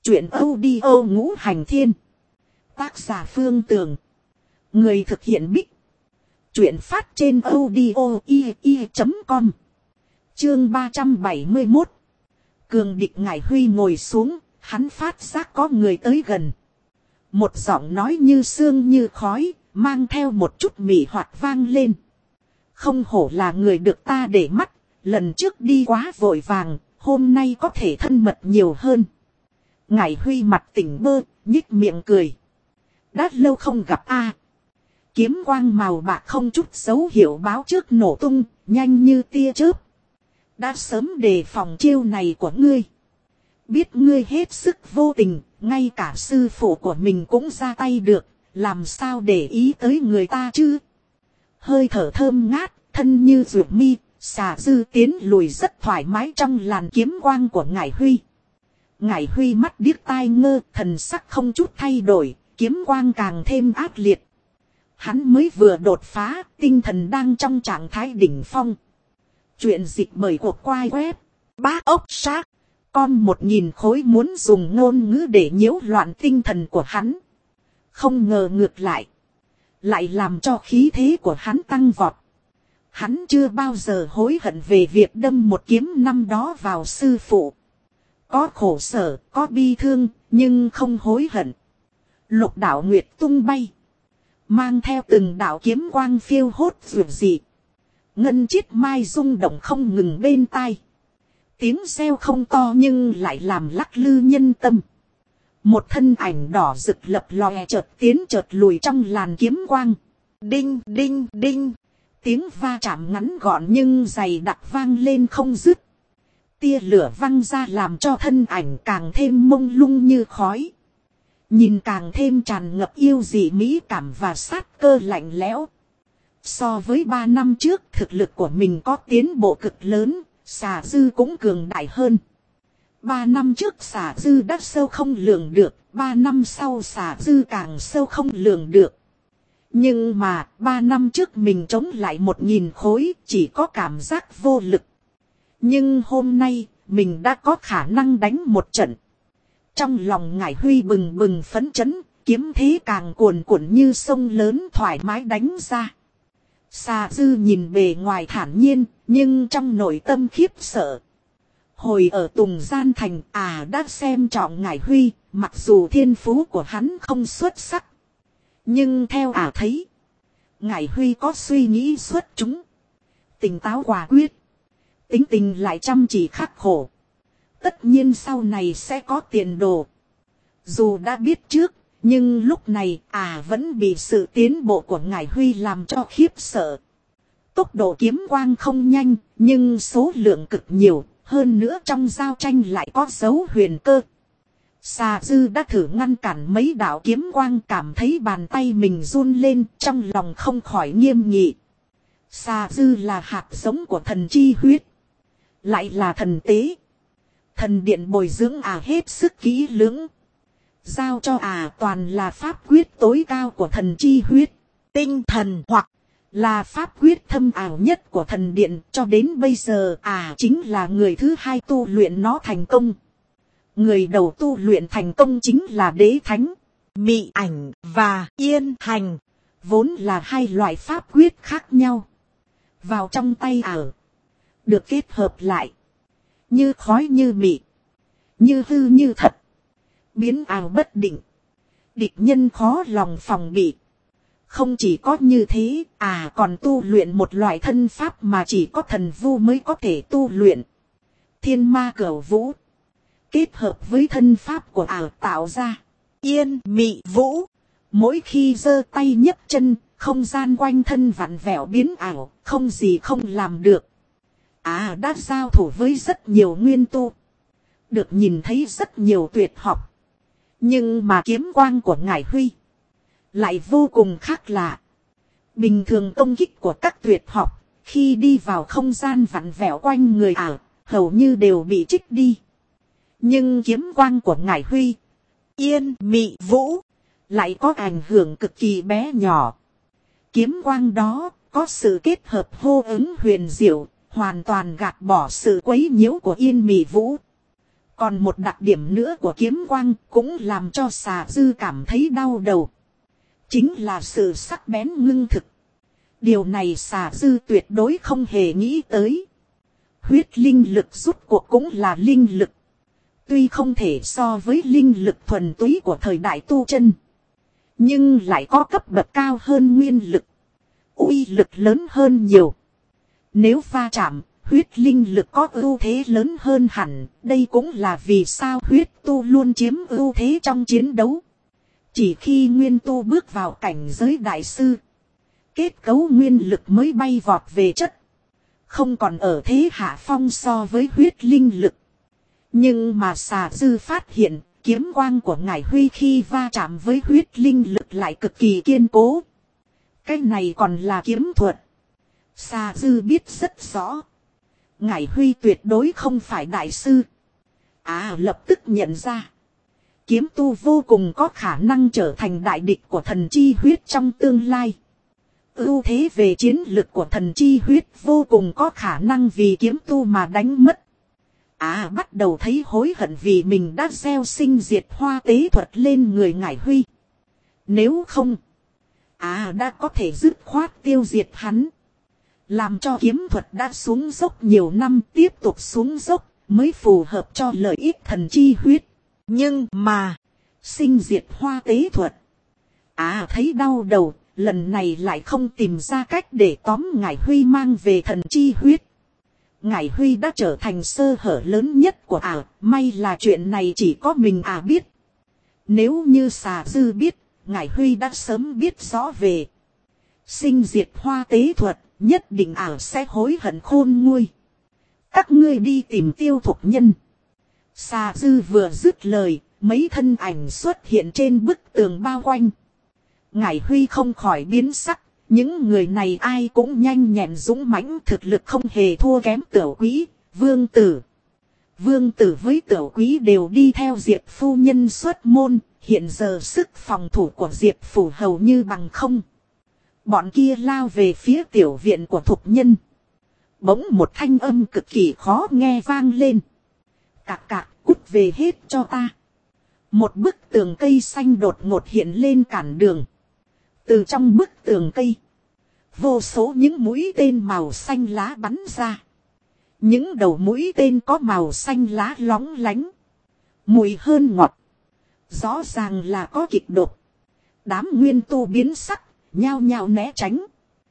Truyện audio Ngũ Hành Thiên. Tác giả Phương Tường. Người thực hiện Bích. Truyện phát trên audio.com. Chương 371. Cường địch Ngải Huy ngồi xuống, hắn phát giác có người tới gần. Một giọng nói như sương như khói, mang theo một chút mị hoạt vang lên. Không hổ là người được ta để mắt, lần trước đi quá vội vàng, hôm nay có thể thân mật nhiều hơn. Ngải Huy mặt tỉnh bơ, nhích miệng cười. Đã lâu không gặp a. Kiếm quang màu bạc không chút dấu hiệu báo trước nổ tung, nhanh như tia chớp. Đã sớm đề phòng chiêu này của ngươi. Biết ngươi hết sức vô tình, ngay cả sư phụ của mình cũng ra tay được, làm sao để ý tới người ta chứ? Hơi thở thơm ngát, thân như ruột mi, xà dư tiến lùi rất thoải mái trong làn kiếm quang của Ngải Huy. Ngải Huy mắt điếc tai ngơ, thần sắc không chút thay đổi, kiếm quang càng thêm ác liệt. Hắn mới vừa đột phá, tinh thần đang trong trạng thái đỉnh phong. Chuyện dịch mời cuộc quay web. Bác ốc xác. Con 1000 khối muốn dùng ngôn ngữ để nhiễu loạn tinh thần của hắn. Không ngờ ngược lại. Lại làm cho khí thế của hắn tăng vọt. Hắn chưa bao giờ hối hận về việc đâm một kiếm năm đó vào sư phụ. Có khổ sở, có bi thương, nhưng không hối hận. Lục đạo nguyệt tung bay. Mang theo từng đạo kiếm quang phiêu hốt dù dị. Ngân chiết mai rung động không ngừng bên tai. Tiếng reo không to nhưng lại làm lắc lư nhân tâm. Một thân ảnh đỏ rực lập lòe chợt tiến chợt lùi trong làn kiếm quang. Đinh đinh đinh. Tiếng va chạm ngắn gọn nhưng dày đặc vang lên không dứt. Tia lửa văng ra làm cho thân ảnh càng thêm mông lung như khói. Nhìn càng thêm tràn ngập yêu dị mỹ cảm và sát cơ lạnh lẽo. So với 3 năm trước thực lực của mình có tiến bộ cực lớn, xà dư cũng cường đại hơn. 3 năm trước xà dư đã sâu không lường được, 3 năm sau xà dư càng sâu không lường được. Nhưng mà 3 năm trước mình chống lại 1000 khối chỉ có cảm giác vô lực. Nhưng hôm nay mình đã có khả năng đánh một trận. Trong lòng Ngải Huy bừng bừng phấn chấn, kiếm thế càng cuồn cuộn như sông lớn thoải mái đánh ra. Xà dư nhìn bề ngoài thản nhiên, nhưng trong nội tâm khiếp sợ. Hồi ở Tùng Gian Thành đã xem trọng Ngải Huy, mặc dù thiên phú của hắn không xuất sắc. Nhưng theo thấy, Ngải Huy có suy nghĩ xuất chúng. Tỉnh táo quả quyết. Tính tình lại chăm chỉ khắc khổ. Tất nhiên sau này sẽ có tiền đồ. Dù đã biết trước, nhưng lúc này vẫn bị sự tiến bộ của Ngải Huy làm cho khiếp sợ. Tốc độ kiếm quang không nhanh, nhưng số lượng cực nhiều, hơn nữa trong giao tranh lại có dấu huyền cơ. Xà dư đã thử ngăn cản mấy đạo kiếm quang, cảm thấy bàn tay mình run lên, trong lòng không khỏi nghiêm nghị. Xà dư là hạt giống của thần chi huyết. Lại là thần tế. Thần điện bồi dưỡng hết sức kỹ lưỡng. Giao cho toàn là pháp quyết tối cao của thần chi huyết. Tinh thần hoặc là pháp quyết thâm ảo nhất của thần điện. Cho đến bây giờ chính là người thứ hai tu luyện nó thành công. Người đầu tu luyện thành công chính là đế thánh. Mị ảnh và yên hành. Vốn là hai loại pháp quyết khác nhau. Vào trong tay được kết hợp lại. Như khói như mị. Như hư như thật. Biến ảo bất định. Địch nhân khó lòng phòng bị. Không chỉ có như thế, còn tu luyện một loại thân pháp mà chỉ có thần vu mới có thể tu luyện. Thiên ma cửu vũ. Kết hợp với thân pháp của tạo ra. Yên mị vũ. Mỗi khi giơ tay nhấc chân, không gian quanh thân vặn vẹo biến ảo, không gì không làm được. Đã giao thủ với rất nhiều nguyên tu. Được nhìn thấy rất nhiều tuyệt học. Nhưng mà kiếm quang của Ngải Huy lại vô cùng khác lạ. Bình thường công kích của các tuyệt học, khi đi vào không gian vặn vẹo quanh người hầu như đều bị trích đi. Nhưng kiếm quang của Ngải Huy, yên mị vũ, lại có ảnh hưởng cực kỳ bé nhỏ. Kiếm quang đó có sự kết hợp hô ứng huyền diệu, hoàn toàn gạt bỏ sự quấy nhiễu của yên mị vũ. Còn một đặc điểm nữa của kiếm quang cũng làm cho xà dư cảm thấy đau đầu. Chính là sự sắc bén ngưng thực. Điều này xà dư tuyệt đối không hề nghĩ tới. Huyết linh lực rút cuộc cũng là linh lực. Tuy không thể so với linh lực thuần túy của thời đại tu chân. Nhưng lại có cấp bậc cao hơn nguyên lực. Uy lực lớn hơn nhiều. Nếu va chạm, huyết linh lực có ưu thế lớn hơn hẳn. Đây cũng là vì sao huyết tu luôn chiếm ưu thế trong chiến đấu. Chỉ khi nguyên tu bước vào cảnh giới đại sư, kết cấu nguyên lực mới bay vọt về chất. Không còn ở thế hạ phong so với huyết linh lực. Nhưng mà xà dư phát hiện, kiếm quang của ngải Huy khi va chạm với huyết linh lực lại cực kỳ kiên cố. Cái này còn là kiếm thuật. Xà dư biết rất rõ. Ngải Huy tuyệt đối không phải đại sư. Lập tức nhận ra. Kiếm tu vô cùng có khả năng trở thành đại địch của thần chi huyết trong tương lai. Ưu thế về chiến lực của thần chi huyết vô cùng có khả năng vì kiếm tu mà đánh mất. Bắt đầu thấy hối hận vì mình đã gieo sinh diệt hoa tế thuật lên người ngải Huy. Nếu không, đã có thể dứt khoát tiêu diệt hắn. Làm cho kiếm thuật đã xuống dốc nhiều năm tiếp tục xuống dốc mới phù hợp cho lợi ích thần chi huyết. Nhưng mà, sinh diệt hoa tế thuật. Thấy đau đầu, lần này lại không tìm ra cách để tóm ngải Huy mang về thần chi huyết. Ngải Huy đã trở thành sơ hở lớn nhất của may là chuyện này chỉ có mình biết. Nếu như xà dư biết, ngải Huy đã sớm biết rõ về. Sinh diệt hoa tế thuật, nhất định sẽ hối hận khôn nguôi. Các ngươi đi tìm Tiêu Thục Nhân. Xà dư vừa dứt lời, mấy thân ảnh xuất hiện trên bức tường bao quanh. Ngải Huy không khỏi biến sắc, những người này ai cũng nhanh nhẹn dũng mãnh, thực lực không hề thua kém Tiểu Quý, Vương Tử. Vương Tử với Tiểu Quý đều đi theo Diệp phu nhân xuất môn, hiện giờ sức phòng thủ của Diệp phủ hầu như bằng không. Bọn kia lao về phía tiểu viện của Thục Nhân. Bỗng một thanh âm cực kỳ khó nghe vang lên. Cạc cạc, cút về hết cho ta. Một bức tường cây xanh đột ngột hiện lên cản đường. Từ trong bức tường cây, vô số những mũi tên màu xanh lá bắn ra. Những đầu mũi tên có màu xanh lá lóng lánh. Mùi hơn ngọt. Rõ ràng là có kịch độc. Đám nguyên tu biến sắc, nhao nhao né tránh.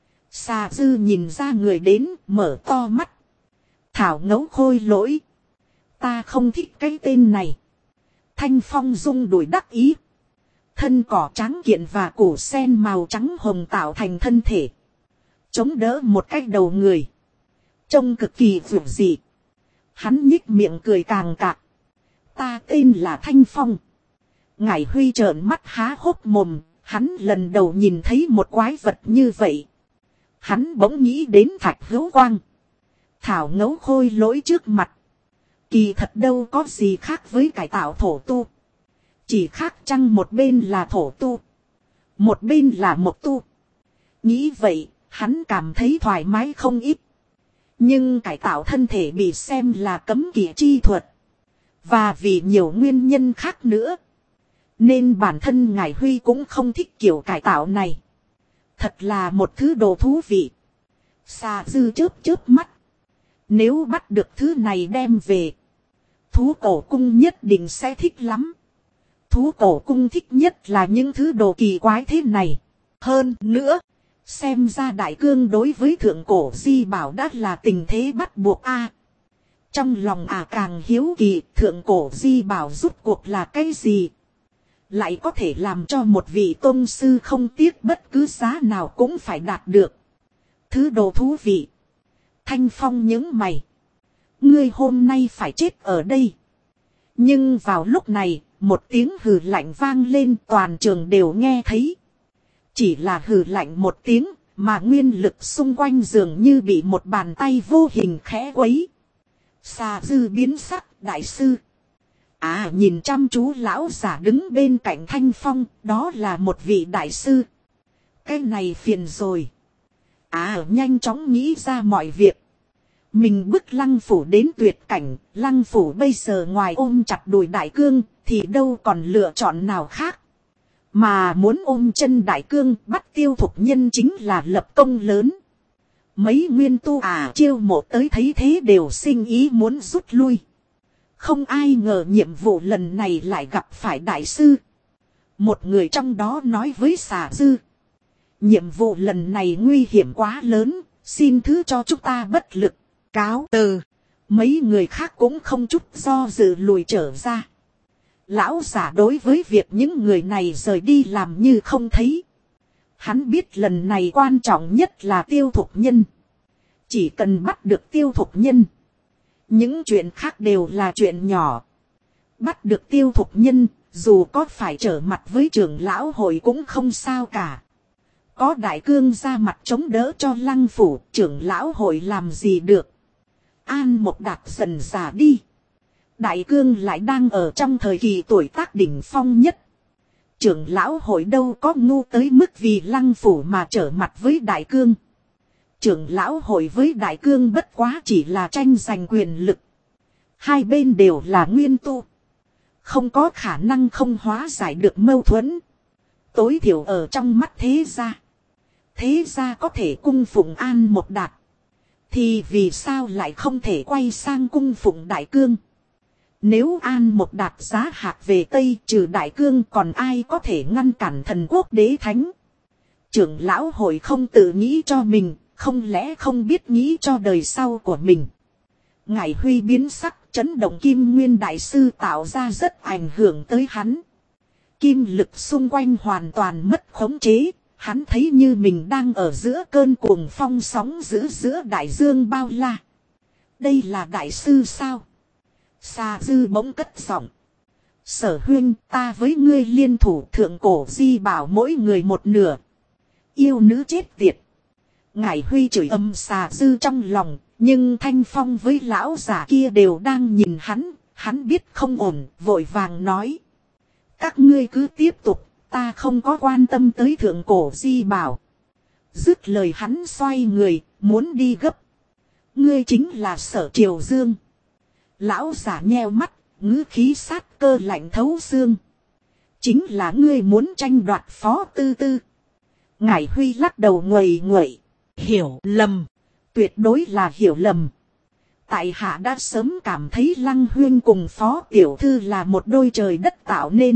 Xà dư nhìn ra người đến, mở to mắt. Thảo ngấu khôi lỗi. Ta không thích cái tên này. Thanh Phong rung đùi đắc ý. Thân cỏ trắng kiện và củ sen màu trắng hồng tạo thành thân thể. Chống đỡ một cái đầu người. Trông cực kỳ vượt dị. Hắn nhích miệng cười càng cạc. Ta tên là Thanh Phong. Ngải Huy trợn mắt há hốc mồm. Hắn lần đầu nhìn thấy một quái vật như vậy. Hắn bỗng nghĩ đến Thạch Hữu Quang. Thảo ngấu khôi lỗi trước mặt. Kỳ thật đâu có gì khác với cải tạo thổ tu. Chỉ khác chăng một bên là thổ tu, một bên là mộc tu. Nghĩ vậy, hắn cảm thấy thoải mái không ít. Nhưng cải tạo thân thể bị xem là cấm kỵ chi thuật. Và vì nhiều nguyên nhân khác nữa. Nên bản thân ngải Huy cũng không thích kiểu cải tạo này. Thật là một thứ đồ thú vị. Xà dư chớp mắt. Nếu bắt được thứ này đem về, thú cổ cung nhất định sẽ thích lắm. Thú cổ cung thích nhất là những thứ đồ kỳ quái thế này. Hơn nữa, xem ra đại cương đối với thượng cổ di bảo đã là tình thế bắt buộc Trong lòng càng hiếu kỳ thượng cổ di bảo rút cuộc là cái gì. Lại có thể làm cho một vị tôn sư không tiếc bất cứ giá nào cũng phải đạt được. Thứ đồ thú vị. Thanh Phong nhướng mày. Ngươi hôm nay phải chết ở đây. Nhưng vào lúc này, một tiếng hừ lạnh vang lên, toàn trường đều nghe thấy. Chỉ là hừ lạnh một tiếng, mà nguyên lực xung quanh dường như bị một bàn tay vô hình khẽ quấy. Xà dư biến sắc, đại sư. Nhìn chăm chú lão giả đứng bên cạnh Thanh Phong, đó là một vị đại sư. Cái này phiền rồi. Nhanh chóng nghĩ ra mọi việc. Mình bức Lăng Phủ đến tuyệt cảnh, Lăng Phủ bây giờ ngoài ôm chặt đùi Đại Cương, thì đâu còn lựa chọn nào khác. Mà muốn ôm chân Đại Cương bắt Tiêu Thục Nhân chính là lập công lớn. Mấy nguyên tu chiêu mộ tới thấy thế đều sinh ý muốn rút lui. Không ai ngờ nhiệm vụ lần này lại gặp phải đại sư. Một người trong đó nói với Xà Dư. Nhiệm vụ lần này nguy hiểm quá lớn, xin thứ cho chúng ta bất lực. Cáo từ. Mấy người khác cũng không chút do dự lùi trở ra. Lão giả đối với việc những người này rời đi làm như không thấy. Hắn biết lần này quan trọng nhất là Tiêu Thục Nhân. Chỉ cần bắt được Tiêu Thục Nhân, những chuyện khác đều là chuyện nhỏ. Bắt được Tiêu Thục Nhân, dù có phải trở mặt với trưởng lão hội cũng không sao cả. Có Đại Cương ra mặt chống đỡ cho Lăng Phủ, trưởng lão hội làm gì được. An Mộc Đạt dần già đi. Đại Cương lại đang ở trong thời kỳ tuổi tác đỉnh phong nhất. Trưởng lão hội đâu có ngu tới mức vì Lăng Phủ mà trở mặt với Đại Cương. Trưởng lão hội với Đại Cương bất quá chỉ là tranh giành quyền lực. Hai bên đều là nguyên tu. Không có khả năng không hóa giải được mâu thuẫn. Tối thiểu ở trong mắt thế gia. Thế gia có thể cung phụng An Mộc Đạt. Thì vì sao lại không thể quay sang cung phụng Đại Cương? Nếu An Mộc Đạt giá hạc về Tây trừ Đại Cương còn ai có thể ngăn cản Thần Quốc Đế Thánh? Trưởng lão hội không tự nghĩ cho mình, không lẽ không biết nghĩ cho đời sau của mình? Ngải Huy biến sắc, chấn động Kim Nguyên Đại Sư tạo ra rất ảnh hưởng tới hắn. Kim lực xung quanh hoàn toàn mất khống chế, hắn thấy như mình đang ở giữa cơn cuồng phong sóng dữ giữa đại dương bao la. Đây là Đại Sư sao? Xà Dư bỗng cất giọng. Sở huynh, ta với ngươi liên thủ thượng cổ di bảo mỗi người một nửa. Yêu nữ chết tiệt. Ngải Huy chửi âm Xà Dư trong lòng, nhưng Thanh Phong với lão giả kia đều đang nhìn hắn biết không ổn, vội vàng nói. Các ngươi cứ tiếp tục, ta không có quan tâm tới thượng cổ di bảo. Dứt lời hắn xoay người, muốn đi gấp. Ngươi chính là Sở Triều Dương. Lão giả nheo mắt, ngữ khí sát cơ lạnh thấu xương. Chính là ngươi muốn tranh đoạt Phó Tư Tư. Ngải Huy lắc đầu nguậy nguậy. Hiểu lầm. Tuyệt đối là hiểu lầm. Tại hạ đã sớm cảm thấy Lăng Huyên cùng Phó Tiểu Thư là một đôi trời đất tạo nên.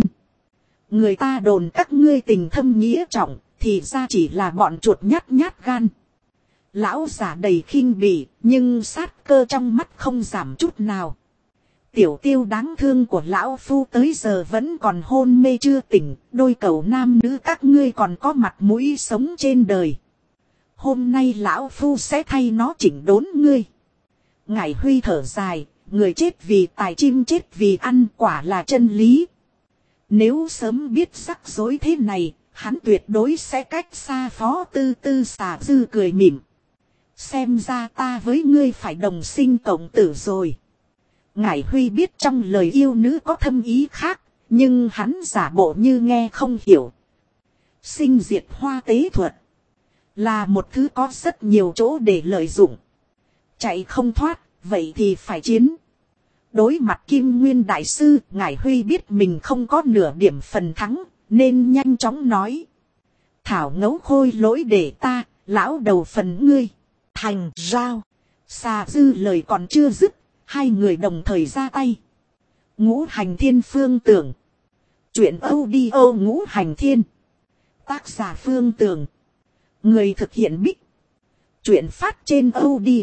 Người ta đồn các ngươi tình thâm nghĩa trọng, thì ra chỉ là bọn chuột nhát nhát gan. Lão giả đầy khinh bỉ, nhưng sát cơ trong mắt không giảm chút nào. Tiểu Tiêu đáng thương của lão phu tới giờ vẫn còn hôn mê chưa tỉnh, đôi cậu nam nữ các ngươi còn có mặt mũi sống trên đời. Hôm nay lão phu sẽ thay nó chỉnh đốn ngươi. Ngải Huy thở dài, người chết vì tài chim chết vì ăn quả là chân lý. Nếu sớm biết rắc rối thế này, hắn tuyệt đối sẽ cách xa Phó Tư Tư. Xà Dư cười mỉm. Xem ra ta với ngươi phải đồng sinh cộng tử rồi. Ngải Huy biết trong lời yêu nữ có thâm ý khác, nhưng hắn giả bộ như nghe không hiểu. Sinh diệt hoa tế thuật là một thứ có rất nhiều chỗ để lợi dụng. Chạy không thoát, vậy thì phải chiến. Đối mặt Kim Nguyên Đại Sư, Ngải Huy biết mình không có nửa điểm phần thắng, nên nhanh chóng nói. Thảo ngấu khôi lỗi để ta, lão đầu phần ngươi. Thành giao. Xà Dư lời còn chưa dứt, hai người đồng thời ra tay. Ngũ Hành Thiên Phương Tưởng. Chuyện audio Ngũ Hành Thiên. Tác giả Phương Tưởng. Người thực hiện Bích. Chuyện phát trên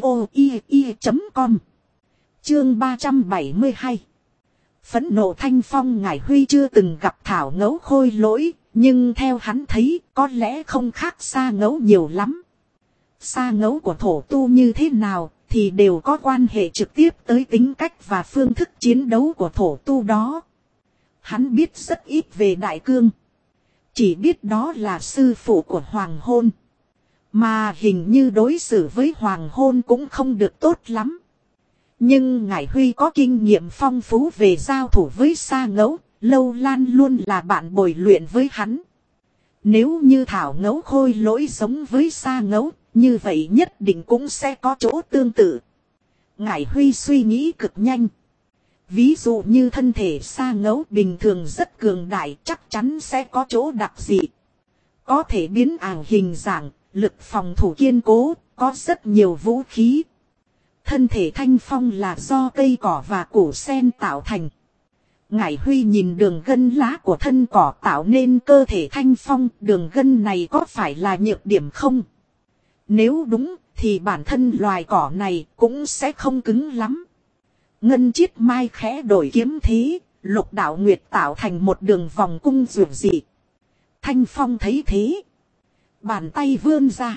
audio.com. Chương 372. Phẫn nộ Thanh Phong. Ngải Huy chưa từng gặp thảo ngấu khôi lỗi, nhưng theo hắn thấy có lẽ không khác sa ngấu nhiều lắm. Sa ngấu của thổ tu như thế nào thì đều có quan hệ trực tiếp tới tính cách và phương thức chiến đấu của thổ tu đó. Hắn biết rất ít về Đại Cương. Chỉ biết đó là sư phụ của Hoàng Hôn. Mà hình như đối xử với Hoàng Hôn cũng không được tốt lắm. Nhưng Ngải Huy có kinh nghiệm phong phú về giao thủ với sa ngấu, Lâu Lan luôn là bạn bồi luyện với hắn. Nếu như thảo ngấu khôi lỗi giống với sa ngấu, như vậy nhất định cũng sẽ có chỗ tương tự. Ngải Huy suy nghĩ cực nhanh. Ví dụ như thân thể sa ngẫu bình thường rất cường đại, chắc chắn sẽ có chỗ đặc dị. Có thể biến ảo hình dạng, lực phòng thủ kiên cố, có rất nhiều vũ khí. Thân thể Thanh Phong là do cây cỏ và củ sen tạo thành. Ngải Huy nhìn đường gân lá của thân cỏ tạo nên cơ thể Thanh Phong, đường gân này có phải là nhược điểm không? Nếu đúng thì bản thân loài cỏ này cũng sẽ không cứng lắm. Ngân Chiết Mai khẽ đổi kiếm thế, Lục Đạo Nguyệt tạo thành một đường vòng cung dường dị. Thanh Phong thấy thế, bàn tay vươn ra,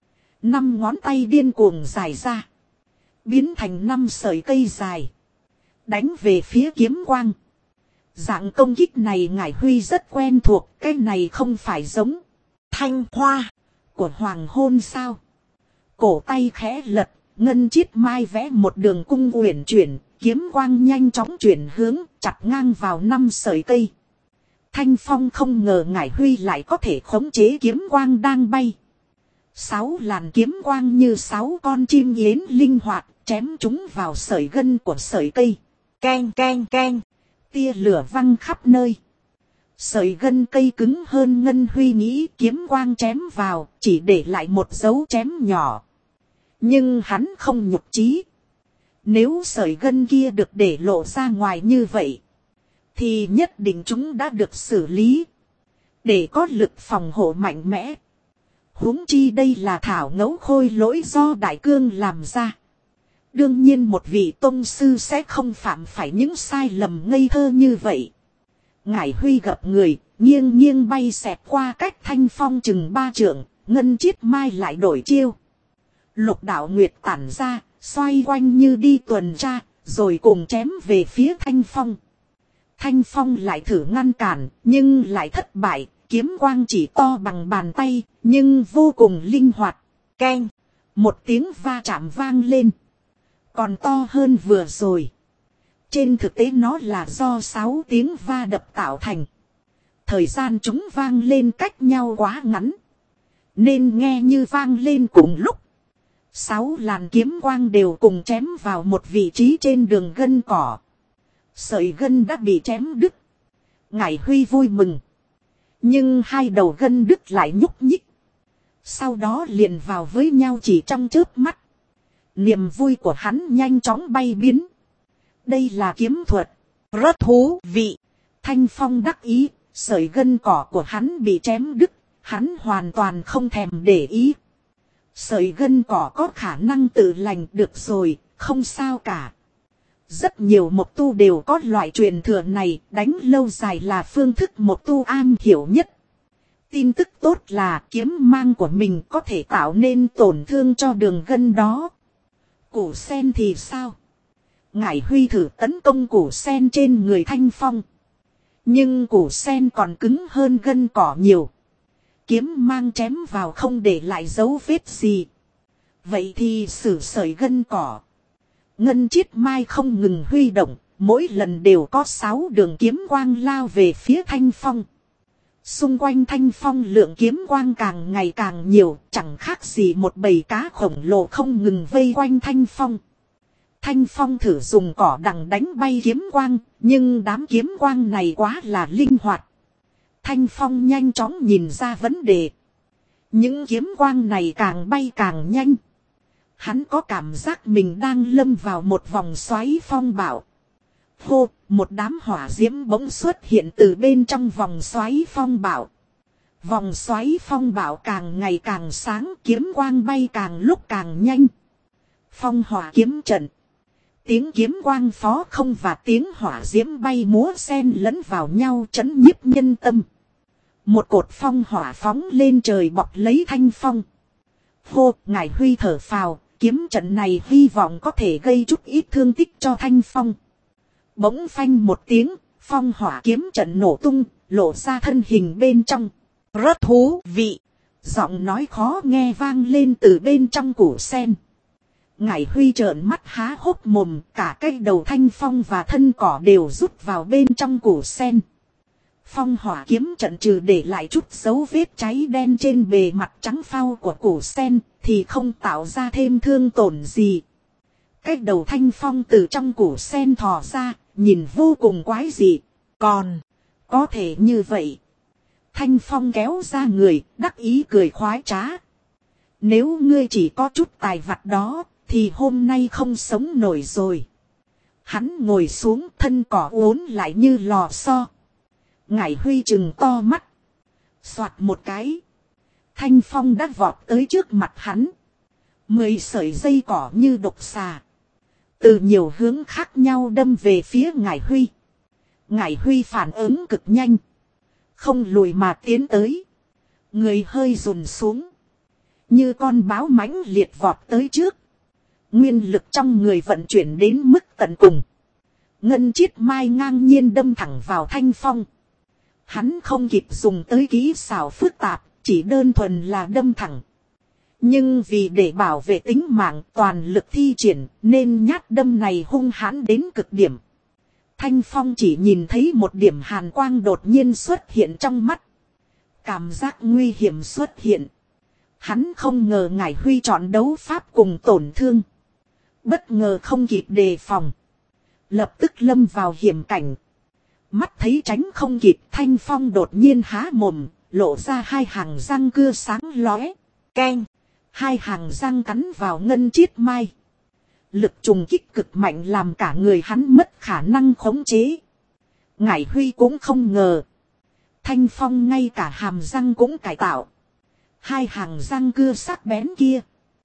5 ngón tay điên cuồng dài ra, biến thành 5 sợi cây dài, đánh về phía kiếm quang. Dạng công kích này Ngải Huy rất quen thuộc, cái này không phải giống thanh hoa của hoàng hôn sao? Cổ tay khẽ lật, Ngân Chiết Mai vẽ một đường cung uyển chuyển, kiếm quang nhanh chóng chuyển hướng, chặt ngang vào 5 sợi cây. Thanh Phong không ngờ Ngải Huy lại có thể khống chế kiếm quang đang bay. 6 làn kiếm quang như 6 con chim yến linh hoạt, chém chúng vào sợi gân của sợi cây. Keng keng keng, tia lửa văng khắp nơi. Sợi gân cây cứng hơn Ngân Huy nghĩ, kiếm quang chém vào, chỉ để lại một dấu chém nhỏ. Nhưng hắn không nhục chí. Nếu sợi gân kia được để lộ ra ngoài như vậy, thì nhất định chúng đã được xử lý, để có lực phòng hộ mạnh mẽ. Huống chi đây là thảo ngẫu khôi lỗi do Đại Cương làm ra. Đương nhiên một vị tông sư sẽ không phạm phải những sai lầm ngây thơ như vậy. Ngải Huy gập người, nghiêng nghiêng bay xẹt qua cách Thanh Phong chừng 3 trượng, Ngân Chiết Mai lại đổi chiêu. Lục Đạo Nguyệt tản ra, xoay quanh như đi tuần tra, rồi cùng chém về phía Thanh Phong. Thanh Phong lại thử ngăn cản, nhưng lại thất bại, kiếm quang chỉ to bằng bàn tay, nhưng vô cùng linh hoạt. Keng! Một tiếng va chạm vang lên. Còn to hơn vừa rồi. Trên thực tế nó là do 6 tiếng va đập tạo thành. Thời gian chúng vang lên cách nhau quá ngắn, nên nghe như vang lên cùng lúc. 6 làn kiếm quang đều cùng chém vào một vị trí trên đường gân cỏ. Sợi gân đã bị chém đứt. Ngải Huy vui mừng. Nhưng 2 đầu gân đứt lại nhúc nhích. Sau đó liền vào với nhau chỉ trong chớp mắt. Niềm vui của hắn nhanh chóng bay biến. Đây là kiếm thuật. Rất thú vị. Thanh Phong đắc ý. Sợi gân cỏ của hắn bị chém đứt. Hắn hoàn toàn không thèm để ý. Sợi gân cỏ có khả năng tự lành, được rồi, không sao cả. Rất nhiều mộc tu đều có loại truyền thừa này, đánh lâu dài là phương thức mộc tu am hiểu nhất. Tin tức tốt là kiếm mang của mình có thể tạo nên tổn thương cho đường gân đó. Củ sen thì sao? Ngải Huy thử tấn công củ sen trên người Thanh Phong. Nhưng củ sen còn cứng hơn gân cỏ nhiều. Kiếm mang chém vào không để lại dấu vết gì. Vậy thì sử sợi gân cỏ. Ngân Chiết Mai không ngừng huy động, mỗi lần đều có 6 đường kiếm quang lao về phía Thanh Phong. Xung quanh Thanh Phong lượng kiếm quang càng ngày càng nhiều, chẳng khác gì một bầy cá khổng lồ không ngừng vây quanh Thanh Phong. Thanh Phong thử dùng cỏ đằng đánh bay kiếm quang, nhưng đám kiếm quang này quá là linh hoạt. Thanh Phong nhanh chóng nhìn ra vấn đề. Những kiếm quang này càng bay càng nhanh. Hắn có cảm giác mình đang lâm vào một vòng xoáy phong bạo. Hô, một đám hỏa diễm bỗng xuất hiện từ bên trong vòng xoáy phong bạo. Vòng xoáy phong bạo càng ngày càng sáng, kiếm quang bay càng lúc càng nhanh. Phong hỏa kiếm trận. Tiếng kiếm quang phó không và tiếng hỏa diễm bay múa xen lẫn vào nhau trấn nhiếp nhân tâm. Một cột phong hỏa phóng lên trời bọc lấy Thanh Phong. Hô, Ngải Huy thở phào, kiếm trận này hy vọng có thể gây chút ít thương tích cho Thanh Phong. Bỗng phanh một tiếng, phong hỏa kiếm trận nổ tung, lộ ra thân hình bên trong. Rất thú vị. Giọng nói khó nghe vang lên từ bên trong củ sen. Ngải Huy trợn mắt há hốc mồm, cả cái đầu Thanh Phong và thân cỏ đều rút vào bên trong củ sen. Phong hỏa kiếm trận trừ để lại chút dấu vết cháy đen trên bề mặt trắng phau của củ sen, thì không tạo ra thêm thương tổn gì. Cái đầu Thanh Phong từ trong củ sen thò ra, nhìn vô cùng quái dị. Còn, có thể như vậy. Thanh Phong kéo ra người, đắc ý cười khoái trá. Nếu ngươi chỉ có chút tài vặt đó, thì hôm nay không sống nổi rồi. Hắn ngồi xuống, thân cỏ uốn lại như lò xo. Ngải Huy trừng to mắt. Xoạt một cái. Thanh Phong đã vọt tới trước mặt hắn. 10 sợi dây cỏ như độc xà. Từ nhiều hướng khác nhau đâm về phía Ngải Huy. Ngải Huy phản ứng cực nhanh. Không lùi mà tiến tới. Người hơi rùn xuống. Như con báo mãnh liệt vọt tới trước. Nguyên lực trong người vận chuyển đến mức tận cùng. Ngân chiết mai ngang nhiên đâm thẳng vào Thanh Phong. Hắn không kịp dùng tới kỹ xảo phức tạp, chỉ đơn thuần là đâm thẳng. Nhưng vì để bảo vệ tính mạng toàn lực thi triển nên nhát đâm này hung hãn đến cực điểm. Thanh Phong chỉ nhìn thấy một điểm hàn quang đột nhiên xuất hiện trong mắt. Cảm giác nguy hiểm xuất hiện. Hắn không ngờ Ngải Huy chọn đấu pháp cùng tổn thương. Bất ngờ không kịp đề phòng. Lập tức lâm vào hiểm cảnh. Mắt thấy tránh không kịp, Thanh Phong đột nhiên há mồm, lộ ra 2 hàng răng cưa sáng lóe. Keng! 2 hàng răng cắn vào ngân chiết mai. Lực trùng kích cực mạnh làm cả người hắn mất khả năng khống chế. Ngải Huy cũng không ngờ. Thanh Phong ngay cả hàm răng cũng cải tạo. 2 hàng răng cưa sắc bén kia.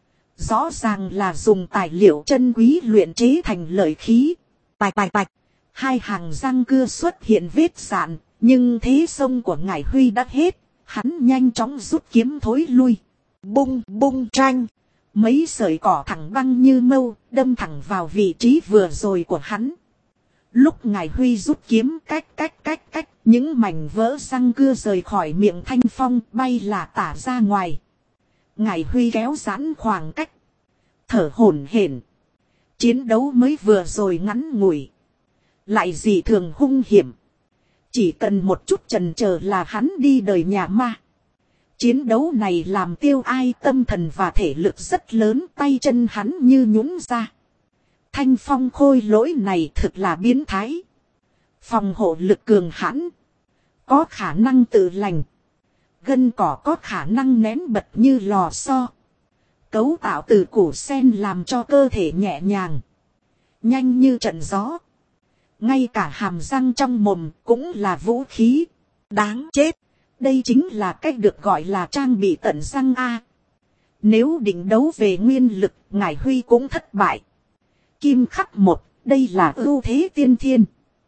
Rõ ràng là dùng tài liệu chân quý luyện chế thành lợi khí. Tạch tạch tạch. 2 hàng răng cưa xuất hiện vết rạn. Nhưng thế sông của Ngải Huy đã hết. Hắn nhanh chóng rút kiếm thối lui. Bung bung tranh. Mấy sợi cỏ thẳng băng như mâu. Đâm thẳng vào vị trí vừa rồi của hắn. Lúc Ngải Huy rút kiếm cách. Những mảnh vỡ răng cưa rời khỏi miệng Thanh Phong bay là tả ra ngoài. Ngải Huy kéo giãn khoảng cách. Thở hổn hển. Chiến đấu mới vừa rồi ngắn ngủi. Lại dị thường hung hiểm. Chỉ cần một chút chần chờ là hắn đi đời nhà ma. Chiến đấu này làm tiêu ai tâm thần và thể lực rất lớn, tay chân hắn như nhũn ra. Thanh Phong khôi lỗi này thực là biến thái. Phòng hộ lực cường hãn. Có khả năng tự lành. Gân cỏ có khả năng nén bật như lò xo. Cấu tạo từ củ sen làm cho cơ thể nhẹ nhàng. Nhanh như trận gió. Ngay cả hàm răng trong mồm cũng là vũ khí. Đáng chết. Đây chính là cách được gọi là trang bị tận răng A. Nếu định đấu về nguyên lực, Ngải Huy cũng thất bại. Kim khắc một, đây là ưu thế tiên thiên.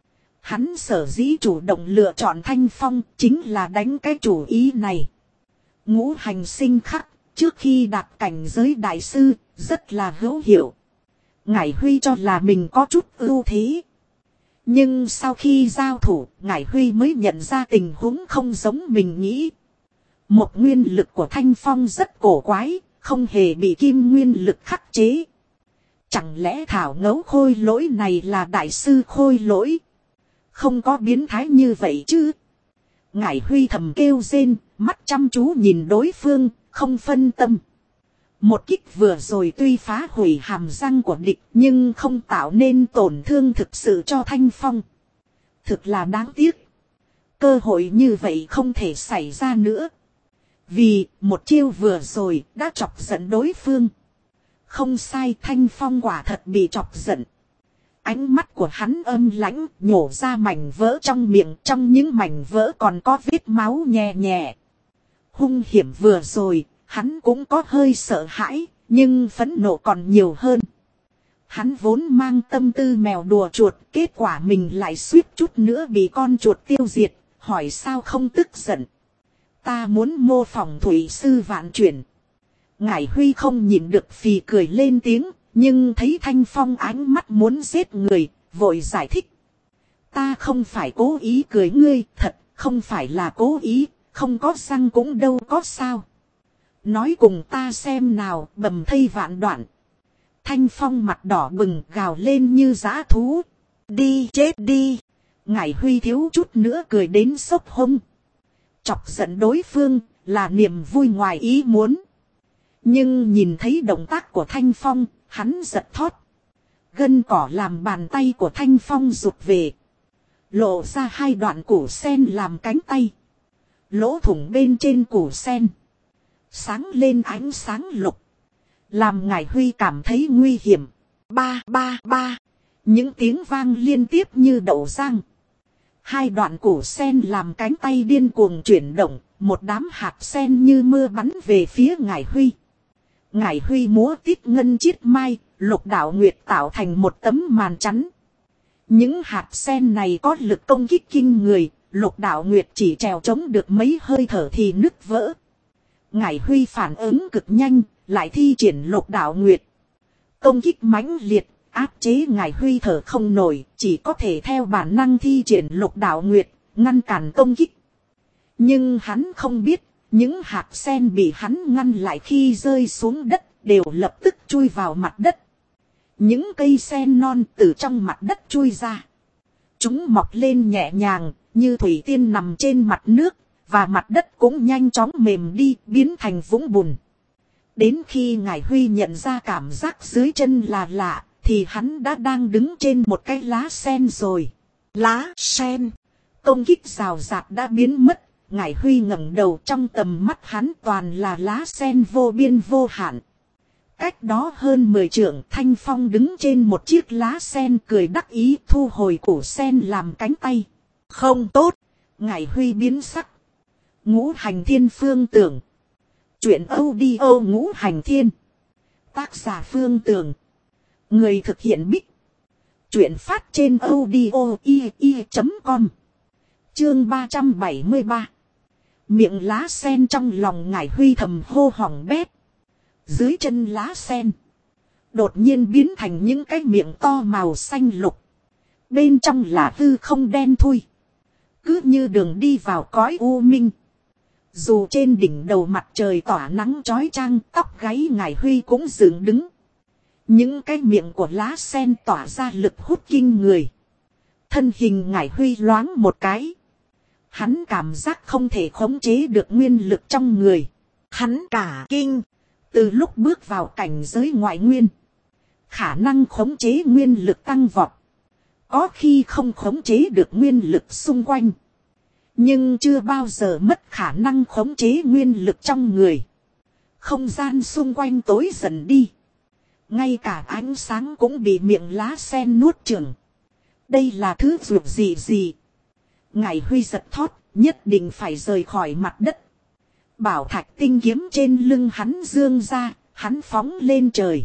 Hắn sở dĩ chủ động lựa chọn Thanh Phong chính là đánh cái chủ ý này. Ngũ hành sinh khắc, trước khi đạt cảnh giới đại sư, rất là hữu hiệu. Ngải Huy cho là mình có chút ưu thế. Nhưng sau khi giao thủ, Ngải Huy mới nhận ra tình huống không giống mình nghĩ. Một nguyên lực của Thanh Phong rất cổ quái, không hề bị kim nguyên lực khắc chế. Chẳng lẽ thảo ngấu khôi lỗi này là đại sư khôi lỗi? Không có biến thái như vậy chứ. Ngải Huy thầm kêu rên, mắt chăm chú nhìn đối phương, không phân tâm. Một kích vừa rồi tuy phá hủy hàm răng của địch nhưng không tạo nên tổn thương thực sự cho Thanh Phong. Thực là đáng tiếc. Cơ hội như vậy không thể xảy ra nữa. Vì một chiêu vừa rồi đã chọc giận đối phương. Không sai, Thanh Phong quả thật bị chọc giận. Ánh mắt của hắn âm lãnh, nhổ ra mảnh vỡ trong miệng, trong những mảnh vỡ còn có vết máu nhẹ nhẹ. Hung hiểm vừa rồi, hắn cũng có hơi sợ hãi, nhưng phẫn nộ còn nhiều hơn. Hắn vốn mang tâm tư mèo đùa chuột, kết quả mình lại suýt chút nữa bị con chuột tiêu diệt, hỏi sao không tức giận. Ta muốn mô phỏng thủy sư vạn chuyển. Ngải Huy không nhịn được phì cười lên tiếng, nhưng thấy Thanh Phong ánh mắt muốn giết người, vội giải thích. Ta không phải cố ý cười ngươi, thật, không phải là cố ý, không có răng cũng đâu có sao. Nói cùng ta xem nào, bầm thây vạn đoạn. Thanh Phong mặt đỏ bừng gào lên như dã thú. Đi chết đi. Ngải Huy thiếu chút nữa cười đến sốc hông. Chọc giận đối phương là niềm vui ngoài ý muốn. Nhưng nhìn thấy động tác của Thanh Phong, hắn giật thót. Gân cỏ làm bàn tay của Thanh Phong rụt về. Lộ ra hai đoạn củ sen làm cánh tay. Lỗ thủng bên trên củ sen. Sáng lên ánh sáng lục. Làm Ngải Huy cảm thấy nguy hiểm. Ba ba ba. Những tiếng vang liên tiếp như đậu rang. Hai đoạn củ sen làm cánh tay điên cuồng chuyển động. Một đám hạt sen như mưa bắn về phía Ngải Huy. Ngải Huy múa tít ngân chiết mai. Lục Đạo Nguyệt tạo thành một tấm màn chắn. Những hạt sen này có lực công kích kinh người. Lục Đạo Nguyệt chỉ trèo chống được mấy hơi thở thì nứt vỡ. Ngải Huy phản ứng cực nhanh. Lại thi triển Lục Đạo Nguyệt. Công kích mãnh liệt. Áp chế Ngải Huy thở không nổi. Chỉ có thể theo bản năng thi triển Lục Đạo Nguyệt. Ngăn cản công kích. Nhưng hắn không biết. Những hạt sen bị hắn ngăn lại khi rơi xuống đất. Đều lập tức chui vào mặt đất. Những cây sen non từ trong mặt đất chui ra. Chúng mọc lên nhẹ nhàng. Như thủy tiên nằm trên mặt nước. Và mặt đất cũng nhanh chóng mềm đi. Biến thành vũng bùn. Đến khi Ngải Huy nhận ra cảm giác dưới chân là lạ. Thì hắn đã đang đứng trên một cái lá sen rồi. Lá sen. Công kích rào rạt đã biến mất. Ngải Huy ngẩng đầu, trong tầm mắt hắn toàn là lá sen vô biên vô hạn. Cách đó hơn 10 trượng, Thanh Phong đứng trên một chiếc lá sen cười đắc ý thu hồi củ sen làm cánh tay. Không tốt. Ngải Huy biến sắc. Ngũ Hành Thiên Phương Tưởng. Chuyện audio Ngũ Hành Thiên. Tác giả Phương Tưởng. Người thực hiện Bích. Chuyện phát trên audio.com. Chương 373. Miệng lá sen trong lòng Ngải Huy thầm hô hỏng bét. Dưới chân lá sen. Đột nhiên biến thành những cái miệng to màu xanh lục. Bên trong là hư không đen thui. Cứ như đường đi vào cõi u minh. Dù trên đỉnh đầu mặt trời tỏa nắng chói chang, tóc gáy Ngải Huy cũng dựng đứng. Những cái miệng của lá sen tỏa ra lực hút kinh người. Thân hình Ngải Huy loáng một cái. Hắn cảm giác không thể khống chế được nguyên lực trong người. Hắn cả kinh. Từ lúc bước vào cảnh giới ngoại nguyên. Khả năng khống chế nguyên lực tăng vọt. Có khi không khống chế được nguyên lực xung quanh. Nhưng chưa bao giờ mất khả năng khống chế nguyên lực trong người. Không gian xung quanh tối dần đi. Ngay cả ánh sáng cũng bị miệng lá sen nuốt chửng. Đây là thứ dược gì. Ngải Huy giật thót, nhất định phải rời khỏi mặt đất. Bảo thạch tinh kiếm trên lưng hắn dương ra, hắn phóng lên trời.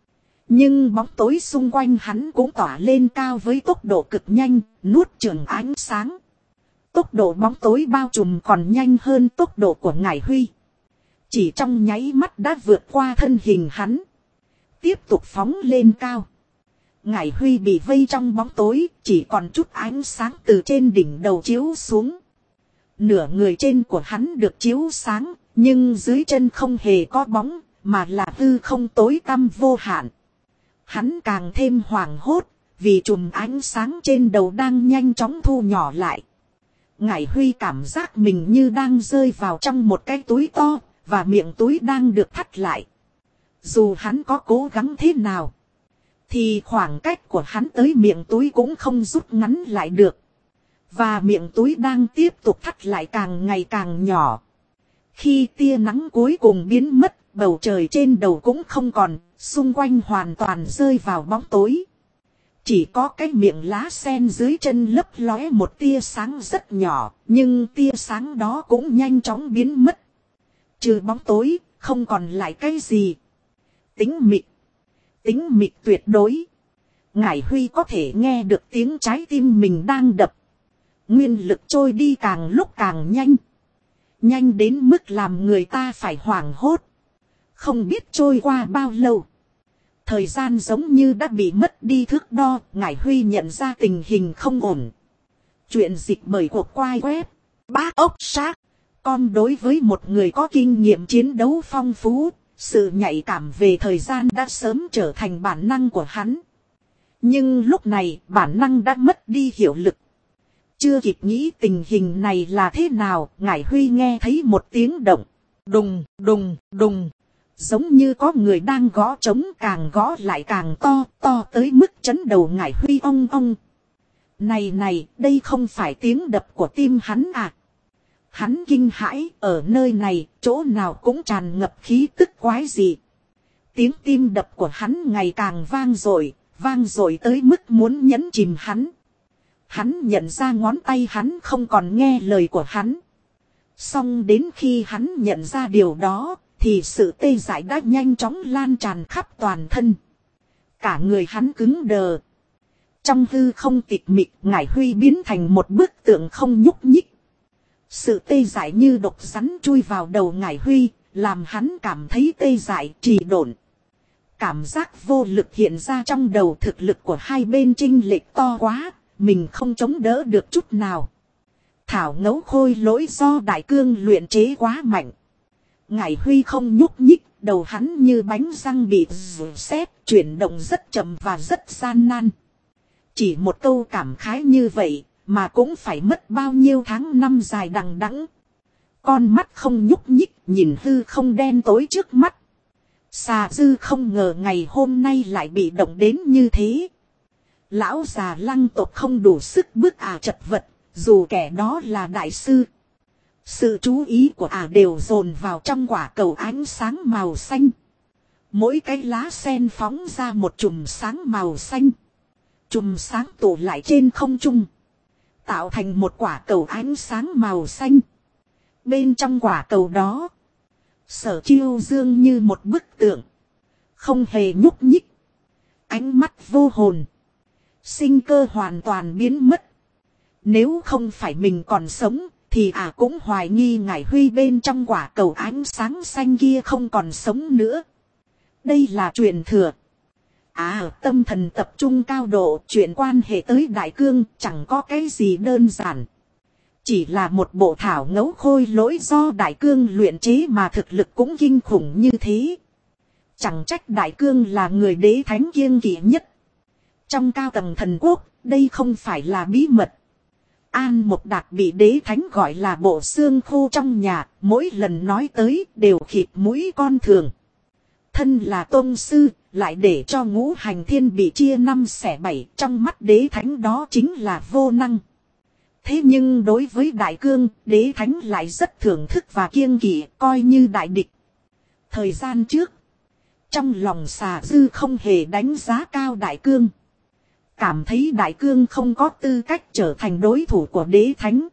Nhưng bóng tối xung quanh hắn cũng tỏa lên cao với tốc độ cực nhanh, nuốt chửng ánh sáng. Tốc độ bóng tối bao trùm còn nhanh hơn tốc độ của Ngải Huy. Chỉ trong nháy mắt đã vượt qua thân hình hắn. Tiếp tục phóng lên cao. Ngải Huy bị vây trong bóng tối, chỉ còn chút ánh sáng từ trên đỉnh đầu chiếu xuống. Nửa người trên của hắn được chiếu sáng, nhưng dưới chân không hề có bóng, mà là hư không tối tăm vô hạn. Hắn càng thêm hoảng hốt, vì chùm ánh sáng trên đầu đang nhanh chóng thu nhỏ lại. Ngải Huy cảm giác mình như đang rơi vào trong một cái túi to, và miệng túi đang được thắt lại. Dù hắn có cố gắng thế nào, thì khoảng cách của hắn tới miệng túi cũng không rút ngắn lại được. Và miệng túi đang tiếp tục thắt lại càng ngày càng nhỏ. Khi tia nắng cuối cùng biến mất, bầu trời trên đầu cũng không còn, xung quanh hoàn toàn rơi vào bóng tối. Chỉ có cái miệng lá sen dưới chân lấp lóe một tia sáng rất nhỏ, nhưng tia sáng đó cũng nhanh chóng biến mất. Trừ bóng tối, không còn lại cái gì. Tĩnh mịch tuyệt đối. Ngải Huy có thể nghe được tiếng trái tim mình đang đập. Nguyên lực trôi đi càng lúc càng nhanh. Nhanh đến mức làm người ta phải hoảng hốt. Không biết trôi qua bao lâu. Thời gian giống như đã bị mất đi thước đo. Ngải Huy nhận ra tình hình không ổn. Chuyện dịch bởi cuộc quay web Bác Ốc Sát. Com đối với một người có kinh nghiệm chiến đấu phong phú. Sự nhạy cảm về thời gian đã sớm trở thành bản năng của hắn. Nhưng lúc này bản năng đã mất đi hiệu lực. Chưa kịp nghĩ tình hình này là thế nào, Ngải Huy nghe thấy một tiếng động. Đùng, đùng, đùng. Giống như có người đang gõ trống, càng gõ lại càng to, to tới mức chấn đầu Ngải Huy ong ong. Này, đây không phải tiếng đập của tim hắn à? Hắn kinh hãi, ở nơi này, chỗ nào cũng tràn ngập khí tức quái dị. Tiếng tim đập của hắn ngày càng vang dội tới mức muốn nhấn chìm hắn. Hắn nhận ra ngón tay hắn không còn nghe lời của hắn. Song đến khi hắn nhận ra điều đó, thì sự tê dại đã nhanh chóng lan tràn khắp toàn thân. Cả người hắn cứng đờ. Trong hư không tịch mịch, Ngải Huy biến thành một bức tượng không nhúc nhích. Sự tê dại như độc rắn chui vào đầu Ngải Huy, làm hắn cảm thấy tê dại, trì độn. Cảm giác vô lực hiện ra trong đầu, thực lực của hai bên chênh lệch to quá, mình không chống đỡ được chút nào. Thảo ngấu khôi lỗi do đại cương luyện chế quá mạnh. Ngải Huy không nhúc nhích, đầu hắn như bánh răng bị xếp, chuyển động rất chậm và rất gian nan. Chỉ một câu cảm khái như vậy, mà cũng phải mất bao nhiêu tháng năm dài đằng đẵng. Con mắt không nhúc nhích, nhìn hư không đen tối trước mắt. Xà Dư không ngờ ngày hôm nay lại bị động đến như thế. Lão già Lăng tộc không đủ sức bước chật vật, dù kẻ đó là đại sư. Sự chú ý của đều dồn vào trong quả cầu ánh sáng màu xanh. Mỗi cái lá sen phóng ra một chùm sáng màu xanh. Chùm sáng tụ lại trên không trung, tạo thành một quả cầu ánh sáng màu xanh. Bên trong quả cầu đó, Sở Chiêu Dương như một bức tượng, không hề nhúc nhích. Ánh mắt vô hồn, sinh cơ hoàn toàn biến mất. Nếu không phải mình còn sống, thì cũng hoài nghi Ngải Huy bên trong quả cầu ánh sáng xanh kia không còn sống nữa. Đây là truyền thừa. Tâm thần tập trung cao độ, chuyện quan hệ tới đại cương chẳng có cái gì đơn giản. Chỉ là một bộ thảo ngấu khôi lỗi do đại cương luyện chế mà thực lực cũng kinh khủng như thế. Chẳng trách đại cương là người đế thánh kiêng kỵ nhất. Trong cao tầng thần quốc, đây không phải là bí mật. An Mộc Đạt bị đế thánh gọi là bộ xương khô trong nhà, mỗi lần nói tới đều khịt mũi con thường. Thân là tôn sư, lại để cho ngũ hành thiên bị chia 5/7, trong mắt đế thánh đó chính là vô năng. Thế nhưng đối với đại cương, đế thánh lại rất thưởng thức và kiêng kỵ, coi như đại địch. Thời gian trước, trong lòng Xà Dư không hề đánh giá cao đại cương. Cảm thấy đại cương không có tư cách trở thành đối thủ của đế thánh.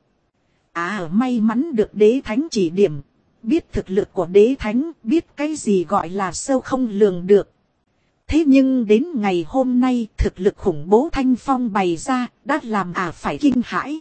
May mắn được đế thánh chỉ điểm. Biết thực lực của đế thánh, biết cái gì gọi là sâu không lường được. Thế nhưng đến ngày hôm nay, thực lực khủng bố Thanh Phong bày ra, đã làm phải kinh hãi.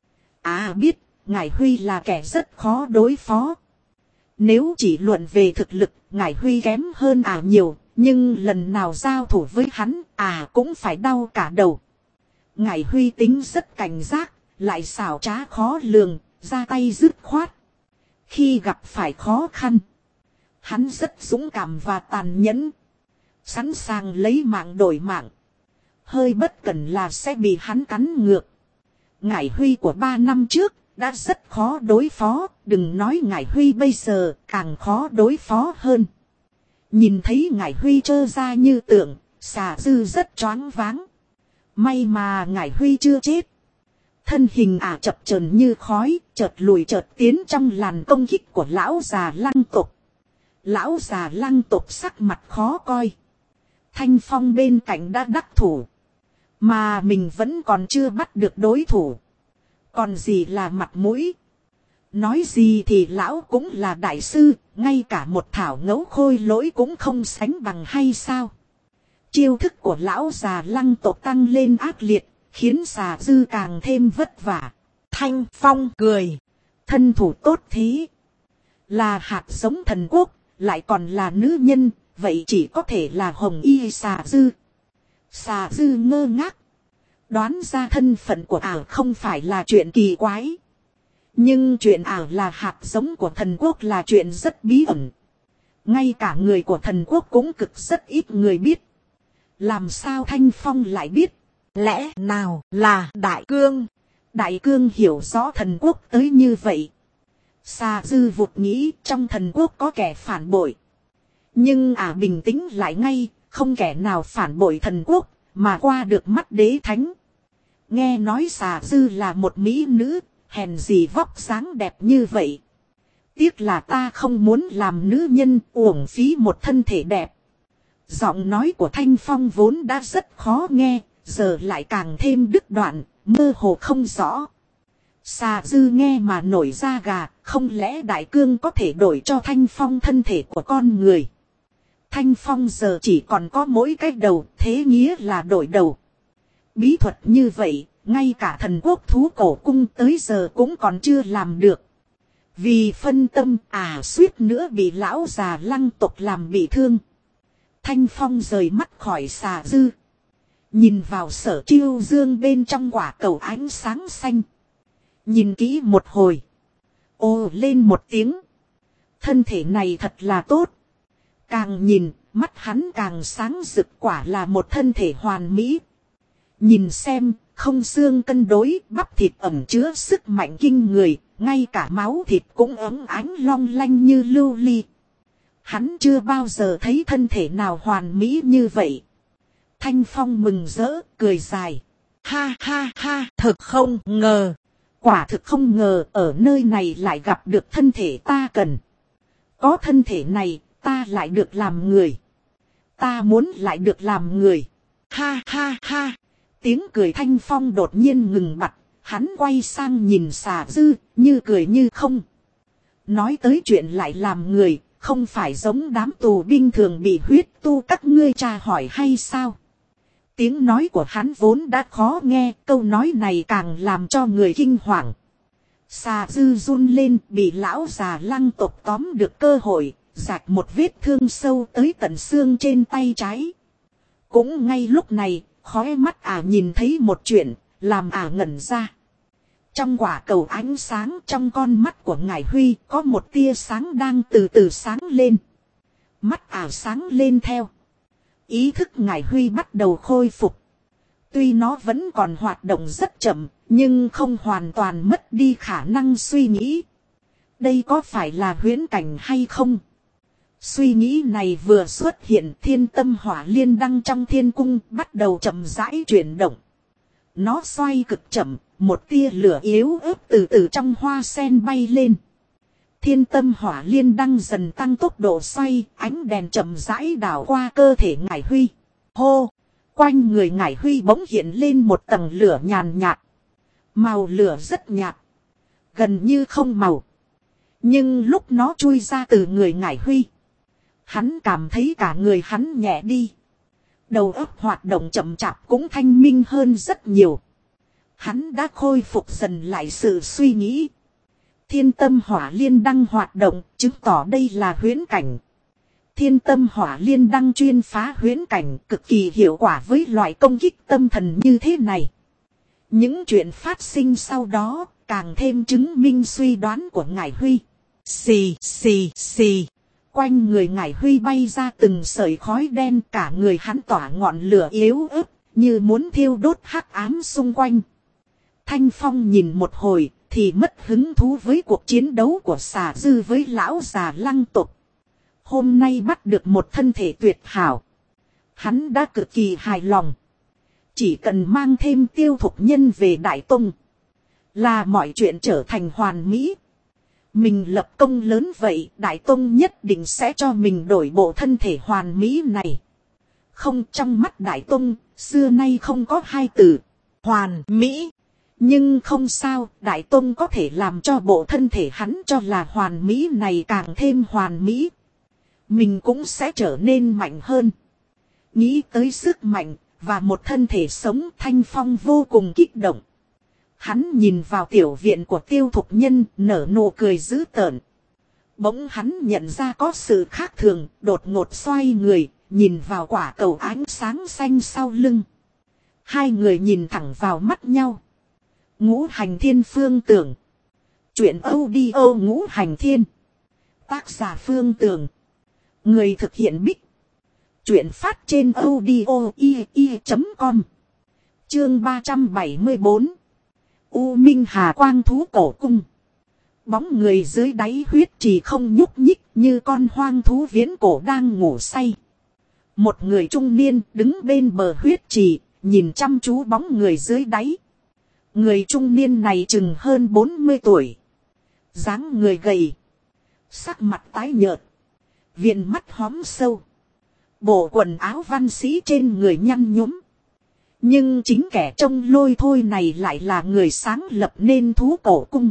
Biết, Ngải Huy là kẻ rất khó đối phó. Nếu chỉ luận về thực lực, Ngải Huy kém hơn nhiều, nhưng lần nào giao thủ với hắn, cũng phải đau cả đầu. Ngải Huy tính rất cảnh giác, lại xảo trá khó lường, ra tay dứt khoát. Khi gặp phải khó khăn, hắn rất dũng cảm và tàn nhẫn, sẵn sàng lấy mạng đổi mạng. Hơi bất cẩn là sẽ bị hắn cắn ngược. Ngải Huy của 3 năm trước đã rất khó đối phó, đừng nói Ngải Huy bây giờ càng khó đối phó hơn. Nhìn thấy Ngải Huy trơ ra như tượng, Xà Dư rất choáng váng. May mà Ngải Huy chưa chết. Thân hình chập chờn như khói, chợt lùi chợt tiến trong làn công kích của lão già Lăng tộc. Lão già Lăng tộc sắc mặt khó coi. Thanh Phong bên cạnh đã đắc thủ, mà mình vẫn còn chưa bắt được đối thủ. Còn gì là mặt mũi? Nói gì thì lão cũng là đại sư, ngay cả một thảo ngấu khôi lỗi cũng không sánh bằng hay sao? Chiêu thức của lão già Lăng tộc tăng lên ác liệt, khiến Xà Dư càng thêm vất vả. Thanh Phong cười. Thân thủ tốt thế. Là hạt giống thần quốc, lại còn là nữ nhân, vậy chỉ có thể là Hồng Y Xà Dư. Xà Dư ngơ ngác. Đoán ra thân phận của không phải là chuyện kỳ quái. Nhưng chuyện là hạt giống của thần quốc là chuyện rất bí ẩn. Ngay cả người của thần quốc cũng cực rất ít người biết. Làm sao Thanh Phong lại biết? Lẽ nào là Đại Cương? Đại Cương hiểu rõ thần quốc tới như vậy. Xà Dư vụt nghĩ trong thần quốc có kẻ phản bội. Nhưng bình tĩnh lại ngay, không kẻ nào phản bội thần quốc, mà qua được mắt đế thánh. Nghe nói xà dư là một mỹ nữ, hèn gì vóc dáng đẹp như vậy. Tiếc là ta không muốn làm nữ nhân, uổng phí một thân thể đẹp. Giọng nói của Thanh Phong vốn đã rất khó nghe, giờ lại càng thêm đứt đoạn, mơ hồ không rõ. Xà dư nghe mà nổi da gà, không lẽ đại cương có thể đổi cho Thanh Phong thân thể của con người. Thanh Phong giờ chỉ còn có mỗi cái đầu, thế nghĩa là đổi đầu. Bí thuật như vậy, ngay cả thần quốc thú cổ cung tới giờ cũng còn chưa làm được. Vì phân tâm, suýt nữa bị lão già Lăng tộc làm bị thương. Thanh Phong rời mắt khỏi xà dư. Nhìn vào Sở Chiêu Dương bên trong quả cầu ánh sáng xanh. Nhìn kỹ một hồi. Ồ lên một tiếng. Thân thể này thật là tốt. Càng nhìn, mắt hắn càng sáng rực, quả là một thân thể hoàn mỹ. Nhìn xem, không xương cân đối, bắp thịt ẩn chứa sức mạnh kinh người, ngay cả máu thịt cũng óng ánh long lanh như lưu ly. Hắn chưa bao giờ thấy thân thể nào hoàn mỹ như vậy. Thanh Phong mừng rỡ, cười dài. Ha ha ha, thực không ngờ. Quả thực không ngờ ở nơi này lại gặp được thân thể ta cần. Có thân thể này, ta lại được làm người. Ta muốn lại được làm người. Ha ha ha. Tiếng cười Thanh Phong đột nhiên ngừng bặt. Hắn quay sang nhìn xà dư, như cười như không. Nói tới chuyện lại làm người, không phải giống đám tù binh thường bị huyết tu các ngươi tra hỏi hay sao? Tiếng nói của hắn vốn đã khó nghe, câu nói này càng làm cho người kinh hoàng. Xà dư run lên, bị lão già Lăng tộc tóm được cơ hội, rạch một vết thương sâu tới tận xương trên tay trái. Cũng ngay lúc này, khóe mắt nhìn thấy một chuyện, làm ngẩn ra. Trong quả cầu ánh sáng trong con mắt của Ngải Huy có một tia sáng đang từ từ sáng lên. Mắt sáng lên theo. Ý thức Ngải Huy bắt đầu khôi phục. Tuy nó vẫn còn hoạt động rất chậm, nhưng không hoàn toàn mất đi khả năng suy nghĩ. Đây có phải là huyễn cảnh hay không? Suy nghĩ này vừa xuất hiện, Thiên Tâm Hỏa Liên đăng trong thiên cung bắt đầu chậm rãi chuyển động. Nó xoay cực chậm, một tia lửa yếu ớt từ từ trong hoa sen bay lên. Thiên Tâm Hỏa Liên đăng dần tăng tốc độ xoay, ánh đèn chậm rãi đảo qua cơ thể Ngải Huy. Hô! Quanh người Ngải Huy bỗng hiện lên một tầng lửa nhàn nhạt. Màu lửa rất nhạt. Gần như không màu. Nhưng lúc nó chui ra từ người Ngải Huy, hắn cảm thấy cả người hắn nhẹ đi. Đầu óc hoạt động chậm chạp cũng thanh minh hơn rất nhiều. Hắn đã khôi phục dần lại sự suy nghĩ. Thiên Tâm Hỏa Liên đăng hoạt động, chứng tỏ đây là huyễn cảnh. Thiên Tâm Hỏa Liên đăng chuyên phá huyễn cảnh, cực kỳ hiệu quả với loại công kích tâm thần như thế này. Những chuyện phát sinh sau đó, càng thêm chứng minh suy đoán của Ngải Huy. Xì xì xì. Quanh người Ngải Huy bay ra từng sợi khói đen, cả người hắn tỏa ngọn lửa yếu ớt, như muốn thiêu đốt hắc ám xung quanh. Thanh Phong nhìn một hồi, thì mất hứng thú với cuộc chiến đấu của xà dư với lão già Lăng tộc. Hôm nay bắt được một thân thể tuyệt hảo. Hắn đã cực kỳ hài lòng. Chỉ cần mang thêm Tiêu Thục Nhân về Đại Tông, là mọi chuyện trở thành hoàn mỹ. Mình lập công lớn vậy, Đại Tông nhất định sẽ cho mình đổi bộ thân thể hoàn mỹ này. Không, trong mắt Đại Tông, xưa nay không có hai từ hoàn mỹ. Nhưng không sao, Đại Tông có thể làm cho bộ thân thể hắn cho là hoàn mỹ này càng thêm hoàn mỹ. Mình cũng sẽ trở nên mạnh hơn. Nghĩ tới sức mạnh và một thân thể sống, Thanh Phong vô cùng kích động. Hắn nhìn vào tiểu viện của Tiêu Thục Nhân, nở nụ cười dữ tợn. Bỗng hắn nhận ra có sự khác thường, đột ngột xoay người, nhìn vào quả cầu ánh sáng xanh sau lưng. Hai người nhìn thẳng vào mắt nhau. Ngũ Hành Thiên Phương Tưởng. Chuyện audio Ngũ Hành Thiên. Tác giả Phương Tưởng. Người thực hiện Bích. Chuyện phát trên audio.com. Chương 374. U Minh Hà Quang Thú Cổ Cung. Bóng người dưới đáy huyết trì không nhúc nhích, Như con hoang thú viễn cổ đang ngủ say. Một người trung niên đứng bên bờ huyết trì, nhìn chăm chú bóng người dưới đáy. Người trung niên này chừng hơn 40 tuổi. Dáng người gầy. Sắc mặt tái nhợt. Viền mắt hóm sâu. Bộ quần áo văn sĩ trên người nhăn nhúm. Nhưng chính kẻ trông lôi thôi này lại là người sáng lập nên thú cổ cung.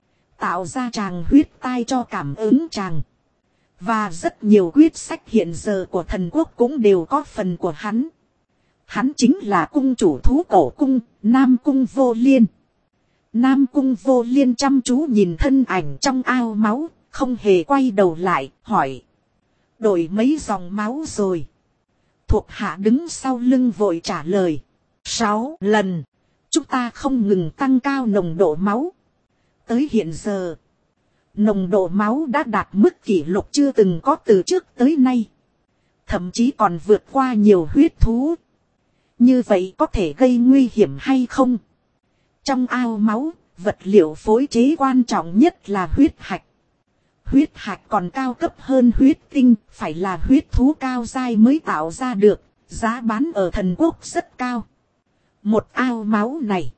Tạo ra tràng huyết tai cho cảm ứng tràng. Và rất nhiều quyết sách hiện giờ của thần quốc cũng đều có phần của hắn. Hắn chính là cung chủ thú cổ cung, Nam Cung Vô Liên. Nam Cung Vô Liên chăm chú nhìn thân ảnh trong ao máu, không hề quay đầu lại, hỏi. Đổi mấy dòng máu rồi? Thuộc hạ đứng sau lưng vội trả lời. 6 lần. Chúng ta không ngừng tăng cao nồng độ máu. Tới hiện giờ, nồng độ máu đã đạt mức kỷ lục chưa từng có từ trước tới nay. Thậm chí còn vượt qua nhiều huyết thú. Như vậy có thể gây nguy hiểm hay không? Trong ao máu, vật liệu phối chế quan trọng nhất là huyết hạch. Huyết hạch còn cao cấp hơn huyết tinh, phải là huyết thú cao dai mới tạo ra được, giá bán ở thần quốc rất cao. Một ao máu này,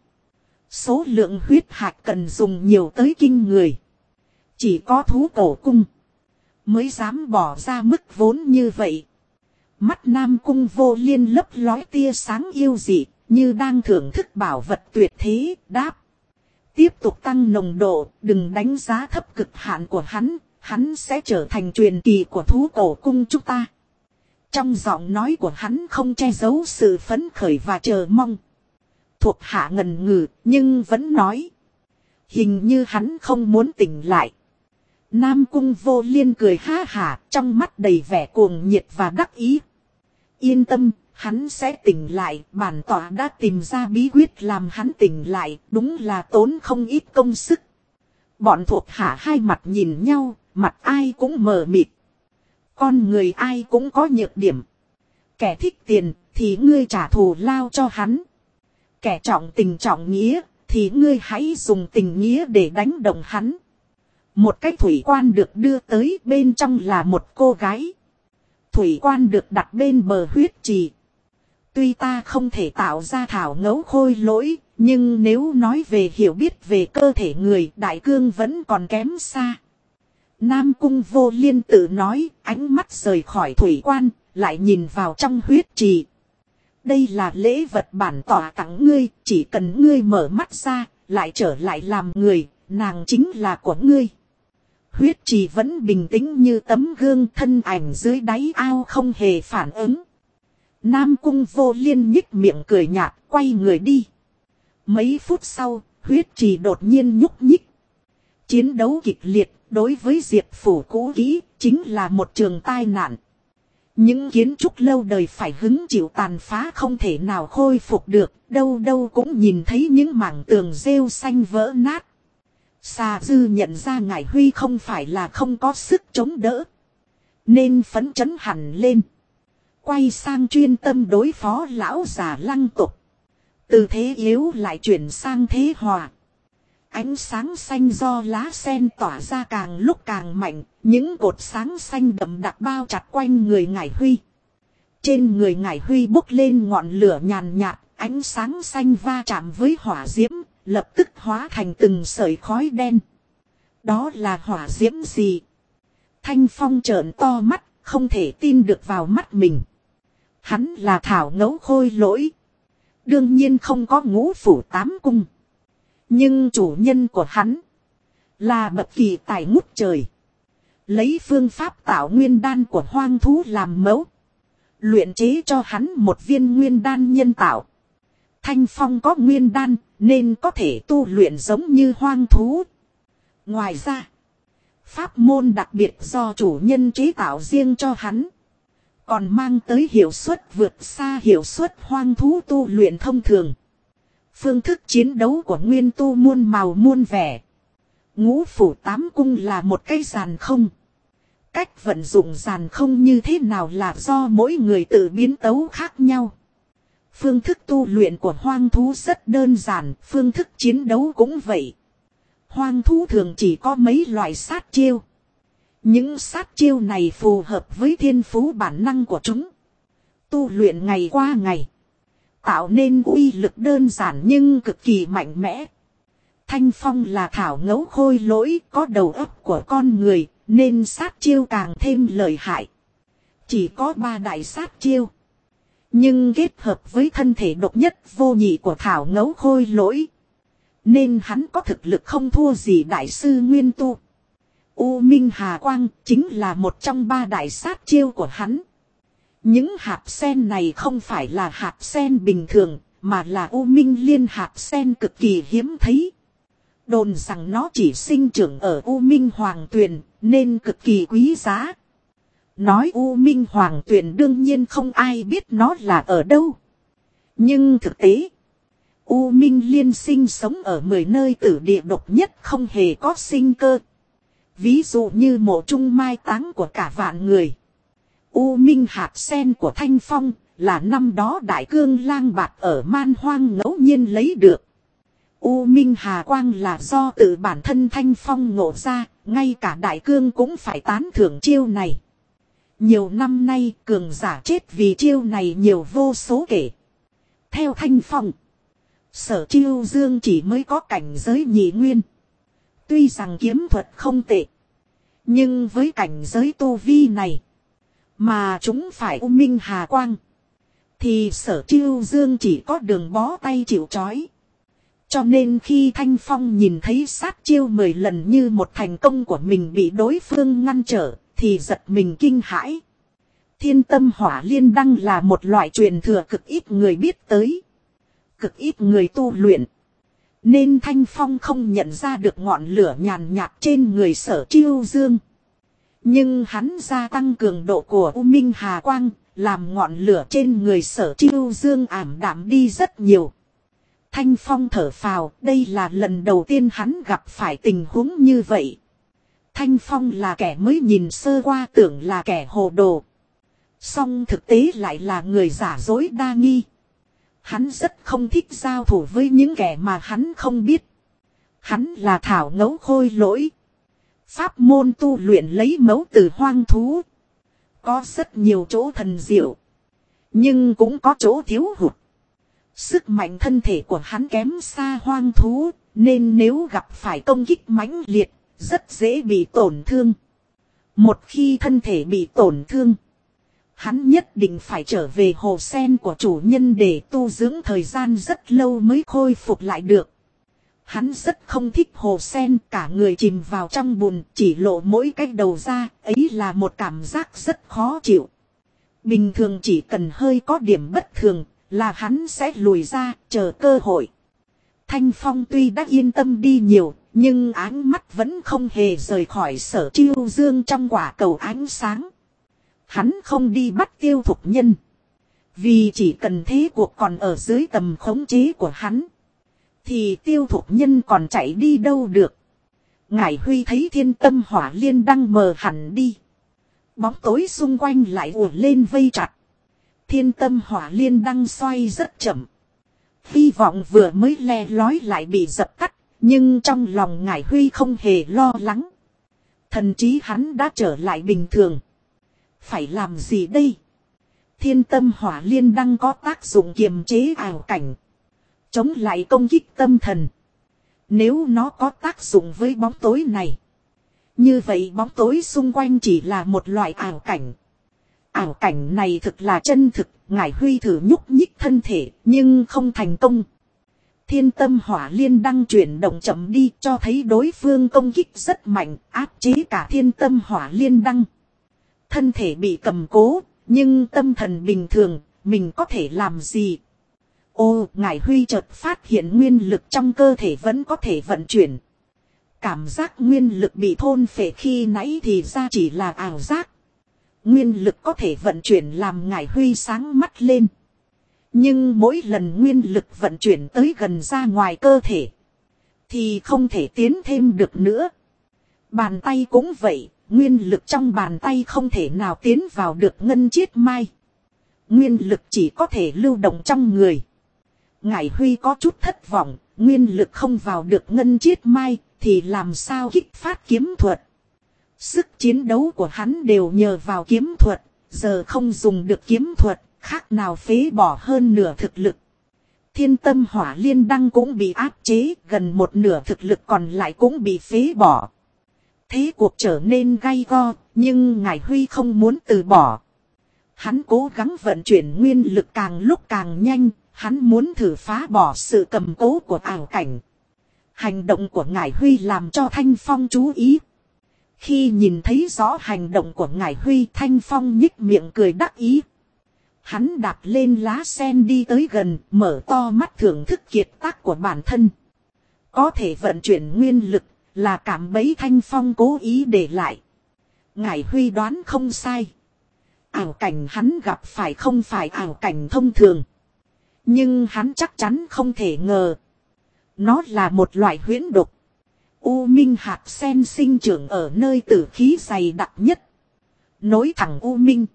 số lượng huyết hạch cần dùng nhiều tới kinh người. Chỉ có thú cổ cung mới dám bỏ ra mức vốn như vậy. Mắt Nam Cung Vô Liên lấp lói tia sáng yêu dị, như đang thưởng thức bảo vật tuyệt thế, đáp. Tiếp tục tăng nồng độ, đừng đánh giá thấp cực hạn của hắn sẽ trở thành truyền kỳ của thú cổ cung chúng ta. Trong giọng nói của hắn không che giấu sự phấn khởi và chờ mong. Thuộc hạ ngần ngừ, nhưng vẫn nói. Hình như hắn không muốn tỉnh lại. Nam Cung Vô Liên cười ha hả, trong mắt đầy vẻ cuồng nhiệt và đắc ý. Yên tâm, hắn sẽ tỉnh lại, bản tọa đã tìm ra bí quyết làm hắn tỉnh lại, đúng là tốn không ít công sức. Bọn thuộc hạ hai mặt nhìn nhau, mặt ai cũng mờ mịt. Con người ai cũng có nhược điểm. Kẻ thích tiền, thì ngươi trả thù lao cho hắn. Kẻ trọng tình trọng nghĩa, thì ngươi hãy dùng tình nghĩa để đánh động hắn. Một cái thủy quan được đưa tới, bên trong là một cô gái. Thủy quan được đặt bên bờ huyết trì. Tuy ta không thể tạo ra thảo ngẫu khôi lỗi, nhưng nếu nói về hiểu biết về cơ thể người, đại cương vẫn còn kém xa. Nam Cung Vô Liên tự nói, ánh mắt rời khỏi thủy quan, lại nhìn vào trong huyết trì. Đây là lễ vật bản tọa tặng ngươi, chỉ cần ngươi mở mắt ra, lại trở lại làm người, nàng chính là của ngươi. Huyết trì vẫn bình tĩnh như tấm gương, thân ảnh dưới đáy ao không hề phản ứng. Nam Cung Vô Liên nhích miệng cười nhạt, quay người đi. Mấy phút sau, huyết trì đột nhiên nhúc nhích. Chiến đấu kịch liệt, đối với Diệp Phủ cũ kỹ, chính là một trường tai nạn. Những kiến trúc lâu đời phải hứng chịu tàn phá không thể nào khôi phục được, đâu đâu cũng nhìn thấy những mảng tường rêu xanh vỡ nát. Xà Dư nhận ra Ngải Huy không phải là không có sức chống đỡ, nên phấn chấn hẳn lên. Quay sang chuyên tâm đối phó lão già Lăng Tục. Từ thế yếu lại chuyển sang thế hòa. Ánh sáng xanh do lá sen tỏa ra càng lúc càng mạnh, những cột sáng xanh đậm đặc bao chặt quanh người Ngải Huy. Trên người Ngải Huy bốc lên ngọn lửa nhàn nhạt, ánh sáng xanh va chạm với hỏa diễm, lập tức hóa thành từng sợi khói đen. Đó là hỏa diễm gì? Thanh Phong trợn to mắt, không thể tin được vào mắt mình. Hắn là thảo ngẫu khôi lỗi. Đương nhiên không có ngũ phủ tám cung. Nhưng chủ nhân của hắn là bậc kỳ tài ngút trời. Lấy phương pháp tạo nguyên đan của hoang thú làm mẫu. Luyện chế cho hắn một viên nguyên đan nhân tạo. Thanh Phong có nguyên đan nên có thể tu luyện giống như hoang thú. Ngoài ra, pháp môn đặc biệt do chủ nhân chế tạo riêng cho hắn. Còn mang tới hiệu suất vượt xa hiệu suất hoang thú tu luyện thông thường. Phương thức chiến đấu của nguyên tu muôn màu muôn vẻ. Ngũ phủ tám cung là một cái giàn không. Cách vận dụng giàn không như thế nào là do mỗi người tự biến tấu khác nhau. Phương thức tu luyện của hoang thú rất đơn giản, phương thức chiến đấu cũng vậy. Hoang thú thường chỉ có mấy loại sát chiêu. Những sát chiêu này phù hợp với thiên phú bản năng của chúng. Tu luyện ngày qua ngày, tạo nên uy lực đơn giản nhưng cực kỳ mạnh mẽ. Thanh phong là thảo ngẫu khôi lỗi, có đầu óc của con người, nên sát chiêu càng thêm lợi hại. Chỉ có 3 đại sát chiêu, nhưng kết hợp với thân thể độc nhất vô nhị của thảo ngẫu khôi lỗi, nên hắn có thực lực không thua gì đại sư Nguyên Tu. U Minh Hà Quang chính là một trong 3 đại sát chiêu của hắn. Những hạt sen này không phải là hạt sen bình thường, mà là U Minh Liên hạt sen cực kỳ hiếm thấy. Đồn rằng nó chỉ sinh trưởng ở U Minh Hoàng Tuyền, nên cực kỳ quý giá. Nói U Minh Hoàng Tuyền đương nhiên không ai biết nó là ở đâu. Nhưng thực tế, U Minh Liên sinh sống ở 10 nơi tử địa độc nhất không hề có sinh cơ. Ví dụ như mộ trung mai táng của cả vạn người. U Minh hạt sen của Thanh Phong là năm đó Đại Cương Lang Bạt ở Man Hoang ngẫu nhiên lấy được. U Minh Hà Quang là do tự bản thân Thanh Phong ngộ ra, ngay cả Đại Cương cũng phải tán thưởng chiêu này. Nhiều năm nay cường giả chết vì chiêu này nhiều vô số kể. Theo Thanh Phong, Sở Chiêu Dương chỉ mới có cảnh giới nhị nguyên. Tuy rằng kiếm thuật không tệ, nhưng với cảnh giới tu vi này, mà chúng phải U Minh Hà Quang, thì Sở Chiêu Dương chỉ có đường bó tay chịu trói. Cho nên khi Thanh Phong nhìn thấy sát chiêu 10 lần như một thành công của mình bị đối phương ngăn trở, thì giật mình kinh hãi. Thiên tâm hỏa liên đăng là một loại truyền thừa cực ít người biết tới, cực ít người tu luyện, nên Thanh Phong không nhận ra được ngọn lửa nhàn nhạt trên người Sở Chiêu Dương. Nhưng hắn gia tăng cường độ của U Minh Hà Quang, làm ngọn lửa trên người Sở Chiêu Dương ảm đạm đi rất nhiều. Thanh Phong thở phào, đây là lần đầu tiên hắn gặp phải tình huống như vậy. Thanh Phong là kẻ mới nhìn sơ qua tưởng là kẻ hồ đồ, song thực tế lại là người giả dối đa nghi. Hắn rất không thích giao thủ với những kẻ mà hắn không biết. Hắn là thảo ngẫu khôi lỗi. Pháp môn tu luyện lấy mẫu từ hoang thú. Có rất nhiều chỗ thần diệu, nhưng cũng có chỗ thiếu hụt. Sức mạnh thân thể của hắn kém xa hoang thú, nên nếu gặp phải công kích mãnh liệt, rất dễ bị tổn thương. Một khi thân thể bị tổn thương, hắn nhất định phải trở về hồ sen của chủ nhân để tu dưỡng thời gian rất lâu mới khôi phục lại được. Hắn rất không thích hồ sen, cả người chìm vào trong bùn, chỉ lộ mỗi cái đầu ra, ấy là một cảm giác rất khó chịu. Bình thường chỉ cần hơi có điểm bất thường, là hắn sẽ lùi ra, chờ cơ hội. Thanh Phong tuy đã yên tâm đi nhiều, nhưng ánh mắt vẫn không hề rời khỏi Sở Chiêu Dương trong quả cầu ánh sáng. Hắn không đi bắt Tiêu Thục Nhân, vì chỉ cần thế cuộc còn ở dưới tầm khống chế của hắn, thì Tiêu Thục Nhân còn chạy đi đâu được. Ngải Huy thấy thiên tâm hỏa liên đăng mờ hẳn đi, bóng tối xung quanh lại ùa lên vây chặt. Thiên tâm hỏa liên đăng xoay rất chậm, hy vọng vừa mới le lói lại bị dập tắt, nhưng trong lòng Ngải Huy không hề lo lắng. Thần trí hắn đã trở lại bình thường. Phải làm gì đây? Thiên tâm hỏa liên đăng có tác dụng kiềm chế ảo cảnh, chống lại công kích tâm thần. Nếu nó có tác dụng với bóng tối này, như vậy bóng tối xung quanh chỉ là một loại ảo cảnh. Ảo cảnh này thực là chân thực. Ngải Huy thử nhúc nhích thân thể, nhưng không thành công. Thiên tâm hỏa liên đăng chuyển động chậm đi, cho thấy đối phương công kích rất mạnh, áp chế cả thiên tâm hỏa liên đăng. Thân thể bị cầm cố, nhưng tâm thần bình thường, mình có thể làm gì? Ô, Ngải Huy chợt phát hiện nguyên lực trong cơ thể vẫn có thể vận chuyển. Cảm giác nguyên lực bị thôn phệ khi nãy thì ra chỉ là ảo giác. Nguyên lực có thể vận chuyển làm Ngải Huy sáng mắt lên. Nhưng mỗi lần nguyên lực vận chuyển tới gần ra ngoài cơ thể, thì không thể tiến thêm được nữa. Bàn tay cũng vậy, nguyên lực trong bàn tay không thể nào tiến vào được ngân chiết mai. Nguyên lực chỉ có thể lưu động trong người. Ngải Huy có chút thất vọng, nguyên lực không vào được ngân chiết mai, thì làm sao kích phát kiếm thuật. Sức chiến đấu của hắn đều nhờ vào kiếm thuật, giờ không dùng được kiếm thuật, khác nào phế bỏ hơn nửa thực lực. Thiên tâm hỏa liên đăng cũng bị áp chế, gần một nửa thực lực còn lại cũng bị phế bỏ. Thế cuộc trở nên gay go, nhưng Ngải Huy không muốn từ bỏ. Hắn cố gắng vận chuyển nguyên lực càng lúc càng nhanh, hắn muốn thử phá bỏ sự cầm cố của ảo cảnh. Hành động của Ngải Huy làm cho Thanh Phong chú ý. Khi nhìn thấy rõ hành động của Ngải Huy, Thanh Phong nhích miệng cười đắc ý. Hắn đạp lên lá sen đi tới gần, mở to mắt thưởng thức kiệt tác của bản thân. Có thể vận chuyển nguyên lực, là cảm bẫy Thanh Phong cố ý để lại. Ngải Huy đoán không sai. Ảo cảnh hắn gặp phải không phải ảo cảnh thông thường. Nhưng hắn chắc chắn không thể ngờ. Nó là một loại huyễn độc. U minh hạt sen sinh trưởng ở nơi tử khí dày đặc nhất. Nối thẳng U minh.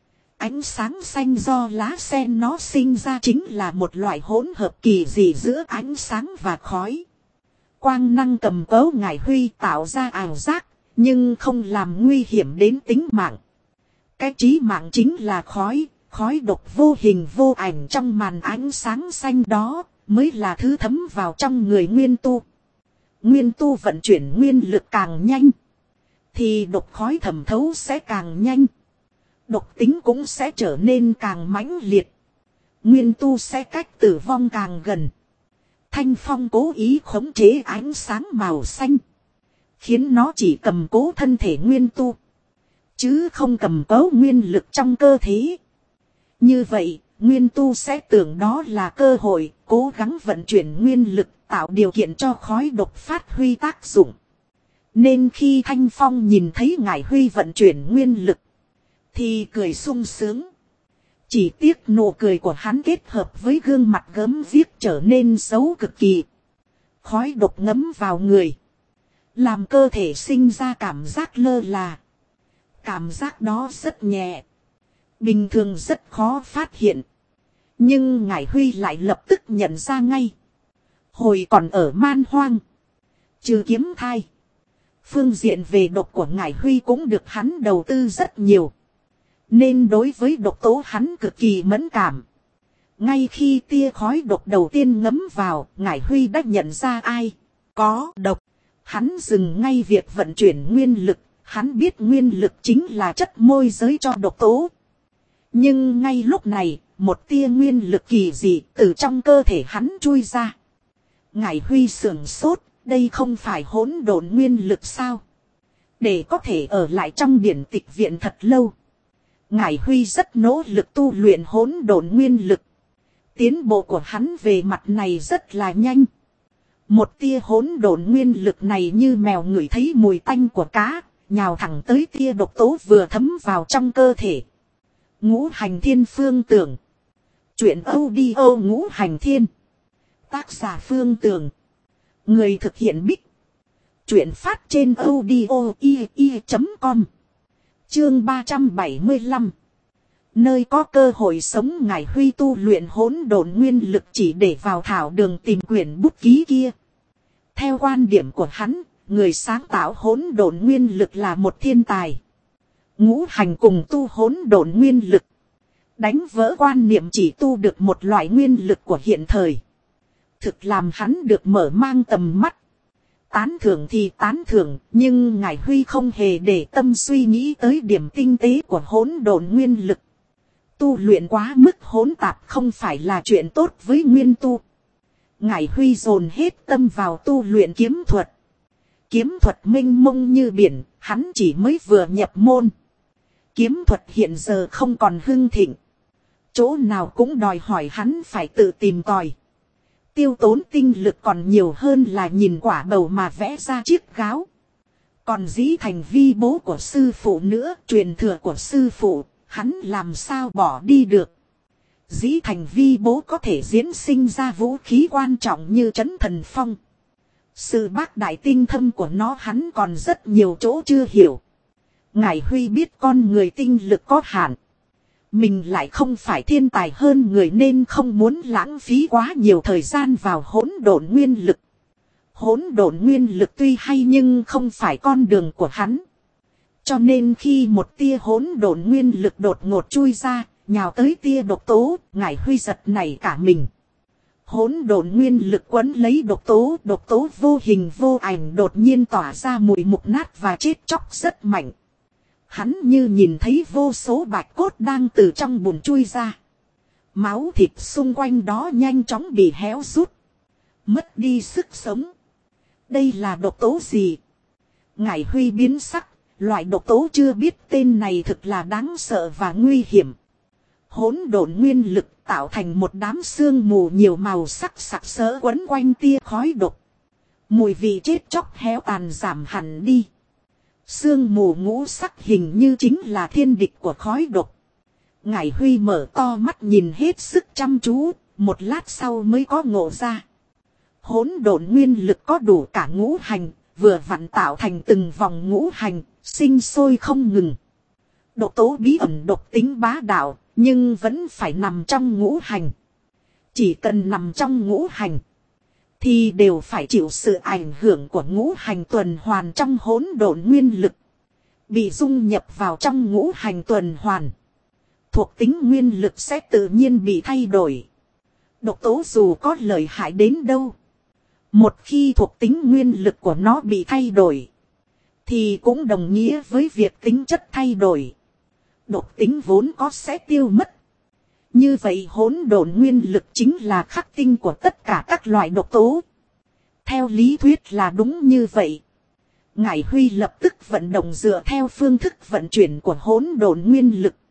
Ánh sáng xanh do lá sen nó sinh ra chính là một loại hỗn hợp kỳ dị giữa ánh sáng và khói. Quang năng cầm cấu Ngải Huy tạo ra ảo giác, nhưng không làm nguy hiểm đến tính mạng. Cái chí mạng chính là khói, khói độc vô hình vô ảnh trong màn ánh sáng xanh đó, mới là thứ thấm vào trong người nguyên tu. Nguyên tu vận chuyển nguyên lực càng nhanh, thì độc khói thẩm thấu sẽ càng nhanh. Độc tính cũng sẽ trở nên càng mãnh liệt. Nguyên tu sẽ cách tử vong càng gần. Thanh Phong cố ý khống chế ánh sáng màu xanh, khiến nó chỉ cầm cố thân thể nguyên tu, chứ không cầm cố nguyên lực trong cơ thể. Như vậy, nguyên tu sẽ tưởng đó là cơ hội, cố gắng vận chuyển nguyên lực, tạo điều kiện cho khói độc phát huy tác dụng. Nên khi Thanh Phong nhìn thấy Ngải Huy vận chuyển nguyên lực, thì cười sung sướng. Chỉ tiếc nụ cười của hắn kết hợp với gương mặt gớm ghiếc trở nên xấu cực kỳ. Khói độc ngấm vào người, làm cơ thể sinh ra cảm giác lơ là. Cảm giác đó rất nhẹ, bình thường rất khó phát hiện. Nhưng Ngải Huy lại lập tức nhận ra ngay. Hồi còn ở Man Hoang, trừ kiếm thai, phương diện về độc của Ngải Huy cũng được hắn đầu tư rất nhiều. Nên đối với độc tố hắn cực kỳ mẫn cảm. Ngay khi tia khói độc đầu tiên ngấm vào, Ngải Huy đã nhận ra ai có độc. Hắn dừng ngay việc vận chuyển nguyên lực. Hắn biết nguyên lực chính là chất môi giới cho độc tố. Nhưng ngay lúc này, một tia nguyên lực kỳ dị từ trong cơ thể hắn chui ra. Ngải Huy sửng sốt, đây không phải hỗn độn nguyên lực sao? Để có thể ở lại trong điển tịch viện thật lâu, Ngải Huy rất nỗ lực tu luyện hỗn độn nguyên lực. Tiến bộ của hắn về mặt này rất là nhanh. Một tia hỗn độn nguyên lực này như mèo ngửi thấy mùi tanh của cá, nhào thẳng tới tia độc tố vừa thấm vào trong cơ thể. Ngũ Hành Thiên Phương Tưởng. Chuyện audio Ngũ Hành Thiên. Tác giả Phương Tưởng. Người thực hiện Bích. Chuyện phát trên audio.com. Chương 375. Nơi có cơ hội sống Ngải Huy tu luyện hỗn độn nguyên lực chỉ để vào thảo đường tìm quyển bút ký kia. Theo quan điểm của hắn, người sáng tạo hỗn độn nguyên lực là một thiên tài. Ngũ hành cùng tu hỗn độn nguyên lực, đánh vỡ quan niệm chỉ tu được một loại nguyên lực của hiện thời. Thực làm hắn được mở mang tầm mắt. Tán thưởng thì tán thưởng, nhưng Ngải Huy không hề để tâm suy nghĩ tới điểm tinh tế của hỗn độn nguyên lực. Tu luyện quá mức hỗn tạp không phải là chuyện tốt với nguyên tu. Ngải Huy dồn hết tâm vào tu luyện kiếm thuật. Kiếm thuật mênh mông như biển, hắn chỉ mới vừa nhập môn. Kiếm thuật hiện giờ không còn hưng thịnh. Chỗ nào cũng đòi hỏi hắn phải tự tìm tòi. Tiêu tốn tinh lực còn nhiều hơn là nhìn quả bầu mà vẽ ra chiếc gáo. Còn dĩ thành vi bố của sư phụ nữa, truyền thừa của sư phụ, hắn làm sao bỏ đi được. Dĩ thành vi bố có thể diễn sinh ra vũ khí quan trọng như trấn thần phong. Sự bác đại tinh thâm của nó hắn còn rất nhiều chỗ chưa hiểu. Ngải Huy biết con người tinh lực có hạn. Mình lại không phải thiên tài hơn người nên không muốn lãng phí quá nhiều thời gian vào hỗn độn nguyên lực. Hỗn độn nguyên lực tuy hay nhưng không phải con đường của hắn. Cho nên khi một tia hỗn độn nguyên lực đột ngột chui ra, nhào tới tia độc tố, Ngải Huy giật nảy cả mình. Hỗn độn nguyên lực quấn lấy độc tố vô hình vô ảnh đột nhiên tỏa ra mùi mục nát và chết chóc rất mạnh. Hắn như nhìn thấy vô số bạch cốt đang từ trong bùn chui ra. Máu thịt xung quanh đó nhanh chóng bị héo rút. Mất đi sức sống. Đây là độc tố gì? Ngải Huy biến sắc, loại độc tố chưa biết tên này thực là đáng sợ và nguy hiểm. Hỗn độn nguyên lực tạo thành một đám sương mù nhiều màu sắc sặc sỡ quấn quanh tia khói độc. Mùi vị chết chóc héo tàn giảm hẳn đi. Sương mù ngũ sắc hình như chính là thiên địch của khói độc. Ngải Huy mở to mắt nhìn hết sức chăm chú, một lát sau mới có ngộ ra. Hỗn độn nguyên lực có đủ cả ngũ hành, vừa vặn tạo thành từng vòng ngũ hành, sinh sôi không ngừng. Độc tố bí ẩn độc tính bá đạo, nhưng vẫn phải nằm trong ngũ hành. Chỉ cần nằm trong ngũ hành, thì đều phải chịu sự ảnh hưởng của ngũ hành tuần hoàn trong hỗn độn nguyên lực. Bị dung nhập vào trong ngũ hành tuần hoàn. Thuộc tính nguyên lực sẽ tự nhiên bị thay đổi. Độc tố dù có lợi hại đến đâu, một khi thuộc tính nguyên lực của nó bị thay đổi, thì cũng đồng nghĩa với việc tính chất thay đổi. Độc tính vốn có sẽ tiêu mất. Như vậy hỗn độn nguyên lực chính là khắc tinh của tất cả các loại độc tố. Theo lý thuyết là đúng như vậy. Ngải Huy lập tức vận động dựa theo phương thức vận chuyển của hỗn độn nguyên lực.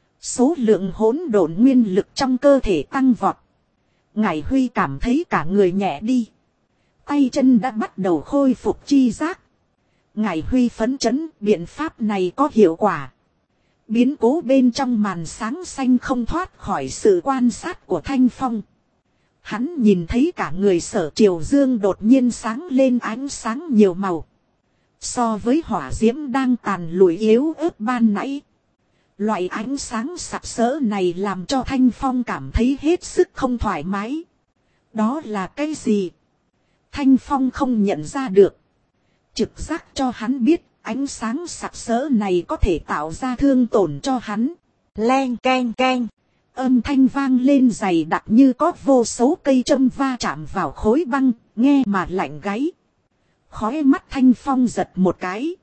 Số lượng hỗn độn nguyên lực trong cơ thể tăng vọt. Ngải Huy cảm thấy cả người nhẹ đi. Tay chân đã bắt đầu khôi phục chi giác. Ngải Huy phấn chấn biện pháp này có hiệu quả. Biến cố bên trong màn sáng xanh không thoát khỏi sự quan sát của Thanh Phong. Hắn nhìn thấy cả người Sở Triều Dương đột nhiên sáng lên ánh sáng nhiều màu. So với hỏa diễm đang tàn lụi yếu ớt ban nãy. Loại ánh sáng sặc sỡ này làm cho Thanh Phong cảm thấy hết sức không thoải mái. Đó là cái gì? Thanh Phong không nhận ra được. Trực giác cho hắn biết ánh sáng sặc sỡ này có thể tạo ra thương tổn cho hắn. Leng keng keng. Âm thanh vang lên dày đặc như có vô số cây châm va chạm vào khối băng, nghe mà lạnh gáy. Khóe mắt Thanh Phong giật một cái.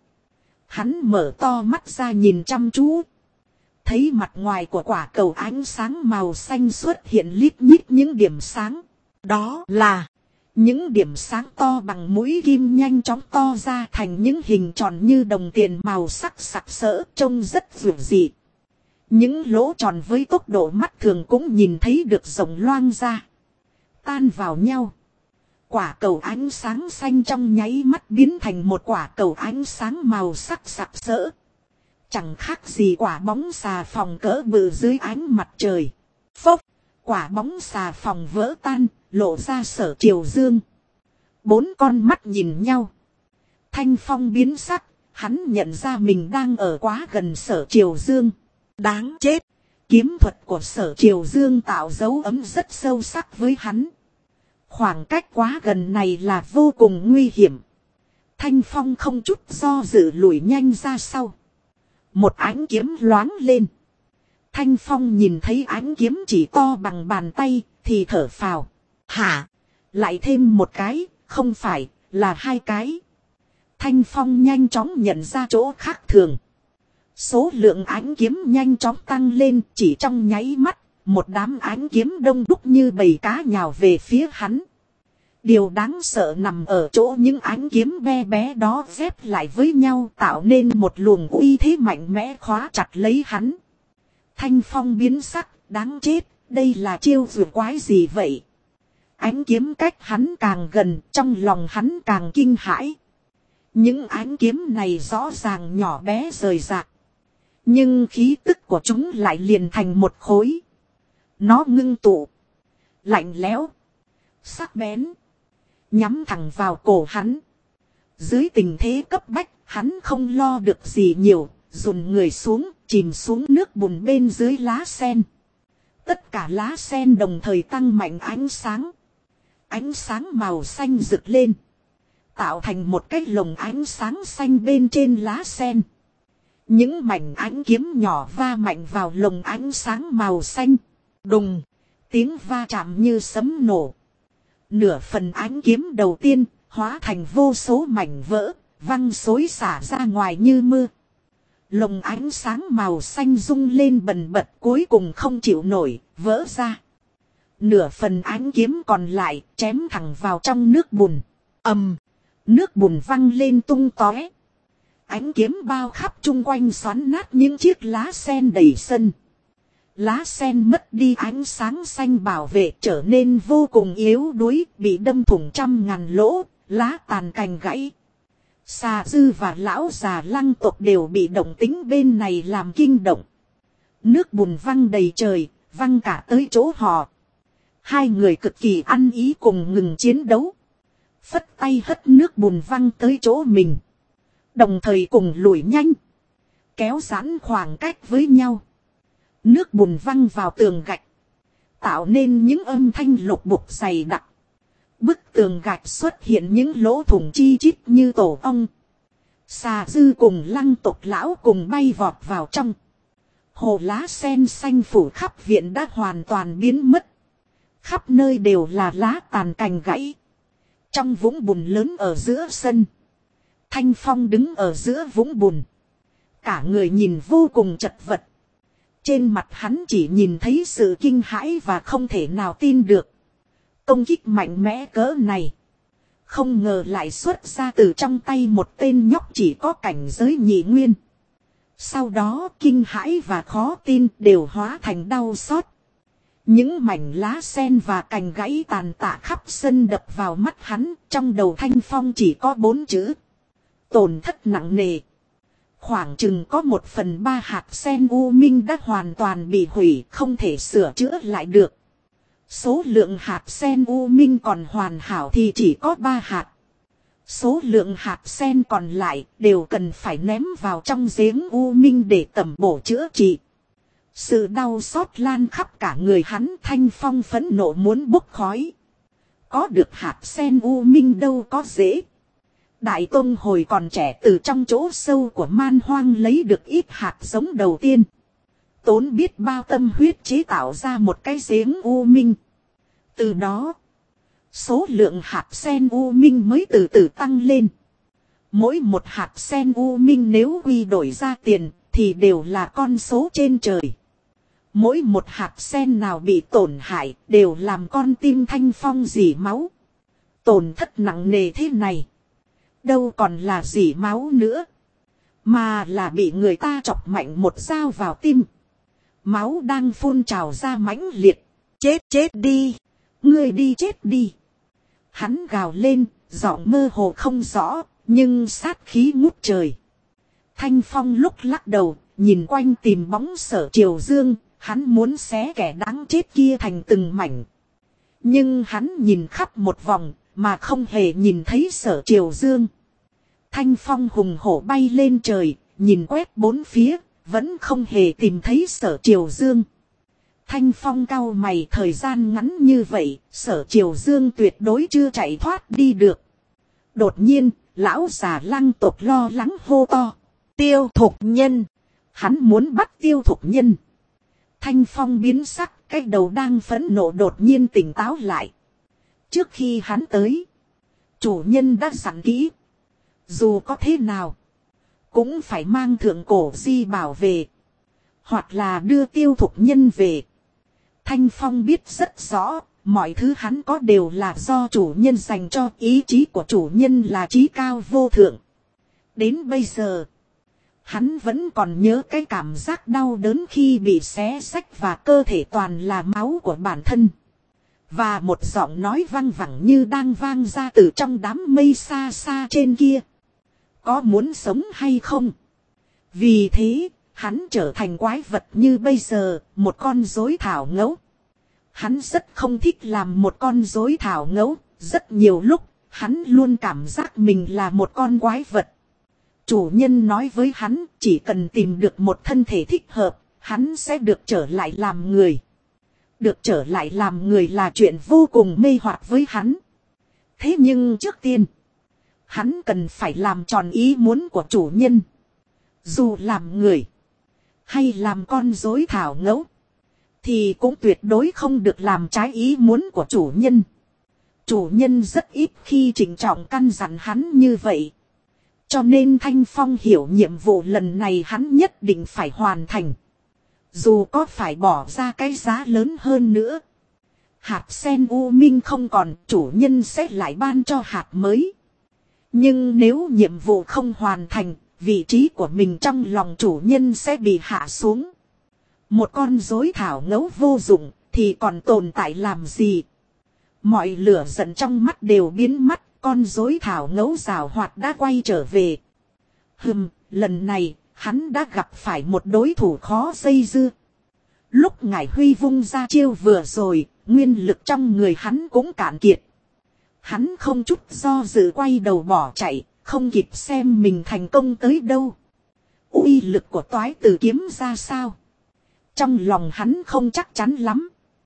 Hắn mở to mắt ra nhìn chăm chú. Thấy mặt ngoài của quả cầu ánh sáng màu xanh xuất hiện lít nhít những điểm sáng. Đó là những điểm sáng to bằng mũi kim nhanh chóng to ra thành những hình tròn như đồng tiền màu sắc sặc sỡ trông rất vượt dị. Những lỗ tròn với tốc độ mắt thường cũng nhìn thấy được rộng loang ra. Tan vào nhau. Quả cầu ánh sáng xanh trong nháy mắt biến thành một quả cầu ánh sáng màu sắc sặc sỡ. Chẳng khác gì quả bóng xà phòng cỡ bự dưới ánh mặt trời. Phốc, quả bóng xà phòng vỡ tan, lộ ra Sở Triều Dương. Bốn con mắt nhìn nhau. Thanh Phong biến sắc, hắn nhận ra mình đang ở quá gần Sở Triều Dương. Đáng chết, kiếm thuật của Sở Triều Dương tạo dấu ấn rất sâu sắc với hắn. Khoảng cách quá gần này là vô cùng nguy hiểm. Thanh Phong không chút do dự lùi nhanh ra sau. Một ánh kiếm loáng lên. Thanh Phong nhìn thấy ánh kiếm chỉ to bằng bàn tay thì thở phào. Hả? Lại thêm một cái, không phải, là hai cái. Thanh Phong nhanh chóng nhận ra chỗ khác thường. Số lượng ánh kiếm nhanh chóng tăng lên chỉ trong nháy mắt. Một đám ánh kiếm đông đúc như bầy cá nhào về phía hắn. Điều đáng sợ nằm ở chỗ những ánh kiếm be bé đó ghép lại với nhau tạo nên một luồng uy thế mạnh mẽ khóa chặt lấy hắn. Thanh Phong biến sắc, đáng chết, đây là chiêu vừa quái gì vậy? Ánh kiếm cách hắn càng gần, trong lòng hắn càng kinh hãi. Những ánh kiếm này rõ ràng nhỏ bé rời rạc. Nhưng khí tức của chúng lại liền thành một khối. Nó ngưng tụ, lạnh lẽo, sắc bén, nhắm thẳng vào cổ hắn. Dưới tình thế cấp bách, hắn không lo được gì nhiều, dồn người xuống, chìm xuống nước bùn bên dưới lá sen. Tất cả lá sen đồng thời tăng mạnh ánh sáng. Ánh sáng màu xanh rực lên, tạo thành một cái lồng ánh sáng xanh bên trên lá sen. Những mảnh ánh kiếm nhỏ va mạnh vào lồng ánh sáng màu xanh. Đùng, tiếng va chạm như sấm nổ. Nửa phần ánh kiếm đầu tiên hóa thành vô số mảnh vỡ, văng xối xả ra ngoài như mưa. Lồng ánh sáng màu xanh rung lên bần bật, cuối cùng không chịu nổi, vỡ ra. Nửa phần ánh kiếm còn lại chém thẳng vào trong nước bùn. Ầm, nước bùn văng lên tung tóe. Ánh kiếm bao khắp chung quanh xoắn nát những chiếc lá sen đầy sân. Lá sen mất đi ánh sáng xanh bảo vệ, trở nên vô cùng yếu đuối, bị đâm thủng trăm ngàn lỗ, lá tàn cành gãy. Xà Dư và lão già Lăng tộc đều bị động tĩnh bên này làm kinh động. Nước bùn văng đầy trời, văng cả tới chỗ họ. Hai người cực kỳ ăn ý cùng ngừng chiến đấu. Phất tay hất nước bùn văng tới chỗ mình. Đồng thời cùng lùi nhanh. Kéo giãn khoảng cách với nhau. Nước bùn văng vào tường gạch. Tạo nên những âm thanh lục bục dày đặc. Bức tường gạch xuất hiện những lỗ thủng chi chít như tổ ong. Xà Dư cùng Lăng tộc lão cùng bay vọt vào trong. Hồ lá sen xanh phủ khắp viện đã hoàn toàn biến mất. Khắp nơi đều là lá tàn cành gãy. Trong vũng bùn lớn ở giữa sân, Thanh Phong đứng ở giữa vũng bùn. Cả người nhìn vô cùng chật vật. Trên mặt hắn chỉ nhìn thấy sự kinh hãi và không thể nào tin được. Công kích mạnh mẽ cỡ này, không ngờ lại xuất ra từ trong tay một tên nhóc chỉ có cảnh giới nhị nguyên. Sau đó kinh hãi và khó tin đều hóa thành đau xót. Những mảnh lá sen và cành gãy tàn tạ khắp sân đập vào mắt hắn. Trong đầu Thanh Phong chỉ có 4 chữ: tổn thất nặng nề. Khoảng chừng có 1/3 hạt sen u minh đã hoàn toàn bị hủy, không thể sửa chữa lại được. Số lượng hạt sen u minh còn hoàn hảo thì chỉ có 3 hạt. Số lượng hạt sen còn lại đều cần phải ném vào trong giếng u minh để tẩm bổ chữa trị. Sự đau xót lan khắp cả người hắn. Thanh Phong phẫn nộ muốn bốc khói. Có được hạt sen u minh đâu có dễ. Đại Tông hồi còn trẻ từ trong chỗ sâu của man hoang lấy được ít hạt giống đầu tiên. Tốn biết bao tâm huyết chế tạo ra một cái giếng u minh. Từ đó, số lượng hạt sen u minh mới từ từ tăng lên. Mỗi một hạt sen u minh nếu quy đổi ra tiền thì đều là con số trên trời. Mỗi một hạt sen nào bị tổn hại đều làm con tim Thanh Phong rỉ máu. Tổn thất nặng nề thế này, đâu còn là rỉ máu nữa, mà là bị người ta chọc mạnh một dao vào tim. Máu đang phun trào ra mãnh liệt. Chết đi, ngươi đi chết đi. Hắn gào lên, giọng mơ hồ không rõ, nhưng sát khí ngút trời. Thanh Phong lúc lắc đầu, nhìn quanh tìm bóng Sở Triều Dương. Hắn muốn xé kẻ đáng chết kia thành từng mảnh. Nhưng hắn nhìn khắp một vòng mà không hề nhìn thấy Sở Triều Dương. Thanh Phong hùng hổ bay lên trời, nhìn quét bốn phía, vẫn không hề tìm thấy Sở Triều Dương. Thanh Phong cau mày, thời gian ngắn như vậy, Sở Triều Dương tuyệt đối chưa chạy thoát đi được. Đột nhiên, lão già Lăng tộc lo lắng hô to: Tiêu Thục Nhân! Hắn muốn bắt Tiêu Thục Nhân. Thanh Phong biến sắc, cái đầu đang phẫn nộ đột nhiên tỉnh táo lại. Trước khi hắn tới, chủ nhân đã dặn kỹ. Dù có thế nào, cũng phải mang thượng cổ di bảo về. Hoặc là đưa Tiêu Thục Nhân về. Thanh Phong biết rất rõ, mọi thứ hắn có đều là do chủ nhân dành cho. Ý chí của chủ nhân là chí cao vô thượng. Đến bây giờ, hắn vẫn còn nhớ cái cảm giác đau đớn khi bị xé xách và cơ thể toàn là máu của bản thân. Và một giọng nói vang vẳng như đang vang ra từ trong đám mây xa xa trên kia. Có muốn sống hay không? Vì thế, hắn trở thành quái vật như bây giờ, một con rối thảo ngẫu. Hắn rất không thích làm một con rối thảo ngẫu, rất nhiều lúc, hắn luôn cảm giác mình là một con quái vật. Chủ nhân nói với hắn, chỉ cần tìm được một thân thể thích hợp, hắn sẽ được trở lại làm người. Được trở lại làm người là chuyện vô cùng mê hoặc với hắn. Thế nhưng trước tiên, hắn cần phải làm tròn ý muốn của chủ nhân. Dù làm người. Hay làm con rối thảo ngẫu. Thì cũng tuyệt đối không được làm trái ý muốn của chủ nhân. Chủ nhân rất ít khi trịnh trọng căn dặn hắn như vậy. Cho nên Thanh Phong hiểu nhiệm vụ lần này hắn nhất định phải hoàn thành. Dù có phải bỏ ra cái giá lớn hơn nữa. Hạt sen u minh không còn, chủ nhân sẽ lại ban cho hạt mới. Nhưng nếu nhiệm vụ không hoàn thành, vị trí của mình trong lòng chủ nhân sẽ bị hạ xuống. Một con rối thảo ngẫu vô dụng thì còn tồn tại làm gì? Mọi lửa giận trong mắt đều biến mất, con rối thảo ngẫu giảo hoạt đã quay trở về. Lần này hắn đã gặp phải một đối thủ khó dây dưa. Lúc Ngải Huy vung ra chiêu vừa rồi, nguyên lực trong người hắn cũng cạn kiệt. Hắn không chút do dự quay đầu bỏ chạy, không kịp xem mình thành công tới đâu. Uy lực của toái tử kiếm ra sao? Trong lòng hắn không chắc chắn lắm.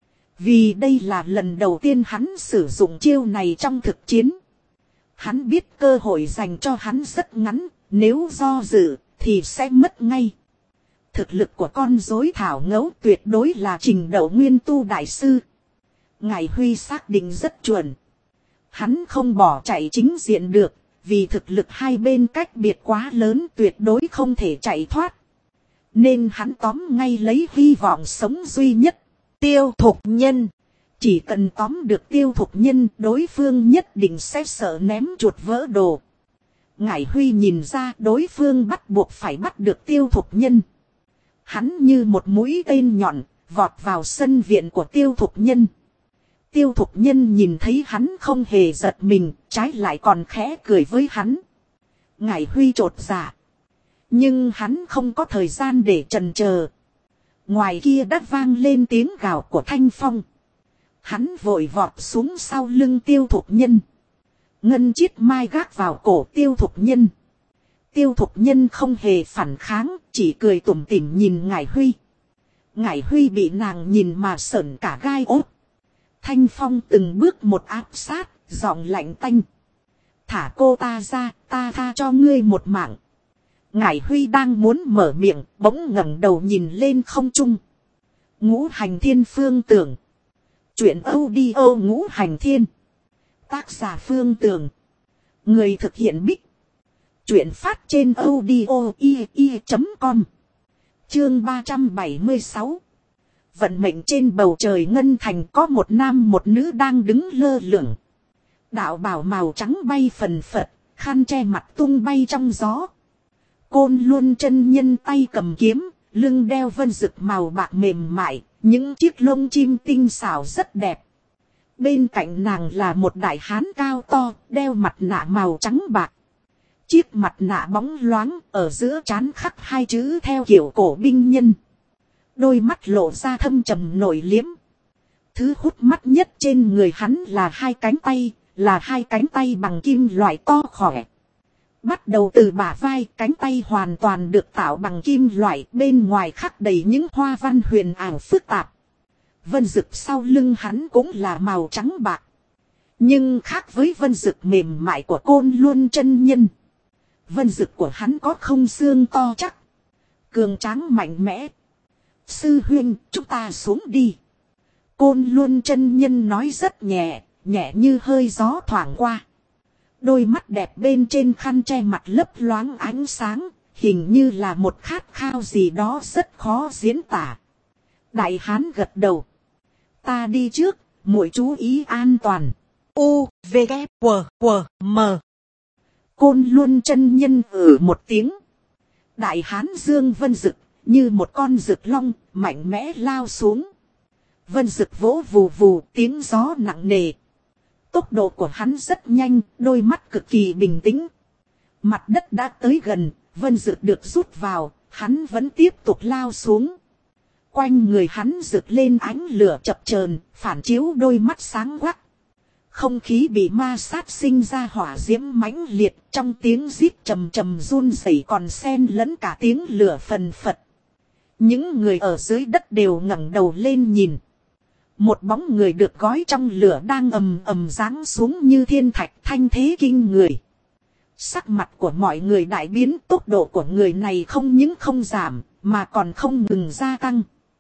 Vì đây là lần đầu tiên hắn sử dụng chiêu này trong thực chiến. Hắn biết cơ hội dành cho hắn rất ngắn, nếu do dự thì sẽ mất ngay. Thực lực của con rối thảo ngẫu tuyệt đối là trình độ nguyên tu đại sư. Ngải Huy xác định rất chuẩn. Hắn không bỏ chạy chính diện được, vì thực lực hai bên cách biệt quá lớn tuyệt đối không thể chạy thoát. Nên hắn tóm ngay lấy hy vọng sống duy nhất, Tiêu Thục Nhân. Chỉ cần tóm được Tiêu Thục Nhân, đối phương nhất định sẽ sợ ném chuột vỡ đồ. Ngải Huy nhìn ra đối phương bắt buộc phải bắt được Tiêu Thục Nhân. Hắn như một mũi tên nhọn, vọt vào sân viện của Tiêu Thục Nhân. Tiêu Thục Nhân nhìn thấy hắn không hề giật mình, trái lại còn khẽ cười với hắn. Ngải Huy chột dạ. Nhưng hắn không có thời gian để chần chờ. Ngoài kia đã vang lên tiếng gào của Thanh Phong. Hắn vội vọt xuống sau lưng Tiêu Thục Nhân. Ngân chiết mai gác vào cổ Tiêu Thục Nhân. Tiêu Thục Nhân không hề phản kháng, chỉ cười tủm tỉm nhìn Ngải Huy. Ngải Huy bị nàng nhìn mà sởn cả gai ốt. Thanh Phong từng bước một áp sát, giọng lạnh tanh. Thả cô ta ra, ta tha cho ngươi một mạng. Ngải Huy đang muốn mở miệng, bỗng ngẩng đầu nhìn lên không trung. Ngũ Hành Thiên Phương Tưởng. Chuyện audio Ngũ Hành Thiên. Tác giả Phương Tưởng. Người thực hiện Bích. Chuyện phát trên audio.com. Chương 376. Vận mệnh trên bầu trời ngân thành có một nam một nữ đang đứng lơ lửng. Đạo bào màu trắng bay phần phật, khăn che mặt tung bay trong gió. Côn Luân chân nhân tay cầm kiếm, lưng đeo vân dực màu bạc mềm mại, những chiếc lông chim tinh xảo rất đẹp. Bên cạnh nàng là một đại hán cao to, đeo mặt nạ màu trắng bạc. Chiếc mặt nạ bóng loáng, ở giữa trán khắc hai chữ theo kiểu cổ binh nhân. Đôi mắt lộ ra thâm trầm nổi liếm. Thứ hút mắt nhất trên người hắn là hai cánh tay bằng kim loại to khỏe. Bắt đầu từ bả vai, cánh tay hoàn toàn được tạo bằng kim loại, bên ngoài khắc đầy những hoa văn huyền ảo phức tạp. Vân dực sau lưng hắn cũng là màu trắng bạc. Nhưng khác với vân dực mềm mại của Côn Luân chân nhân. Vân dực của hắn có không xương to chắc, cường tráng mạnh mẽ. Sư huynh, chúng ta xuống đi. Côn Luân chân nhân nói rất nhẹ, nhẹ như hơi gió thoảng qua. Đôi mắt đẹp bên trên khăn che mặt lấp loáng ánh sáng, hình như là một khát khao gì đó rất khó diễn tả. Đại hán gật đầu. Ta đi trước, muội chú ý an toàn. U, V, K, W, W, M. Côn Luân chân nhân một tiếng. Đại hán dương vân dực, như một con dực long, mạnh mẽ lao xuống. Vân dực vỗ vù vù, tiếng gió nặng nề. Tốc độ của hắn rất nhanh, đôi mắt cực kỳ bình tĩnh. Mặt đất đã tới gần, vân dực được rút vào, hắn vẫn tiếp tục lao xuống. Quanh người hắn rực lên ánh lửa chập chờn, phản chiếu đôi mắt sáng quắc. Không khí bị ma sát sinh ra hỏa diễm mãnh liệt, trong tiếng rít trầm trầm run rẩy còn xen lẫn cả tiếng lửa phần phật. Những người ở dưới đất đều ngẩng đầu lên nhìn. Một bóng người được gói trong lửa đang ầm ầm giáng xuống như thiên thạch, thanh thế kinh người. Sắc mặt của mọi người đại biến, tốc độ của người này không những không giảm, mà còn không ngừng gia tăng.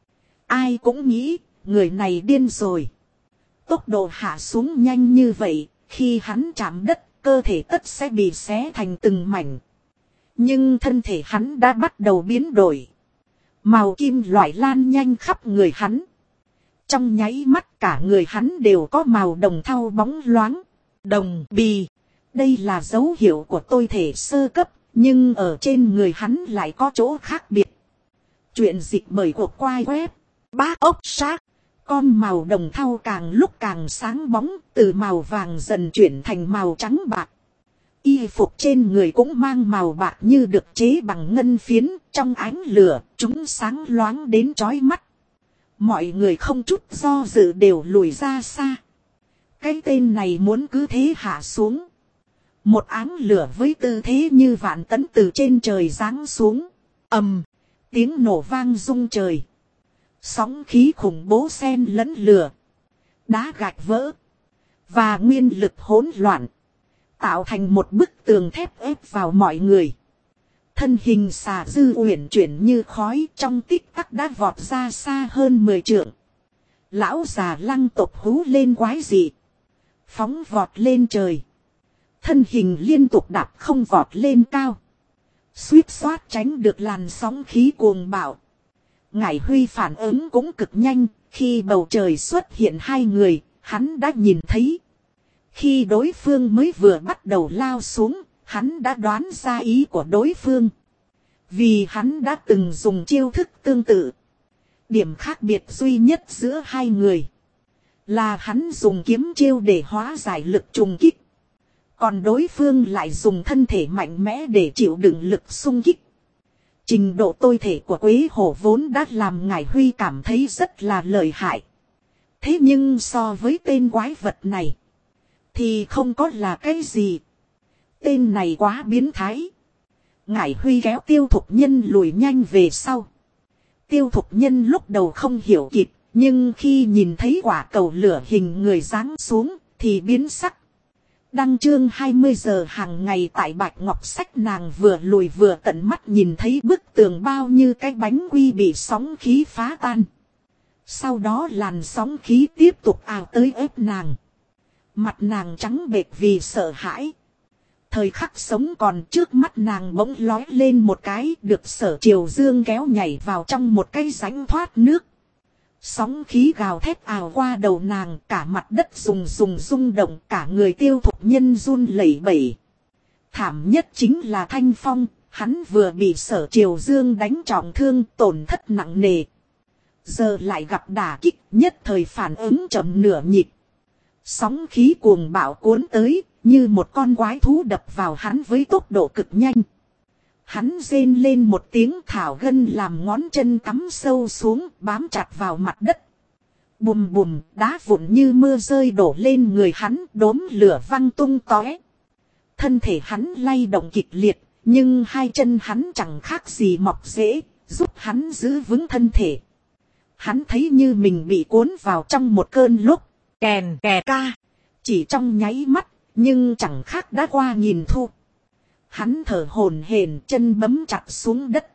Ai cũng nghĩ, người này điên rồi. Tốc độ hạ xuống nhanh như vậy, khi hắn chạm đất, cơ thể tất sẽ bị xé thành từng mảnh. Nhưng thân thể hắn đã bắt đầu biến đổi. Màu kim loại lan nhanh khắp người hắn. Trong nháy mắt cả người hắn đều có màu đồng thau bóng loáng. Đồng bì. Đây là dấu hiệu của tôi thể sơ cấp, nhưng ở trên người hắn lại có chỗ khác biệt. Chuyện dịch bởi cuộc quay web. Bác ốc xác. Con màu đồng thau càng lúc càng sáng bóng, từ màu vàng dần chuyển thành màu trắng bạc. Y phục trên người cũng mang màu bạc như được chế bằng ngân phiến, trong ánh lửa, chúng sáng loáng đến chói mắt. Mọi người không chút do dự đều lùi ra xa. Cái tên này muốn cứ thế hạ xuống. Một áng lửa với tư thế như vạn tấn từ trên trời giáng xuống. Ầm, tiếng nổ vang rung trời. Sóng khí khủng bố xen lẫn lửa. Đá gạch vỡ. Và nguyên lực hỗn loạn. Tạo thành một bức tường thép ép vào mọi người. Thân hình xà dư uyển chuyển như khói, trong tích tắc đã vọt ra xa hơn 10 trượng. Lão già Lăng tộc hú lên quái dị. Phóng vọt lên trời. Thân hình liên tục đạp không vọt lên cao. Suýt xoát tránh được làn sóng khí cuồng bạo. Ngải Huy phản ứng cũng cực nhanh, khi bầu trời xuất hiện hai người, hắn đã nhìn thấy. Khi đối phương mới vừa bắt đầu lao xuống, hắn đã đoán ra ý của đối phương. Vì hắn đã từng dùng chiêu thức tương tự. Điểm khác biệt duy nhất giữa hai người là hắn dùng kiếm chiêu để hóa giải lực trùng kích. Còn đối phương lại dùng thân thể mạnh mẽ để chịu đựng lực xung kích. Trình độ tôi thể của Quế Hổ vốn đã làm Ngải Huy cảm thấy rất là lợi hại. Thế nhưng so với tên quái vật này thì không có là cái gì. Tên này quá biến thái. Ngải Huy kéo Tiêu Thục Nhân lùi nhanh về sau. Tiêu Thục Nhân lúc đầu không hiểu kịp, nhưng khi nhìn thấy quả cầu lửa hình người giáng xuống thì biến sắc. Đăng chương 20 giờ hàng ngày tại Bạch Ngọc Sách, nàng vừa lùi vừa tận mắt nhìn thấy bức tường bao như cái bánh quy bị sóng khí phá tan. Sau đó làn sóng khí tiếp tục ào tới ép nàng. Mặt nàng trắng bệch vì sợ hãi. Thời khắc sống còn trước mắt nàng bỗng lói lên một cái, được Sở Triều Dương kéo nhảy vào trong một cái rãnh thoát nước. Sóng khí gào thét ào qua đầu nàng, cả mặt đất rung rung động, cả người Tiêu Thục Nhân run lẩy bẩy. Thảm nhất chính là Thanh Phong, hắn vừa bị Sở Triều Dương đánh trọng thương, tổn thất nặng nề. Giờ lại gặp đả kích, nhất thời phản ứng chậm nửa nhịp. Sóng khí cuồng bạo cuốn tới, như một con quái thú đập vào hắn với tốc độ cực nhanh. Hắn rên lên một tiếng, thảo gân làm ngón chân cắm sâu xuống, bám chặt vào mặt đất. Bùm bùm, đá vụn như mưa rơi đổ lên người hắn, đốm lửa văng tung tóe. Thân thể hắn lay động kịch liệt, nhưng hai chân hắn chẳng khác gì mọc rễ, giúp hắn giữ vững thân thể. Hắn thấy như mình bị cuốn vào trong một cơn lốc, kèn kè ca. Chỉ trong nháy mắt, nhưng chẳng khác đã qua nghìn thu. Hắn thở hổn hển, chân bấm chặt xuống đất.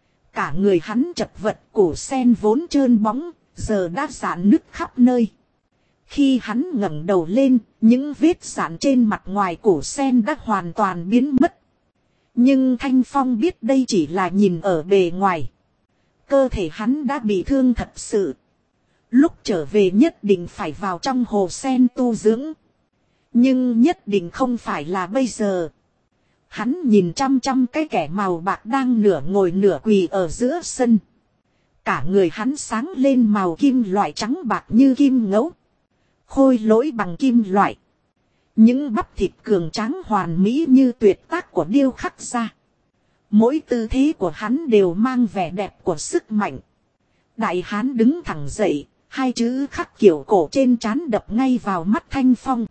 Cả người hắn chật vật, củ sen vốn trơn bóng, giờ đã rạn nứt khắp nơi. Khi hắn ngẩng đầu lên, những vết rạn trên mặt ngoài củ sen đã hoàn toàn biến mất. Nhưng Thanh Phong biết đây chỉ là nhìn ở bề ngoài. Cơ thể hắn đã bị thương thật sự. Lúc trở về nhất định phải vào trong hồ sen tu dưỡng. Nhưng nhất định không phải là bây giờ. Hắn nhìn chăm chăm cái kẻ màu bạc đang nửa ngồi nửa quỳ ở giữa sân. Cả người hắn sáng lên màu kim loại trắng bạc như kim ngẫu. Khôi lỗi bằng kim loại. Những bắp thịt cường tráng hoàn mỹ như tuyệt tác của điêu khắc ra. Mỗi tư thế của hắn đều mang vẻ đẹp của sức mạnh. Đại hán đứng thẳng dậy, hai chữ khắc kiểu cổ trên trán đập ngay vào mắt Thanh Phong.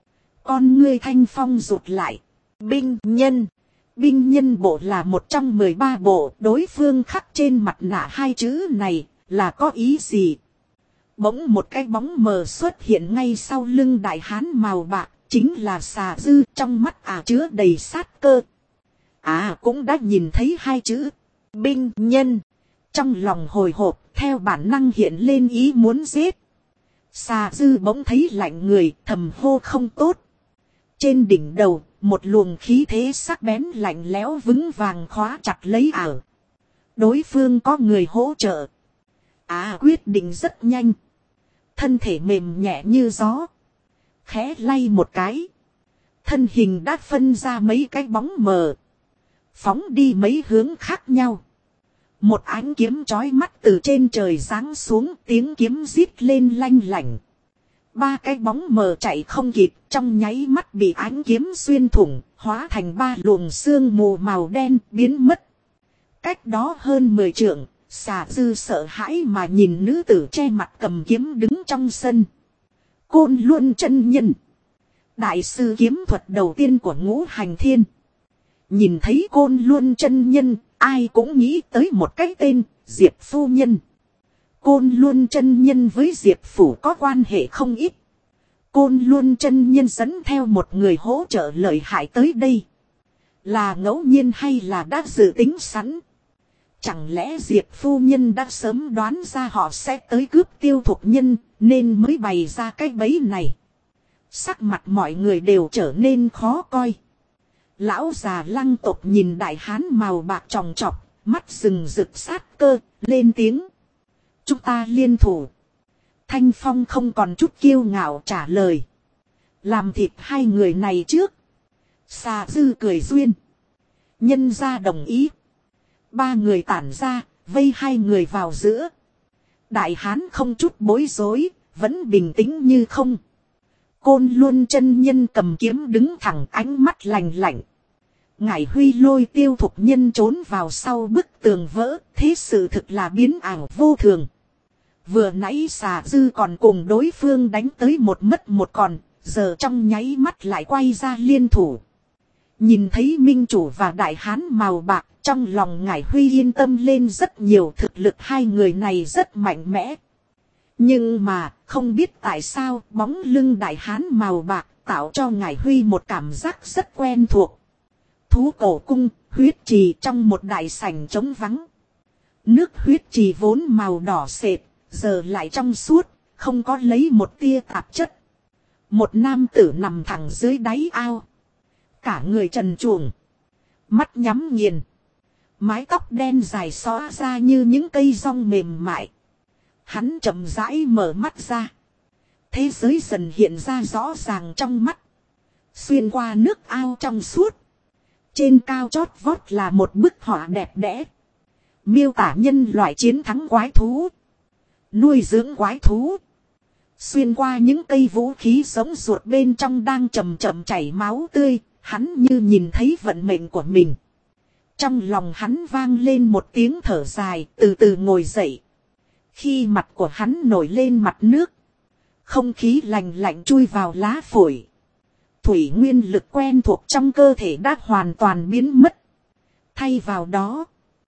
Con ngươi Thanh Phong rụt lại. Binh nhân. Binh nhân bộ là một trong 13 bộ, đối phương khắc trên mặt nạ hai chữ này là có ý gì? Bỗng một cái bóng mờ xuất hiện ngay sau lưng đại hán màu bạc, chính là xà dư, trong mắt chứa đầy sát cơ. Cũng đã nhìn thấy hai chữ binh nhân. Trong lòng hồi hộp, theo bản năng hiện lên ý muốn giết. Xà dư bỗng thấy lạnh người, thầm hô không tốt. Trên đỉnh đầu, một luồng khí thế sắc bén lạnh lẽo vững vàng khóa chặt lấy đối phương có người hỗ trợ. Quyết định rất nhanh. Thân thể mềm nhẹ như gió. Khẽ lay một cái. Thân hình đã phân ra mấy cái bóng mờ. Phóng đi mấy hướng khác nhau. Một ánh kiếm chói mắt từ trên trời giáng xuống, tiếng kiếm rít lên lanh lảnh. Ba cái bóng mờ chạy không kịp, trong nháy mắt bị ánh kiếm xuyên thủng, hóa thành ba luồng sương mù màu đen biến mất. Cách đó hơn 10 trượng, xà dư sợ hãi mà nhìn nữ tử che mặt cầm kiếm đứng trong sân. Côn Luân chân nhân, đại sư kiếm thuật đầu tiên của Ngũ Hành Thiên. Nhìn thấy Côn Luân chân nhân, ai cũng nghĩ tới một cái tên, Diệp phu nhân. Côn Luân chân nhân với Diệp phủ có quan hệ không ít. Côn Luân chân nhân dẫn theo một người hỗ trợ lợi hại tới đây. Là ngẫu nhiên hay là đã dự tính sẵn? Chẳng lẽ Diệp phu nhân đã sớm đoán ra họ sẽ tới cướp Tiêu Thục Nhân, nên mới bày ra cái bẫy này? Sắc mặt mọi người đều trở nên khó coi. Lão già Lăng tộc nhìn đại hán màu bạc tròng trọc, mắt rừng rực sát cơ, lên tiếng. Chúng ta liên thủ. Thanh Phong không còn chút kiêu ngạo trả lời. Làm thịt hai người này trước. Xà dư cười duyên. Nhân ra đồng ý. Ba người tản ra, vây hai người vào giữa. Đại hán không chút bối rối, vẫn bình tĩnh như không. Côn Luân chân nhân cầm kiếm đứng thẳng, ánh mắt lạnh lạnh. Ngải Huy lôi Tiêu Thục Nhân trốn vào sau bức tường vỡ, thế sự thực là biến ảo vô thường. Vừa nãy xà dư còn cùng đối phương đánh tới một mất một còn, giờ trong nháy mắt lại quay ra liên thủ. Nhìn thấy minh chủ và đại hán màu bạc, trong lòng Ngải Huy yên tâm lên rất nhiều, thực lực hai người này rất mạnh mẽ. Nhưng mà, không biết tại sao, bóng lưng đại hán màu bạc tạo cho Ngải Huy một cảm giác rất quen thuộc. Thú cổ cung, huyết trì trong một đại sảnh trống vắng. Nước huyết trì vốn màu đỏ sệt, giờ lại trong suốt, không có lấy một tia tạp chất. Một nam tử nằm thẳng dưới đáy ao. Cả người trần truồng, mắt nhắm nghiền. Mái tóc đen dài xõa ra như những cây rong mềm mại. Hắn chậm rãi mở mắt ra. Thế giới dần hiện ra rõ ràng trong mắt. Xuyên qua nước ao trong suốt. Trên cao chót vót là một bức họa đẹp đẽ. Miêu tả nhân loại chiến thắng quái thú. Nuôi dưỡng quái thú. Xuyên qua những cây vũ khí sống ruột bên trong đang chậm chậm chảy máu tươi. Hắn như nhìn thấy vận mệnh của mình. Trong lòng hắn vang lên một tiếng thở dài, từ từ ngồi dậy. Khi mặt của hắn nổi lên mặt nước. Không khí lạnh lạnh chui vào lá phổi. Thủy nguyên lực quen thuộc trong cơ thể đã hoàn toàn biến mất. Thay vào đó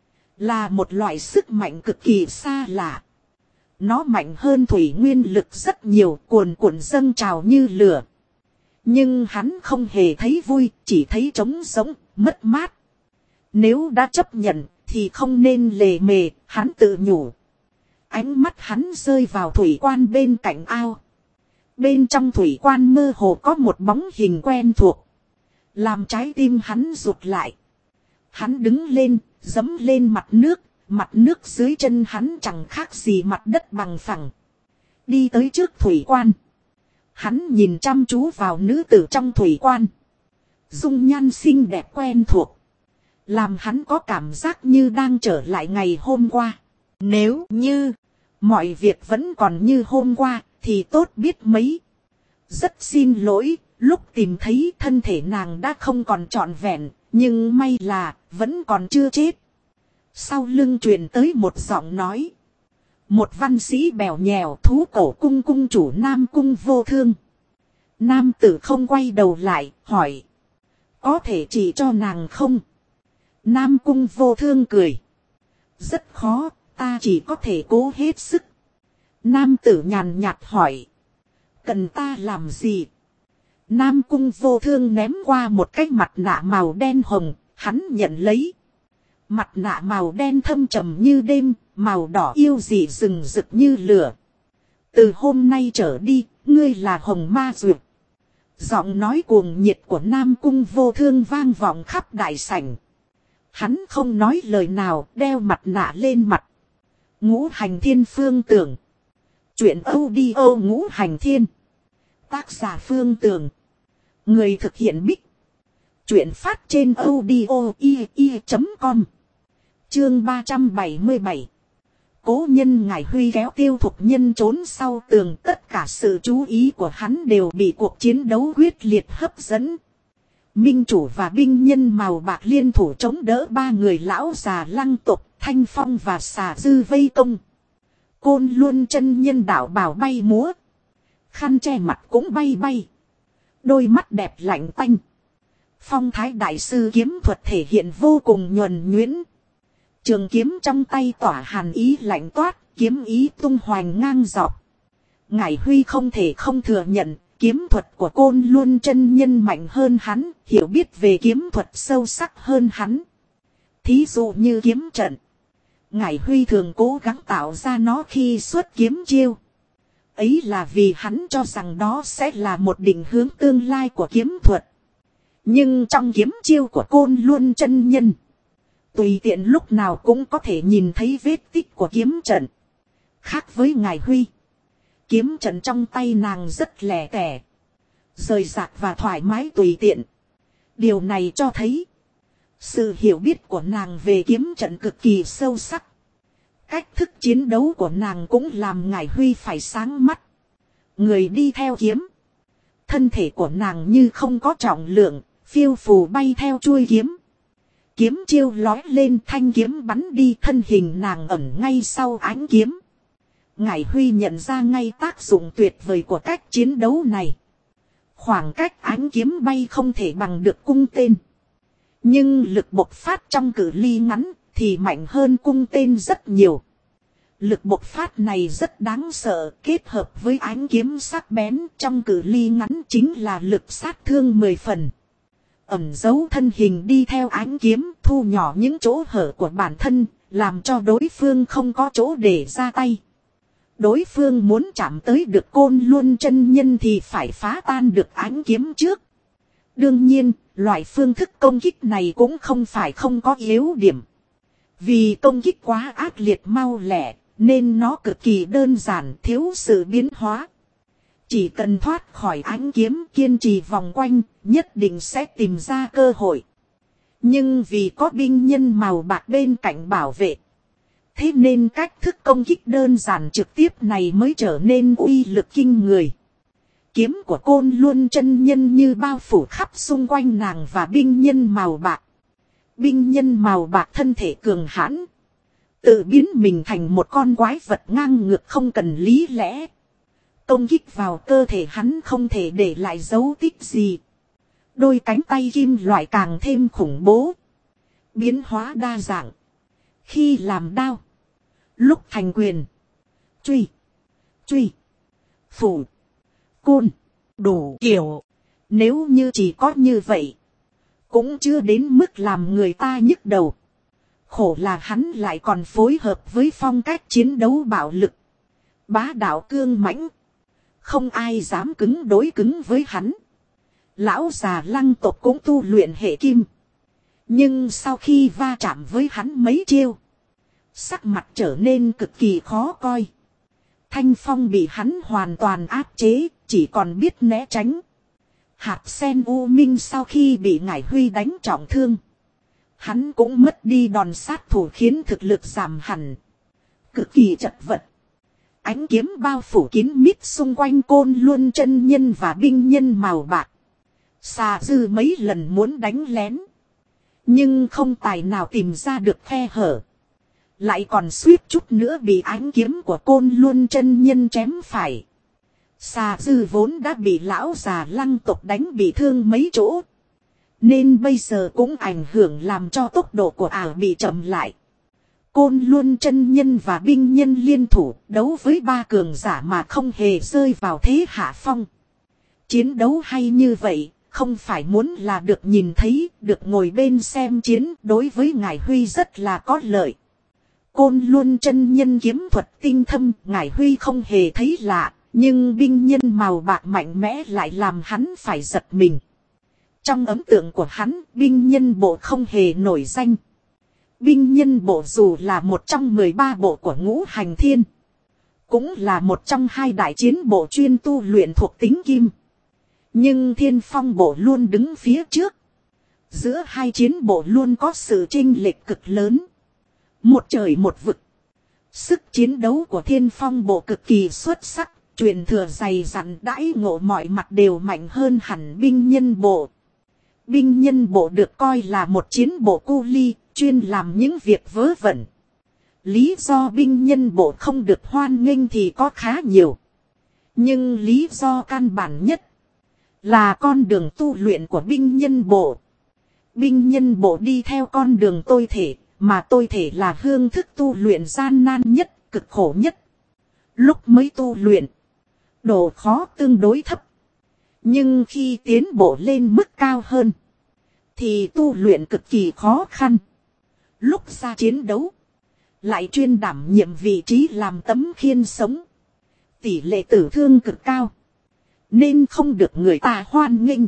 là một loại sức mạnh cực kỳ xa lạ. Nó mạnh hơn thủy nguyên lực rất nhiều, cuồn cuộn dâng trào như lửa. Nhưng hắn không hề thấy vui, chỉ thấy trống rỗng, mất mát. Nếu đã chấp nhận thì không nên lề mề, hắn tự nhủ. Ánh mắt hắn rơi vào thủy quan bên cạnh ao. Bên trong thủy quan mơ hồ có một bóng hình quen thuộc. Làm trái tim hắn rụt lại. Hắn đứng lên, giẫm lên mặt nước dưới chân hắn chẳng khác gì mặt đất bằng phẳng. Đi tới trước thủy quan. Hắn nhìn chăm chú vào nữ tử trong thủy quan. Dung nhan xinh đẹp quen thuộc. Làm hắn có cảm giác như đang trở lại ngày hôm qua. Nếu như mọi việc vẫn còn như hôm qua thì tốt biết mấy. Rất xin lỗi, lúc tìm thấy thân thể nàng đã không còn trọn vẹn, nhưng may là vẫn còn chưa chết. Sau lưng truyền tới một giọng nói. Một văn sĩ bèo nhèo, thú cổ cung cung chủ Nam Cung Vô Thương. Nam tử không quay đầu lại, hỏi. Có thể chỉ cho nàng không? Nam Cung Vô Thương cười. Rất khó, ta chỉ có thể cố hết sức. Nam tử nhàn nhạt hỏi. Cần ta làm gì? Nam Cung Vô Thương ném qua một cái mặt nạ màu đen hồng, hắn nhận lấy. Mặt nạ màu đen thâm trầm như đêm, màu đỏ yêu dị rừng rực như lửa. Từ hôm nay trở đi, ngươi là hồng ma duyệt. Giọng nói cuồng nhiệt của Nam Cung Vô Thương vang vọng khắp đại sảnh. Hắn không nói lời nào, đeo mặt nạ lên mặt. Ngũ Hành Thiên Phương Tưởng. Chuyện audio Ngũ Hành Thiên. Tác giả Phương Tưởng. Người thực hiện Bích. Chuyện phát trên audio.com. Chương 377. Cố nhân Ngải Huy kéo Tiêu Thục Nhân trốn sau tường, tất cả sự chú ý của hắn đều bị cuộc chiến đấu quyết liệt hấp dẫn. Minh chủ và binh nhân màu bạc liên thủ chống đỡ ba người lão già Lăng Tục, Thanh Phong và Xà Dư vây công. Côn Luân chân nhân đạo bào bay múa. Khăn che mặt cũng bay bay. Đôi mắt đẹp lạnh tanh. Phong thái đại sư kiếm thuật thể hiện vô cùng nhuần nhuyễn. Trường kiếm trong tay tỏa hàn ý lạnh toát, kiếm ý tung hoành ngang dọc. Ngải Huy không thể không thừa nhận, kiếm thuật của Côn Luân chân nhân mạnh hơn hắn, hiểu biết về kiếm thuật sâu sắc hơn hắn. Thí dụ như kiếm trận. Ngải Huy thường cố gắng tạo ra nó khi xuất kiếm chiêu. Ấy là vì hắn cho rằng đó sẽ là một định hướng tương lai của kiếm thuật. Nhưng trong kiếm chiêu của Côn Luân chân nhân, tùy tiện lúc nào cũng có thể nhìn thấy vết tích của kiếm trận. Khác với Ngải Huy, kiếm trận trong tay nàng rất lẻ tẻ, rời rạc và thoải mái tùy tiện. Điều này cho thấy sự hiểu biết của nàng về kiếm trận cực kỳ sâu sắc. Cách thức chiến đấu của nàng cũng làm Ngải Huy phải sáng mắt. Người đi theo kiếm, thân thể của nàng như không có trọng lượng, phiêu phù bay theo chuôi kiếm. Kiếm chiêu lói lên, thanh kiếm bắn đi, thân hình nàng ẩn ngay sau ánh kiếm. Ngải Huy nhận ra ngay tác dụng tuyệt vời của cách chiến đấu này. Khoảng cách ánh kiếm bay không thể bằng được cung tên. Nhưng lực bộc phát trong cự ly ngắn thì mạnh hơn cung tên rất nhiều. Lực bộc phát này rất đáng sợ, kết hợp với ánh kiếm sắc bén trong cự ly ngắn chính là lực sát thương 10 phần. Ẩn giấu thân hình đi theo ánh kiếm, thu nhỏ những chỗ hở của bản thân, làm cho đối phương không có chỗ để ra tay. Đối phương muốn chạm tới được Côn Luân chân nhân thì phải phá tan được ánh kiếm trước. Đương nhiên, loại phương thức công kích này cũng không phải không có yếu điểm. Vì công kích quá ác liệt mau lẹ, nên nó cực kỳ đơn giản, thiếu sự biến hóa. Chỉ cần thoát khỏi ánh kiếm, kiên trì vòng quanh, nhất định sẽ tìm ra cơ hội. Nhưng vì có binh nhân màu bạc bên cạnh bảo vệ, thế nên cách thức công kích đơn giản trực tiếp này mới trở nên uy lực kinh người. Kiếm của Côn Luân chân nhân như bao phủ khắp xung quanh nàng và binh nhân màu bạc. Binh nhân màu bạc thân thể cường hãn, tự biến mình thành một con quái vật ngang ngược không cần lý lẽ. Công kích vào cơ thể hắn không thể để lại dấu tích gì. Đôi cánh tay kim loại càng thêm khủng bố, biến hóa đa dạng. Khi làm đao, lúc thành quyền, truy, phủ, côn, đủ kiểu. Nếu như chỉ có như vậy, cũng chưa đến mức làm người ta nhức đầu. Khổ là hắn lại còn phối hợp với phong cách chiến đấu bạo lực, bá đạo cương mãnh. Không ai dám cứng đối cứng với hắn. Lão già Lăng tộc cũng tu luyện hệ kim. Nhưng sau khi va chạm với hắn mấy chiêu, sắc mặt trở nên cực kỳ khó coi. Thanh Phong bị hắn hoàn toàn áp chế, chỉ còn biết né tránh. Hạt sen U Minh sau khi bị Ngải Huy đánh trọng thương, hắn cũng mất đi đòn sát thủ khiến thực lực giảm hẳn. Cực kỳ chật vật. Ánh kiếm bao phủ kín mít xung quanh Côn Luân chân nhân và binh nhân màu bạc. Xà Dư mấy lần muốn đánh lén, nhưng không tài nào tìm ra được khe hở. Lại còn suýt chút nữa bị ánh kiếm của Côn Luân chân nhân chém phải. Xà Dư vốn đã bị lão già Lăng tộc đánh bị thương mấy chỗ, nên bây giờ cũng ảnh hưởng làm cho tốc độ của ả bị chậm lại. Côn Luân chân nhân và binh nhân liên thủ đấu với ba cường giả mà không hề rơi vào thế hạ phong. Chiến đấu hay như vậy, không phải muốn là được nhìn thấy, được ngồi bên xem chiến, đối với Ngải Huy rất là có lợi. Côn Luân chân nhân kiếm thuật tinh thâm, Ngải Huy không hề thấy lạ, nhưng binh nhân màu bạc mạnh mẽ lại làm hắn phải giật mình. Trong ấn tượng của hắn, binh nhân bộ không hề nổi danh. Binh nhân bộ dù là một trong 13 bộ của Ngũ Hành Thiên, cũng là một trong 2 đại chiến bộ chuyên tu luyện thuộc tính kim. Nhưng Thiên Phong bộ luôn đứng phía trước. Giữa 2 chiến bộ luôn có sự chênh lệch cực lớn. Một trời một vực. Sức chiến đấu của Thiên Phong bộ cực kỳ xuất sắc. Truyền thừa dày dặn đãi ngộ mọi mặt đều mạnh hơn hẳn binh nhân bộ. Binh nhân bộ được coi là một chiến bộ cu ly, chuyên làm những việc vớ vẩn. Lý do binh nhân bộ không được hoan nghênh thì có khá nhiều. Nhưng lý do căn bản nhất là con đường tu luyện của binh nhân bộ. Binh nhân bộ đi theo con đường tôi thể, mà tôi thể là phương thức tu luyện gian nan nhất, cực khổ nhất. Lúc mới tu luyện, độ khó tương đối thấp. Nhưng khi tiến bộ lên mức cao hơn, thì tu luyện cực kỳ khó khăn. Lúc ra chiến đấu, lại chuyên đảm nhiệm vị trí làm tấm khiên sống. Tỷ lệ tử thương cực cao, nên không được người ta hoan nghênh.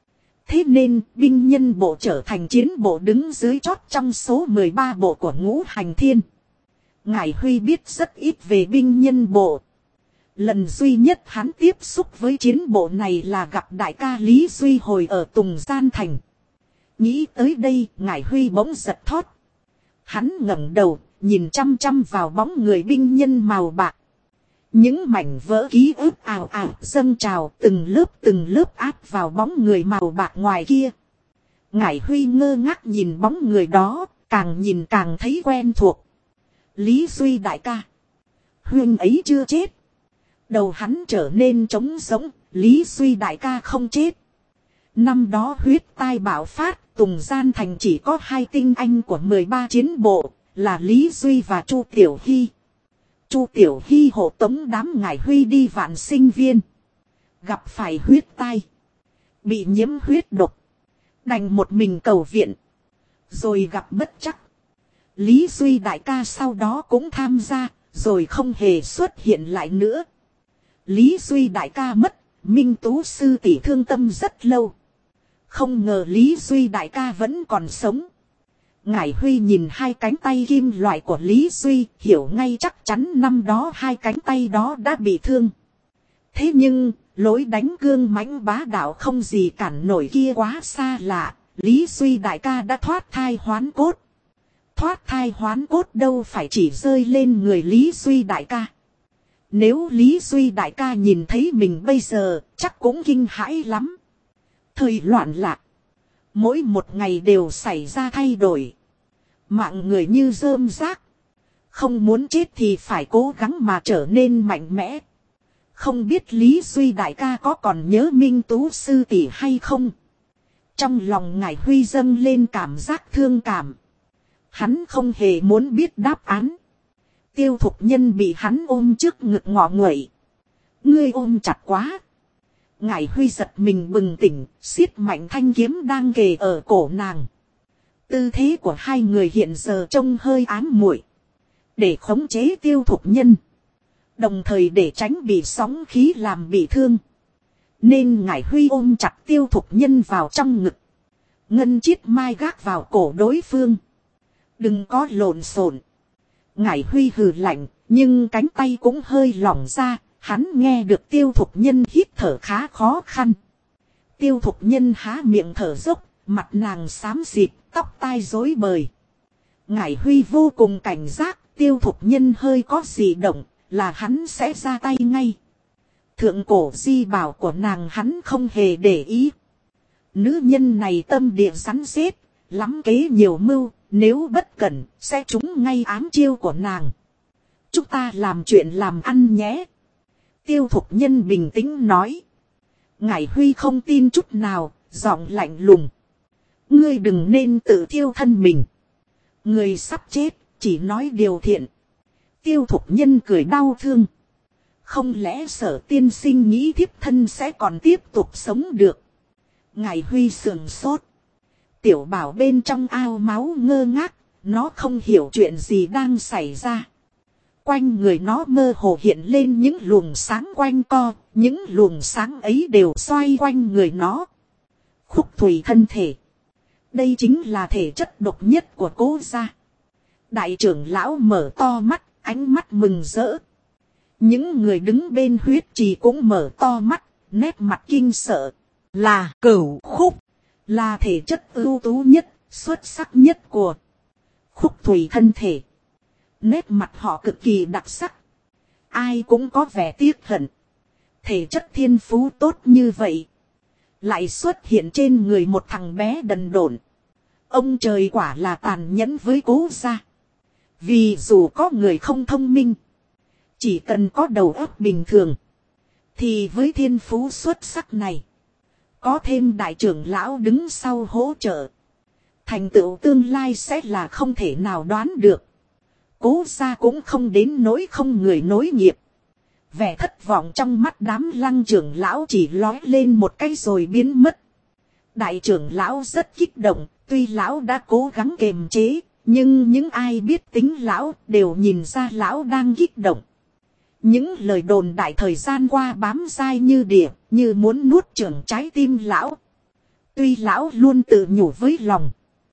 Thế nên binh nhân bộ trở thành chiến bộ đứng dưới chót trong số 13 bộ của Ngũ Hành Thiên. Ngải Huy biết rất ít về binh nhân bộ. Lần duy nhất hắn tiếp xúc với chiến bộ này là gặp đại ca Lý Duy hồi ở Tùng Gian Thành. Nghĩ tới đây, Ngải Huy bỗng giật thót. Hắn ngẩng đầu, nhìn chăm chăm vào bóng người binh nhân màu bạc. Những mảnh vỡ ký ức ào ào dâng trào, từng lớp áp vào bóng người màu bạc ngoài kia. Ngải Huy ngơ ngác nhìn bóng người đó, càng nhìn càng thấy quen thuộc. Lý Duy đại ca. Huynh ấy chưa chết. Đầu hắn trở nên trống rỗng, Lý Duy đại ca không chết. Năm đó huyết tai bạo phát, Tùng Gian Thành chỉ có 2 tinh anh của 13 chiến bộ, là Lý Duy và Chu Tiểu Hy. Chu Tiểu Hy hộ tống đám Ngải Huy đi Vạn Sinh Viên. Gặp phải huyết tai, bị nhiễm huyết độc, đành một mình cầu viện. Rồi gặp bất trắc, Lý Duy đại ca sau đó cũng tham gia, rồi không hề xuất hiện lại nữa. Lý Duy đại ca mất, Minh Tú sư tỷ thương tâm rất lâu. Không ngờ Lý Duy đại ca vẫn còn sống. Ngải Huy nhìn 2 cánh tay kim loại của Lý Duy, hiểu ngay chắc chắn năm đó 2 cánh tay đó đã bị thương. Thế nhưng, lối đánh cương mãnh bá đạo không gì cản nổi kia quá xa lạ, Lý Duy đại ca đã thoát thai hoán cốt. Thoát thai hoán cốt đâu phải chỉ rơi lên người Lý Duy đại ca. Nếu Lý Duy đại ca nhìn thấy mình bây giờ, chắc cũng kinh hãi lắm. Thời loạn lạc, mỗi một ngày đều xảy ra thay đổi. Mạng người như rơm rác. Không muốn chết thì phải cố gắng mà trở nên mạnh mẽ. Không biết Lý Duy đại ca có còn nhớ Minh Tú sư tỷ hay không? Trong lòng Ngải Huy dâng lên cảm giác thương cảm. Hắn không hề muốn biết đáp án. Tiêu Thục Nhân bị hắn ôm trước ngực ngọ nguậy. Ngươi ôm chặt quá. Ngải Huy giật mình bừng tỉnh, siết mạnh thanh kiếm đang kề ở cổ nàng. Tư thế của 2 người hiện giờ trông hơi ám muội. Để khống chế Tiêu Thục Nhân, đồng thời để tránh bị sóng khí làm bị thương, nên Ngải Huy ôm chặt Tiêu Thục Nhân vào trong ngực. Ngân chiết mai gác vào cổ đối phương. Đừng có lộn xộn. Ngải Huy hừ lạnh, nhưng cánh tay cũng hơi lỏng ra. Hắn nghe được Tiêu Thục Nhân hít thở khá khó khăn. Tiêu Thục Nhân há miệng thở dốc, mặt nàng xám xịt, tóc tai rối bời. Ngải Huy vô cùng cảnh giác, Tiêu Thục Nhân hơi có gì động, là hắn sẽ ra tay ngay. Thượng cổ di bảo của nàng hắn không hề để ý. Nữ nhân này tâm địa rắn rết, lắm kế nhiều mưu, nếu bất cẩn, sẽ trúng ngay ám chiêu của nàng. Chúng ta làm chuyện làm ăn nhé. Tiêu Thục Nhân bình tĩnh nói. Ngải Huy không tin chút nào, giọng lạnh lùng. Ngươi đừng nên tự thiêu thân mình. Người sắp chết, chỉ nói điều thiện. Tiêu Thục Nhân cười đau thương. Không lẽ Sở tiên sinh nghĩ thiếp thân sẽ còn tiếp tục sống được? Ngài Huy sườn sốt. Tiểu Bảo bên trong ao máu ngơ ngác, nó không hiểu chuyện gì đang xảy ra. Quanh người nó mơ hồ hiện lên những luồng sáng quanh co, những luồng sáng ấy đều xoay quanh người nó. Khúc Thủy thân thể. Đây chính là thể chất độc nhất của Cố gia. Đại trưởng lão mở to mắt, ánh mắt mừng rỡ. Những người đứng bên huyết trì cũng mở to mắt, nét mặt kinh sợ. Là Cửu Khúc, là thể chất ưu tú nhất, xuất sắc nhất của Khúc Thủy thân thể. Nét mặt họ cực kỳ đặc sắc. Ai cũng có vẻ tiếc hận. Thể chất thiên phú tốt như vậy, lại xuất hiện trên người một thằng bé đần độn. Ông trời quả là tàn nhẫn với Cố gia. Vì dù có người không thông minh, chỉ cần có đầu óc bình thường, thì với thiên phú xuất sắc này, có thêm đại trưởng lão đứng sau hỗ trợ, thành tựu tương lai sẽ là không thể nào đoán được. Cố gia cũng không đến nỗi không người nối nghiệp. Vẻ thất vọng trong mắt đám Lăng trưởng lão chỉ lóe lên một cái rồi biến mất. Đại trưởng lão rất kích động, tuy lão đã cố gắng kiềm chế, nhưng những ai biết tính lão đều nhìn ra lão đang kích động. Những lời đồn đại thời gian qua bám dai như đỉa, như muốn nuốt chửng trái tim lão. Tuy lão luôn tự nhủ với lòng,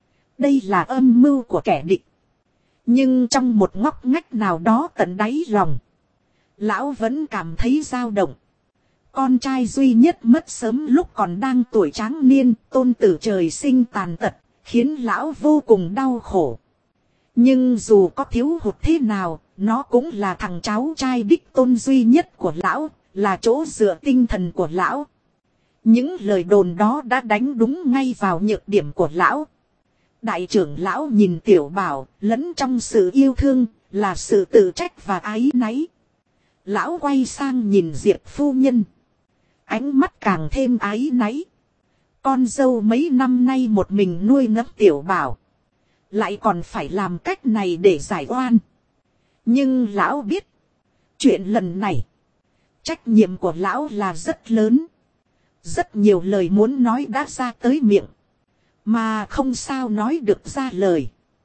đây là âm mưu của kẻ địch, nhưng trong một ngóc ngách nào đó tận đáy lòng, lão vẫn cảm thấy dao động. Con trai duy nhất mất sớm lúc còn đang tuổi tráng niên, tôn tử trời sinh tàn tật, khiến lão vô cùng đau khổ. Nhưng dù có thiếu hụt thế nào, nó cũng là thằng cháu trai đích tôn duy nhất của lão, là chỗ dựa tinh thần của lão. Những lời đồn đó đã đánh đúng ngay vào nhược điểm của lão. Đại trưởng lão nhìn Tiểu Bảo, lẫn trong sự yêu thương, là sự tự trách và áy náy. Lão quay sang nhìn Diệp phu nhân. Ánh mắt càng thêm áy náy. Con dâu mấy năm nay một mình nuôi nấng Tiểu Bảo, lại còn phải làm cách này để giải oan. Nhưng lão biết, chuyện lần này, trách nhiệm của lão là rất lớn. Rất nhiều lời muốn nói đã ra tới miệng, mà không sao nói được ra lời.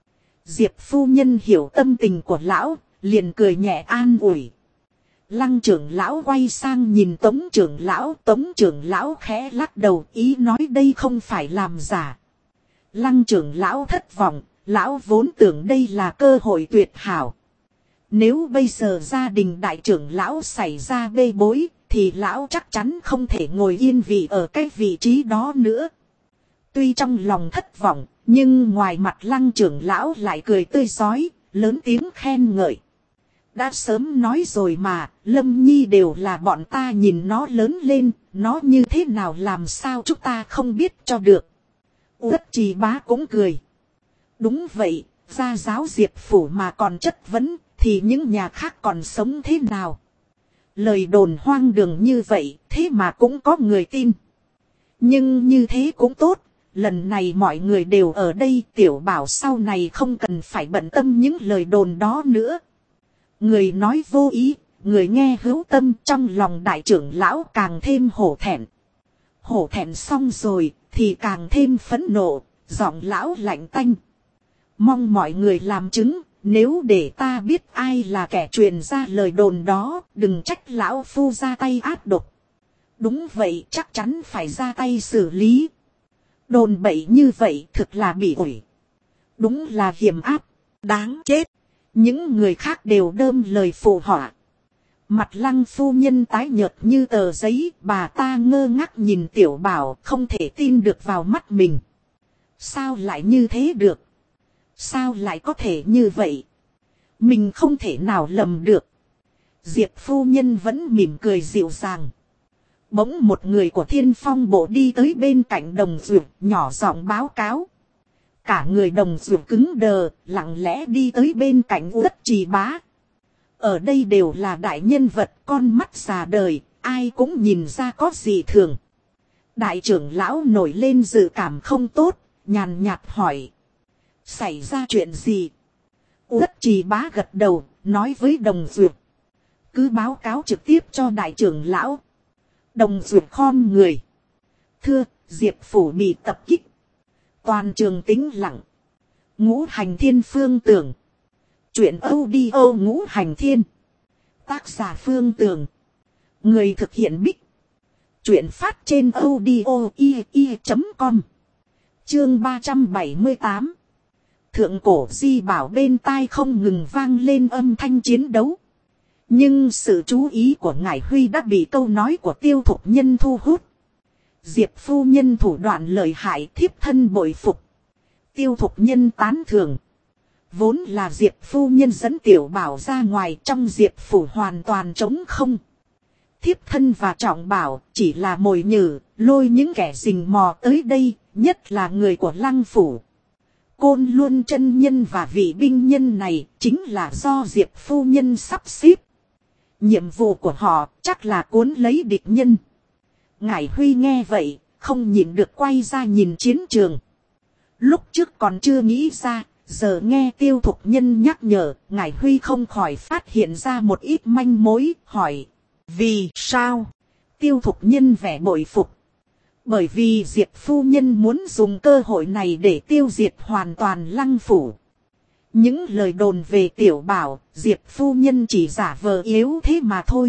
Diệp phu nhân hiểu tâm tình của lão, liền cười nhẹ an ủi. Lăng trưởng lão quay sang nhìn Tống trưởng lão khẽ lắc đầu, ý nói đây không phải làm giả. Lăng trưởng lão thất vọng, lão vốn tưởng đây là cơ hội tuyệt hảo. Nếu bây giờ gia đình đại trưởng lão xảy ra bê bối, thì lão chắc chắn không thể ngồi yên vị ở cái vị trí đó nữa. Tuy trong lòng thất vọng, nhưng ngoài mặt Lăng trưởng lão lại cười tươi rói, lớn tiếng khen ngợi. Đã sớm nói rồi mà, Lâm Nhi đều là bọn ta nhìn nó lớn lên, nó như thế nào làm sao chúng ta không biết cho được. Uất Trì Bá cũng cười. Đúng vậy, gia giáo Diệp phủ mà còn chất vấn, thì những nhà khác còn sống thế nào? Lời đồn hoang đường như vậy, thế mà cũng có người tin. Nhưng như thế cũng tốt, lần này mọi người đều ở đây, Tiểu Bảo sau này không cần phải bận tâm những lời đồn đó nữa. Người nói vô ý, người nghe hữu tâm, trong lòng đại trưởng lão càng thêm hổ thẹn. Hổ thẹn xong rồi, thì càng thêm phẫn nộ, giọng lão lạnh tanh. Mong mọi người làm chứng, nếu để ta biết ai là kẻ truyền ra lời đồn đó, đừng trách lão phu ra tay ác độc. Đúng vậy, chắc chắn phải ra tay xử lý. Đồn bậy như vậy thực là bị ủi. Đúng là hiểm ác, đáng chết. Những người khác đều đơm lời phụ họa. Mặt Lăng phu nhân tái nhợt như tờ giấy, bà ta ngơ ngác nhìn Tiểu Bảo, không thể tin được vào mắt mình. Sao lại như thế được? Sao lại có thể như vậy? Mình không thể nào lầm được. Diệp phu nhân vẫn mỉm cười dịu dàng. Bỗng một người của Thiên Phong bộ đi tới bên cạnh Đồng Dược, nhỏ giọng báo cáo. Cả người Đồng Dược cứng đờ, lặng lẽ đi tới bên cạnh Uất Trì Bá. Ở đây đều là đại nhân vật, con mắt già đời, ai cũng nhìn ra có gì thường. Đại trưởng lão nổi lên dự cảm không tốt, nhàn nhạt hỏi. Xảy ra chuyện gì? Uất Trì Bá gật đầu, nói với Đồng Dược. cứ báo cáo trực tiếp cho đại trưởng lão. Đồng Duyệt khom người. Thưa, Diệp phủ bị tập kích. Toàn trường tĩnh lặng. Ngũ Hành Thiên Phương Tường. Chuyện audio Ngũ Hành Thiên. Tác giả Phương Tường. Người thực hiện Bích. Chuyện phát trên audio.com. Chương 378. Thượng cổ di bảo bên tai không ngừng vang lên âm thanh chiến đấu. Nhưng sự chú ý của Ngải Huy đã bị câu nói của Tiêu Thục Nhân thu hút. Diệp phu nhân thủ đoạn lợi hại, thiếp thân bội phục. Tiêu Thục Nhân tán thưởng. Vốn là Diệp phu nhân dẫn tiểu bảo ra ngoài, trong Diệp phủ hoàn toàn trống không. Thiếp thân và Trọng Bảo chỉ là mồi nhử, lôi những kẻ rình mò tới đây, nhất là người của Lăng phủ. Côn Luân chân nhân và vị binh nhân này chính là do Diệp phu nhân sắp xếp. Nhiệm vụ của họ chắc là cuốn lấy địch nhân. Ngải Huy nghe vậy, không nhịn được quay ra nhìn chiến trường. Lúc trước còn chưa nghĩ ra, giờ nghe Tiêu Thục Nhân nhắc nhở, Ngải Huy không khỏi phát hiện ra một ít manh mối, hỏi. Vì sao? Tiêu Thục Nhân vẻ bội phục. Bởi vì Diệp phu nhân muốn dùng cơ hội này để tiêu diệt hoàn toàn Lăng phủ. Những lời đồn về tiểu bảo, Diệp phu nhân chỉ giả vờ yếu thế mà thôi.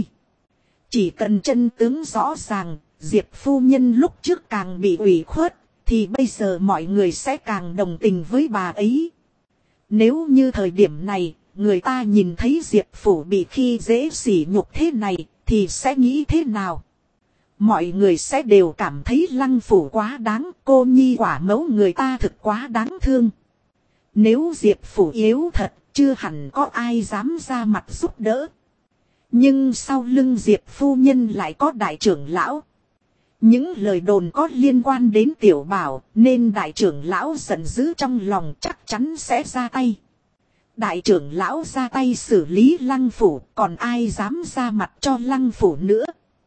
Chỉ cần chân tướng rõ ràng, Diệp phu nhân lúc trước càng bị ủy khuất, thì bây giờ mọi người sẽ càng đồng tình với bà ấy. Nếu như thời điểm này, người ta nhìn thấy Diệp phủ bị khi dễ sỉ nhục thế này, thì sẽ nghĩ thế nào? Mọi người sẽ đều cảm thấy Lăng phủ quá đáng, cô nhi quả mẫu người ta thực quá đáng thương. Nếu Diệp phủ yếu thật, chưa hẳn có ai dám ra mặt giúp đỡ. Nhưng sau lưng Diệp phu nhân lại có đại trưởng lão. Những lời đồn có liên quan đến tiểu bảo, nên đại trưởng lão giận dữ trong lòng chắc chắn sẽ ra tay. Đại trưởng lão ra tay xử lý Lăng phủ, còn ai dám ra mặt cho Lăng phủ nữa.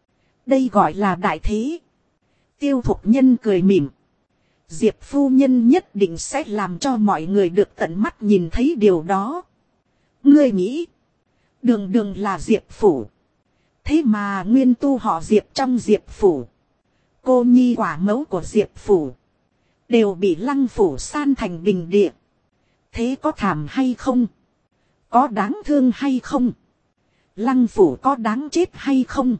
Đây gọi là đại thế. Tiêu Thục Nhân cười mỉm. Diệp phu nhân nhất định sẽ làm cho mọi người được tận mắt nhìn thấy điều đó. Ngươi nghĩ, đường đường là Diệp phủ. Thế mà nguyên tu họ Diệp trong Diệp phủ. Cô nhi quả mẫu của Diệp phủ. Đều bị Lăng phủ san thành bình địa. Thế có thảm hay không? Có đáng thương hay không? Lăng phủ có đáng chết hay không?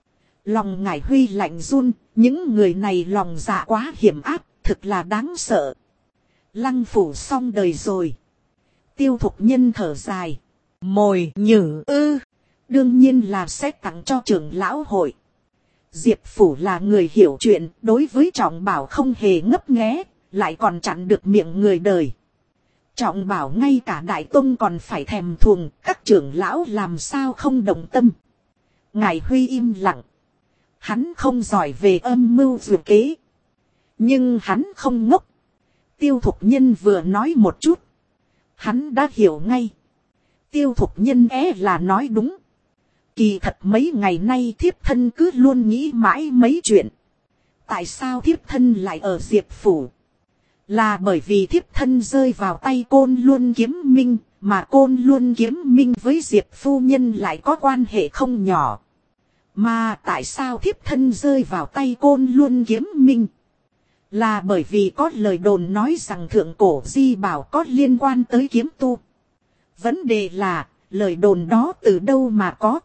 Lòng Ngải Huy lạnh run, những người này lòng dạ quá hiểm ác, thực là đáng sợ. Lăng phủ xong đời rồi. Tiêu Thục Nhân thở dài. Mồi nhử ư. Đương nhiên là sẽ tặng cho trưởng lão hội. Diệp phủ là người hiểu chuyện, đối với Trọng Bảo không hề ngấp nghé, lại còn chặn được miệng người đời. Trọng Bảo ngay cả Đại Tông còn phải thèm thuồng, các trưởng lão làm sao không động tâm. Ngải Huy im lặng. Hắn không giỏi về âm mưu dự kế. Nhưng hắn không ngốc. Tiêu Thục Nhân vừa nói một chút. Hắn đã hiểu ngay. Tiêu Thục Nhân là nói đúng. Kỳ thật mấy ngày nay thiếp thân cứ luôn nghĩ mãi mấy chuyện. Tại sao thiếp thân lại ở Diệp phủ? Là bởi vì thiếp thân rơi vào tay Côn Luân Kiếm Minh. Mà Côn Luân Kiếm Minh với Diệp phu nhân lại có quan hệ không nhỏ. Mà tại sao thiếp thân rơi vào tay Côn Luân Kiếm Minh? Là bởi vì có lời đồn nói rằng thượng cổ di bảo có liên quan tới kiếm tu. Vấn đề là, lời đồn đó từ đâu mà có?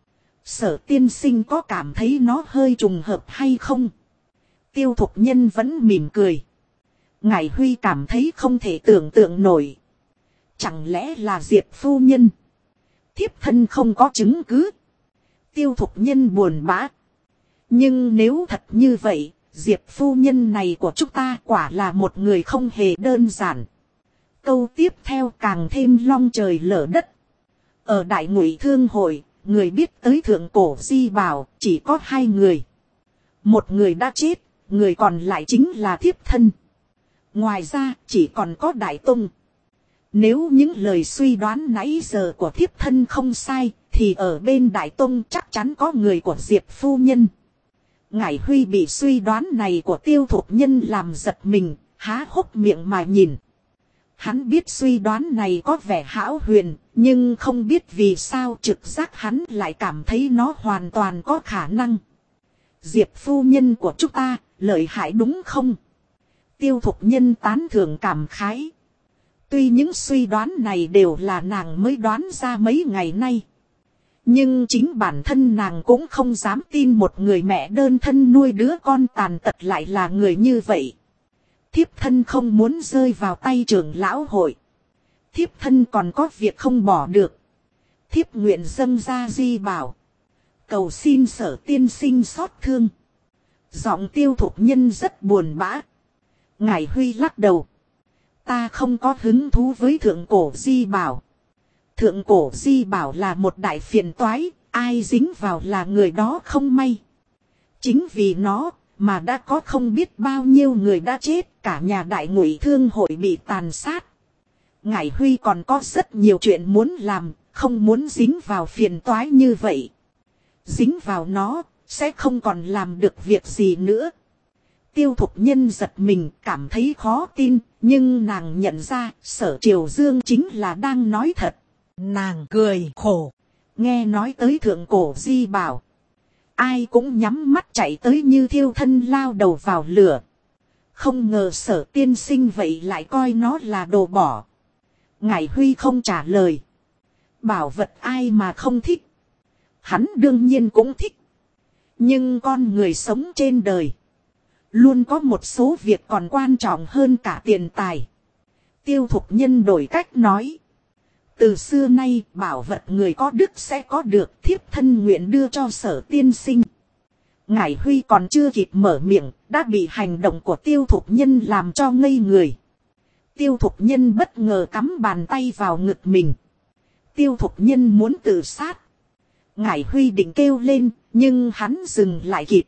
Sở tiên sinh có cảm thấy nó hơi trùng hợp hay không? Tiêu Thục Nhân vẫn mỉm cười. Ngải Huy cảm thấy không thể tưởng tượng nổi. Chẳng lẽ là Diệp phu nhân? Thiếp thân không có chứng cứ. Tiêu Thục Nhân buồn bã. Nhưng nếu thật như vậy, Diệp phu nhân này của chúng ta quả là một người không hề đơn giản. Câu tiếp theo càng thêm long trời lở đất. Ở Đại Ngụy Thương hội, người biết tới thượng cổ di bảo chỉ có 2 người. Một người đã chết, người còn lại chính là thiếp thân. Ngoài ra chỉ còn có Đại Tông. Nếu những lời suy đoán nãy giờ của thiếp thân không sai, thì ở bên Đại Tông chắc chắn có người của Diệp phu nhân. Ngải Huy bị suy đoán này của Tiêu Thục Nhân làm giật mình, há hốc miệng mà nhìn. Hắn biết suy đoán này có vẻ hão huyền, nhưng không biết vì sao trực giác hắn lại cảm thấy nó hoàn toàn có khả năng. Diệp phu nhân của chúng ta, lợi hại đúng không? Tiêu Thục Nhân tán thưởng cảm khái. Tuy những suy đoán này đều là nàng mới đoán ra mấy ngày nay. Nhưng chính bản thân nàng cũng không dám tin một người mẹ đơn thân nuôi đứa con tàn tật lại là người như vậy. Thiếp thân không muốn rơi vào tay trưởng lão hội. Thiếp thân còn có việc không bỏ được. Thiếp nguyện dâng ra di bảo. Cầu xin Sở tiên sinh xót thương. Giọng Tiêu Thục Nhân rất buồn bã. Ngải Huy lắc đầu. Ta không có hứng thú với thượng cổ di bảo. Thượng cổ di bảo là một đại phiền toái, ai dính vào là người đó không may. Chính vì nó mà đã có không biết bao nhiêu người đã chết, cả nhà Đại Ngụy Thương hội bị tàn sát. Ngải Huy còn có rất nhiều chuyện muốn làm, không muốn dính vào phiền toái như vậy. Dính vào nó, sẽ không còn làm được việc gì nữa. Tiêu Thục Nhân giật mình, cảm thấy khó tin, nhưng nàng nhận ra Sở Triều Dương chính là đang nói thật. Nàng cười khổ. Nghe nói tới thượng cổ di bảo. Ai cũng nhắm mắt chạy tới như thiêu thân lao đầu vào lửa. Không ngờ Sở tiên sinh vậy lại coi nó là đồ bỏ. Ngải Huy không trả lời. Bảo vật ai mà không thích. Hắn đương nhiên cũng thích. Nhưng con người sống trên đời. Luôn có một số việc còn quan trọng hơn cả tiền tài. Tiêu Thục Nhân đổi cách nói. Từ xưa nay bảo vật người có đức sẽ có được, thiếp thân nguyện đưa cho Sở tiên sinh. Ngải Huy còn chưa kịp mở miệng, đã bị hành động của Tiêu Thục Nhân làm cho ngây người. Tiêu Thục Nhân bất ngờ cắm bàn tay vào ngực mình. Tiêu Thục Nhân muốn tự sát. Ngải Huy định kêu lên, nhưng hắn dừng lại kịp.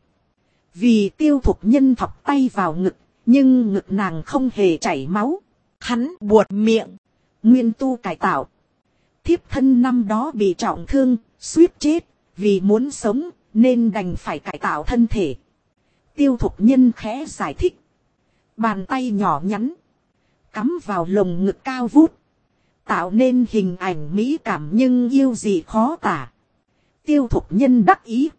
Vì Tiêu Thục Nhân thọc tay vào ngực, nhưng ngực nàng không hề chảy máu. Hắn buột miệng. Nguyên tu cải tạo. Thiếp thân năm đó bị trọng thương, suýt chết, vì muốn sống, nên đành phải cải tạo thân thể. Tiêu Thục Nhân khẽ giải thích. Bàn tay nhỏ nhắn, cắm vào lồng ngực cao vút, tạo nên hình ảnh mỹ cảm nhưng yêu gì khó tả. Tiêu Thục Nhân đắc ý.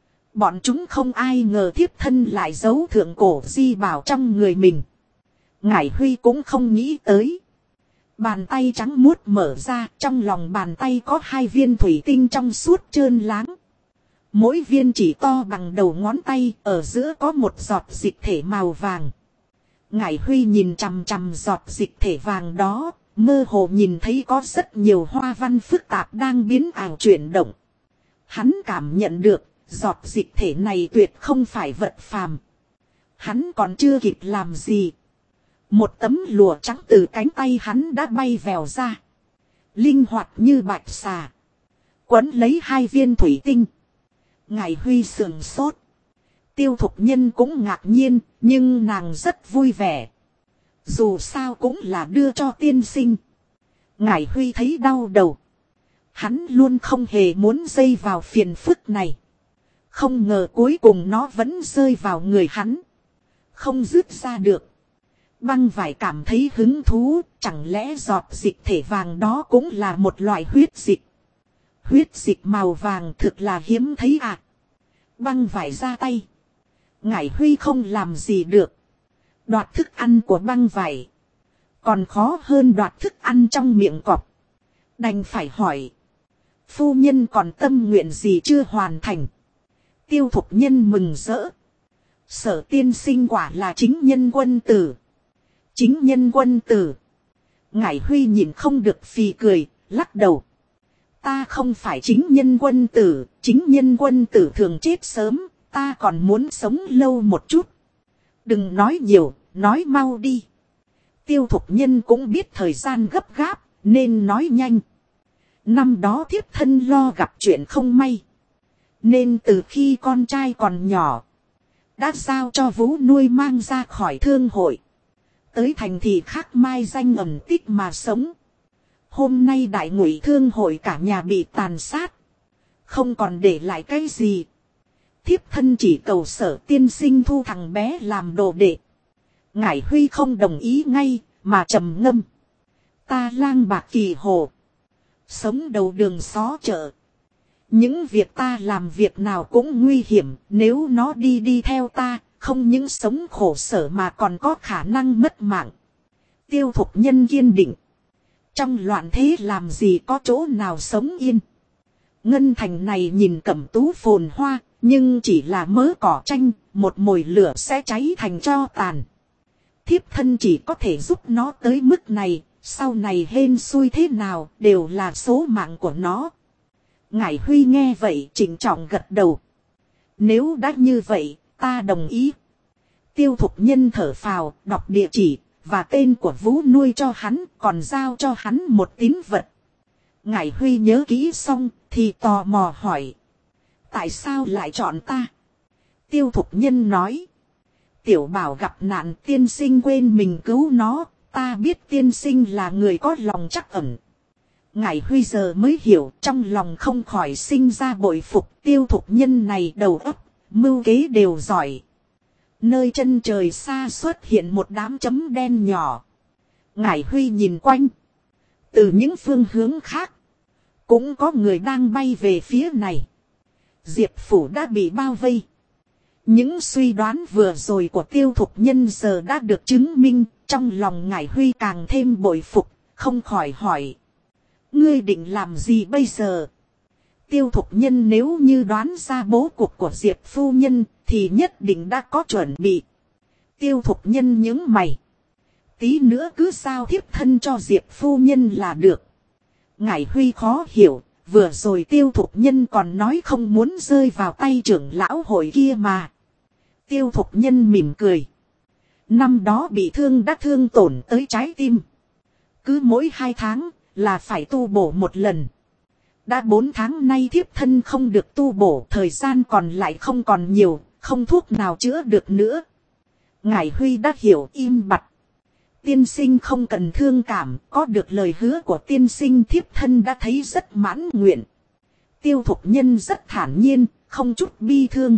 Bọn chúng không ai ngờ thiếp thân lại giấu thượng cổ di bảo trong người mình. Ngải Huy cũng không nghĩ tới. Bàn tay trắng muốt mở ra, trong lòng bàn tay có 2 viên thủy tinh trong suốt trơn láng. Mỗi viên chỉ to bằng đầu ngón tay, ở giữa có một giọt dịch thể màu vàng. Ngải Huy nhìn chằm chằm giọt dịch thể vàng đó, mơ hồ nhìn thấy có rất nhiều hoa văn phức tạp đang biến ảo chuyển động. Hắn cảm nhận được, giọt dịch thể này tuyệt không phải vật phàm. Hắn còn chưa kịp làm gì. Một tấm lụa trắng từ cánh tay hắn đã bay vèo ra. Linh hoạt như bạch xà. Quấn lấy 2 viên thủy tinh. Ngải Huy sườn sốt. Tiêu Thục Nhân cũng ngạc nhiên, nhưng nàng rất vui vẻ. Dù sao cũng là đưa cho tiên sinh. Ngải Huy thấy đau đầu. Hắn luôn không hề muốn dây vào phiền phức này. Không ngờ cuối cùng nó vẫn rơi vào người hắn. Không dứt ra được. Băng vải cảm thấy hứng thú, chẳng lẽ giọt dịch thể vàng đó cũng là một loại huyết dịch. Huyết dịch màu vàng thực là hiếm thấy à. Băng vải ra tay. Ngải Huy không làm gì được. Đoạt thức ăn của băng vải. Còn khó hơn đoạt thức ăn trong miệng cọp. Đành phải hỏi. Phu nhân còn tâm nguyện gì chưa hoàn thành. Tiêu Thục Nhân mừng rỡ. Sở tiên sinh quả là chính nhân quân tử. Chính nhân quân tử. Ngải Huy nhìn không được phì cười, lắc đầu. Ta không phải chính nhân quân tử, chính nhân quân tử thường chết sớm, ta còn muốn sống lâu một chút. Đừng nói nhiều, nói mau đi. Tiêu Thục Nhân cũng biết thời gian gấp gáp, nên nói nhanh. Năm đó thiếp thân lo gặp chuyện không may. Nên từ khi con trai còn nhỏ, đã giao cho Vũ nuôi mang ra khỏi thương hội. Tới thành thị khác mai danh ẩn tích mà sống. Hôm nay Đại Ngụy Thương hội cả nhà bị tàn sát. Không còn để lại cái gì. Thiếp thân chỉ cầu Sở tiên sinh thu thằng bé làm đồ đệ. Ngải Huy không đồng ý ngay, mà trầm ngâm. Ta lang bạc kỳ hồ. Sống đầu đường xó chợ. Những việc ta làm việc nào cũng nguy hiểm. Nếu nó đi theo ta, không những sống khổ sở mà còn có khả năng mất mạng. Tiêu Thục Nhân kiên định. Trong loạn thế làm gì có chỗ nào sống yên. Ngân thành này nhìn cẩm tú phồn hoa, nhưng chỉ là mớ cỏ tranh, một mồi lửa sẽ cháy thành tro tàn. Thiếp thân chỉ có thể giúp nó tới mức này, sau này hên xui thế nào đều là số mạng của nó. Ngải Huy nghe vậy trịnh trọng gật đầu. Nếu đã như vậy, ta đồng ý. Tiêu Thục Nhân thở phào, đọc địa chỉ và tên của Vũ nuôi cho hắn, còn giao cho hắn một tín vật. Ngải Huy nhớ kỹ xong thì tò mò hỏi. Tại sao lại chọn ta? Tiêu Thục Nhân nói. Tiểu Bảo gặp nạn, tiên sinh quên mình cứu nó. Ta biết tiên sinh là người có lòng trắc ẩn. Ngải Huy giờ mới hiểu, trong lòng không khỏi sinh ra bội phục. Tiêu Thục Nhân này đầu óc, mưu kế đều giỏi. Nơi chân trời xa xuất hiện một đám chấm đen nhỏ. Ngải Huy nhìn quanh. Từ những phương hướng khác, cũng có người đang bay về phía này. Diệp Phủ đã bị bao vây. Những suy đoán vừa rồi của Tiêu Thục Nhân giờ đã được chứng minh. Trong lòng Ngải Huy càng thêm bội phục, không khỏi hỏi. Ngươi định làm gì bây giờ? Tiêu Thục Nhân nếu như đoán ra bố cục của Diệp phu nhân thì nhất định đã có chuẩn bị. Tiêu Thục Nhân nhướng mày. Tí nữa cứ giao thiếp thân cho Diệp phu nhân là được. Ngải Huy khó hiểu, vừa rồi Tiêu Thục Nhân còn nói không muốn rơi vào tay trưởng lão hội kia mà. Tiêu Thục Nhân mỉm cười. Năm đó bị thương đã thương tổn tới trái tim. Cứ mỗi 2 tháng là phải tu bổ một lần. Đã 4 tháng nay thiếp thân không được tu bổ, thời gian còn lại không còn nhiều, không thuốc nào chữa được nữa. Ngải Huy đã hiểu, im bặt. Tiên sinh không cần thương cảm, có được lời hứa của tiên sinh thiếp thân đã thấy rất mãn nguyện. Tiêu Thục Nhân rất thản nhiên, không chút bi thương.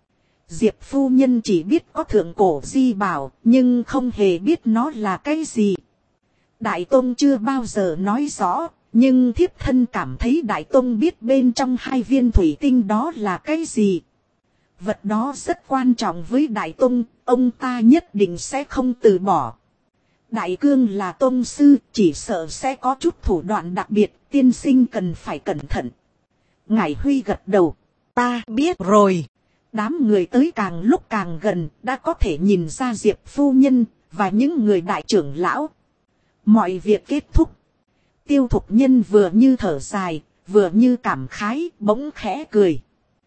Diệp phu nhân chỉ biết có thượng cổ di bảo, nhưng không hề biết nó là cái gì. Đại Tông chưa bao giờ nói rõ, nhưng thiếp thân cảm thấy Đại Tông biết bên trong 2 viên thủy tinh đó là cái gì. Vật đó rất quan trọng với Đại Tông, ông ta nhất định sẽ không từ bỏ. Đại Cương là tông sư, chỉ sợ sẽ có chút thủ đoạn đặc biệt, tiên sinh cần phải cẩn thận. Ngải Huy gật đầu. Ta biết rồi. Đám người tới càng lúc càng gần, đã có thể nhìn ra Diệp phu nhân và những người đại trưởng lão. Mọi việc kết thúc. Tiêu Thục Nhân vừa như thở dài, vừa như cảm khái, bỗng khẽ cười.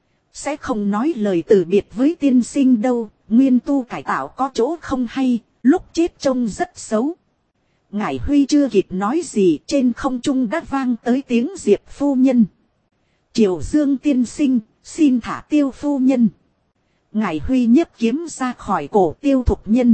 Sẽ không nói lời từ biệt với tiên sinh đâu, nguyên tu cải tạo có chỗ không hay, lúc chết trông rất xấu. Ngải Huy chưa kịp nói gì, trên không trung đã vang tới tiếng Diệp phu nhân. Triều Dương tiên sinh, xin thả Tiêu phu nhân. Ngải Huy nhấc kiếm ra khỏi cổ Tiêu Thục Nhân.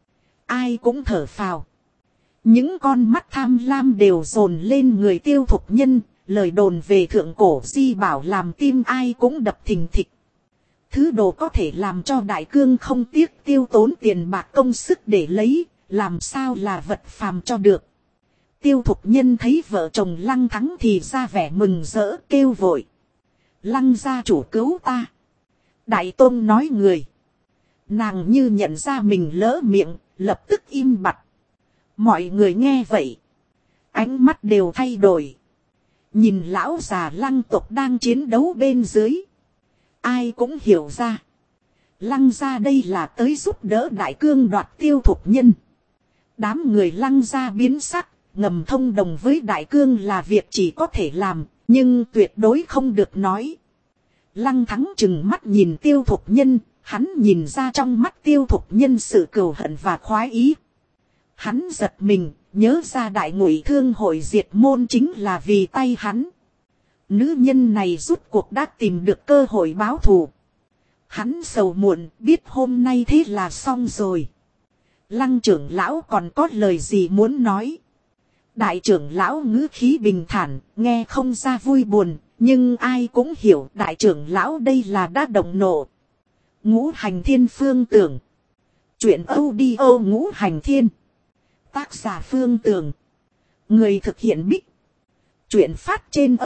Ai cũng thở phào. Những con mắt tham lam đều dồn lên người Tiêu Thục Nhân, lời đồn về thượng cổ di bảo làm tim ai cũng đập thình thịch. Thứ đồ có thể làm cho Đại Cương không tiếc tiêu tốn tiền bạc công sức để lấy, làm sao là vật phàm cho được. Tiêu Thục Nhân thấy vợ chồng Lăng Thắng thì ra vẻ mừng rỡ, kêu vội. Lăng gia chủ cứu ta. Đại Tôn nói người. Nàng như nhận ra mình lỡ miệng, lập tức im bặt. Mọi người nghe vậy, ánh mắt đều thay đổi. Nhìn lão già Lăng tộc đang chiến đấu bên dưới, ai cũng hiểu ra. Lăng gia đây là tới giúp đỡ Đại Cương đoạt Tiêu Thục Nhân. Đám người Lăng gia biến sắc, ngầm thông đồng với Đại Cương là việc chỉ có thể làm, nhưng tuyệt đối không được nói. Lăng Thắng trừng mắt nhìn Tiêu Thục Nhân, hắn nhìn ra trong mắt Tiêu Thục Nhân sự cừu hận và khoái ý. Hắn giật mình, nhớ ra Đại Ngụy Thương hội diệt môn chính là vì tay hắn. Nữ nhân này rút cuộc đã tìm được cơ hội báo thù. Hắn sầu muộn, biết hôm nay thế là xong rồi. Lăng trưởng lão còn có lời gì muốn nói? Đại trưởng lão ngữ khí bình thản, nghe không ra vui buồn, nhưng ai cũng hiểu đại trưởng lão đây là đã động nộ. Ngũ Hành Thiên Phương Tưởng. Chuyện audio Ngũ Hành Thiên. Tác giả Phương Tưởng. Người thực hiện Bích. Chuyện phát trên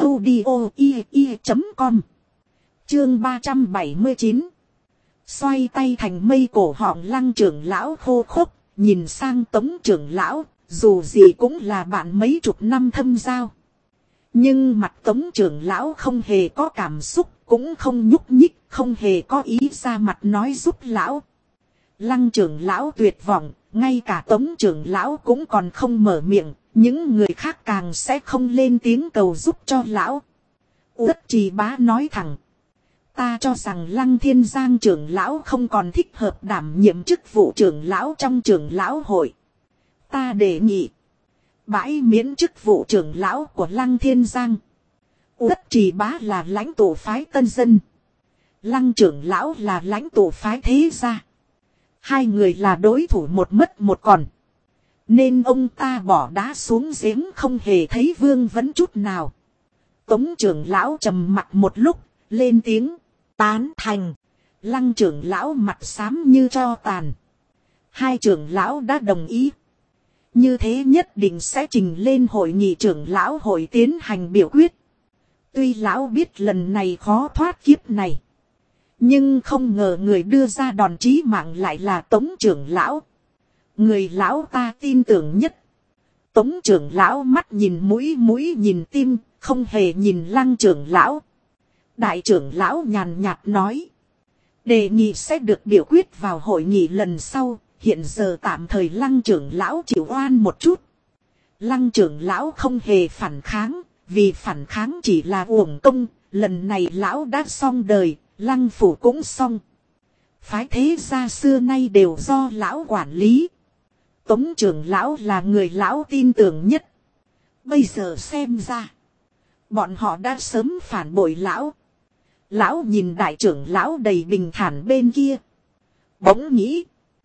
audio.com. Chương 379. Xoay tay thành mây cổ họng Lăng trưởng lão khô khốc, nhìn sang Tống trưởng lão, dù gì cũng là bạn mấy chục năm thâm giao. Nhưng mặt Tống trưởng lão không hề có cảm xúc, cũng không nhúc nhích, không hề có ý ra mặt nói giúp lão. Lăng trưởng lão tuyệt vọng, ngay cả Tống trưởng lão cũng còn không mở miệng, những người khác càng sẽ không lên tiếng cầu giúp cho lão. Uất Trì Bá nói thẳng. Ta cho rằng Lăng Thiên Giang trưởng lão không còn thích hợp đảm nhiệm chức vụ trưởng lão trong trưởng lão hội. Ta đề nghị bãi miễn chức vụ trưởng lão của Lăng Thiên Giang. Uất Trì Bá là lãnh tụ phái Tân Dân. Lăng trưởng lão là lãnh tụ phái Thế Gia. Hai người là đối thủ một mất một còn. Nên ông ta bỏ đá xuống giếng không hề thấy vương vấn chút nào. Tống trưởng lão trầm mặc một lúc, lên tiếng, tán thành. Lăng trưởng lão mặt xám như tro tàn. Hai trưởng lão đã đồng ý. Như thế nhất định sẽ trình lên hội nghị trưởng lão hội tiến hành biểu quyết. Tuy lão biết lần này khó thoát kiếp này. Nhưng không ngờ người đưa ra đòn chí mạng lại là Tống trưởng lão. Người lão ta tin tưởng nhất. Tống trưởng lão mắt nhìn mũi nhìn tim, không hề nhìn Lăng trưởng lão. Đại trưởng lão nhàn nhạt nói. Đề nghị sẽ được biểu quyết vào hội nghị lần sau, hiện giờ tạm thời Lăng trưởng lão chịu oan một chút. Lăng trưởng lão không hề phản kháng, vì phản kháng chỉ là uổng công, lần này lão đã xong đời, Lăng phủ cũng xong. Phái Thế Gia xưa nay đều do lão quản lý. Tống trưởng lão là người lão tin tưởng nhất. Bây giờ xem ra, bọn họ đã sớm phản bội lão. Lão nhìn đại trưởng lão đầy bình thản bên kia. Bỗng nghĩ,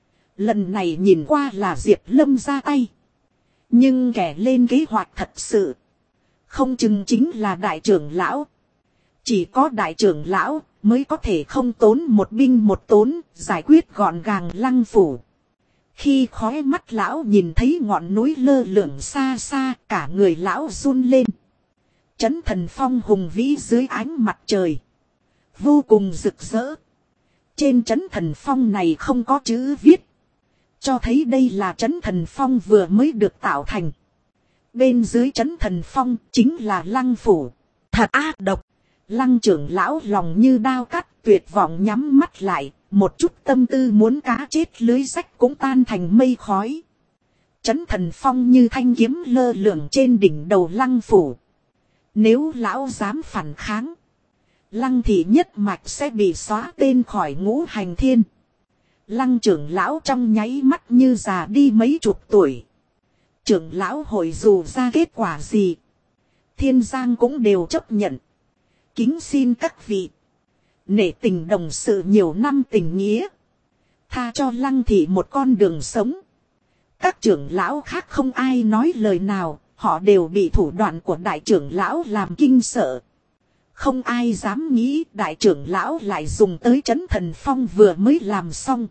lần này nhìn qua là Diệp Lâm ra tay. Nhưng kẻ lên kế hoạch thật sự, không chừng chính là đại trưởng lão. Chỉ có đại trưởng lão mới có thể không tốn một binh một tốn, giải quyết gọn gàng Lăng phủ. Khi khóe mắt lão nhìn thấy ngọn núi lơ lửng xa xa, cả người lão run lên. Trấn Thần Phong hùng vĩ dưới ánh mặt trời, vô cùng rực rỡ. Trên Trấn Thần Phong này không có chữ viết, cho thấy đây là Trấn Thần Phong vừa mới được tạo thành. Bên dưới Trấn Thần Phong chính là Lăng phủ. Thật ác độc. Lăng trưởng lão lòng như đao cắt, tuyệt vọng nhắm mắt lại, một chút tâm tư muốn cá chết lưới rách cũng tan thành mây khói. Trấn Thần Phong như thanh kiếm lơ lửng trên đỉnh đầu Lăng phủ. Nếu lão dám phản kháng, Lăng thị nhất mạch sẽ bị xóa tên khỏi ngũ hành thiên. Lăng trưởng lão trong nháy mắt như già đi mấy chục tuổi. Trưởng lão hội dù ra kết quả gì, Thiên Giang cũng đều chấp nhận. Kính xin các vị, nể tình đồng sự nhiều năm tình nghĩa, tha cho Lăng thị một con đường sống. Các trưởng lão khác không ai nói lời nào, họ đều bị thủ đoạn của đại trưởng lão làm kinh sợ. Không ai dám nghĩ đại trưởng lão lại dùng tới Trấn Thần Phong vừa mới làm xong.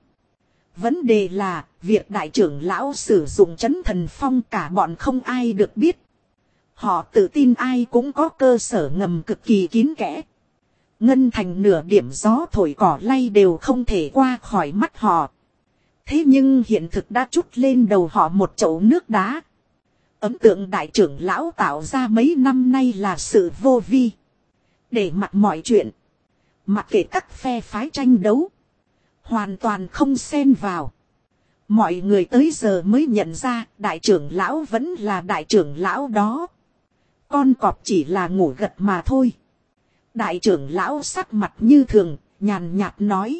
Vấn đề là, việc đại trưởng lão sử dụng Trấn Thần Phong cả bọn không ai được biết. Họ tự tin ai cũng có cơ sở ngầm cực kỳ kín kẽ. Ngân thành nửa điểm gió thổi cỏ lay đều không thể qua khỏi mắt họ. Thế nhưng hiện thực đã trút lên đầu họ một chậu nước đá. Ấn tượng đại trưởng lão tạo ra mấy năm nay là sự vô vi. Để mặc mọi chuyện, mặc kệ các phe phái tranh đấu, hoàn toàn không xen vào. Mọi người tới giờ mới nhận ra đại trưởng lão vẫn là đại trưởng lão đó. Con cọp chỉ là ngủ gật mà thôi. Đại trưởng lão sắc mặt như thường, nhàn nhạt nói.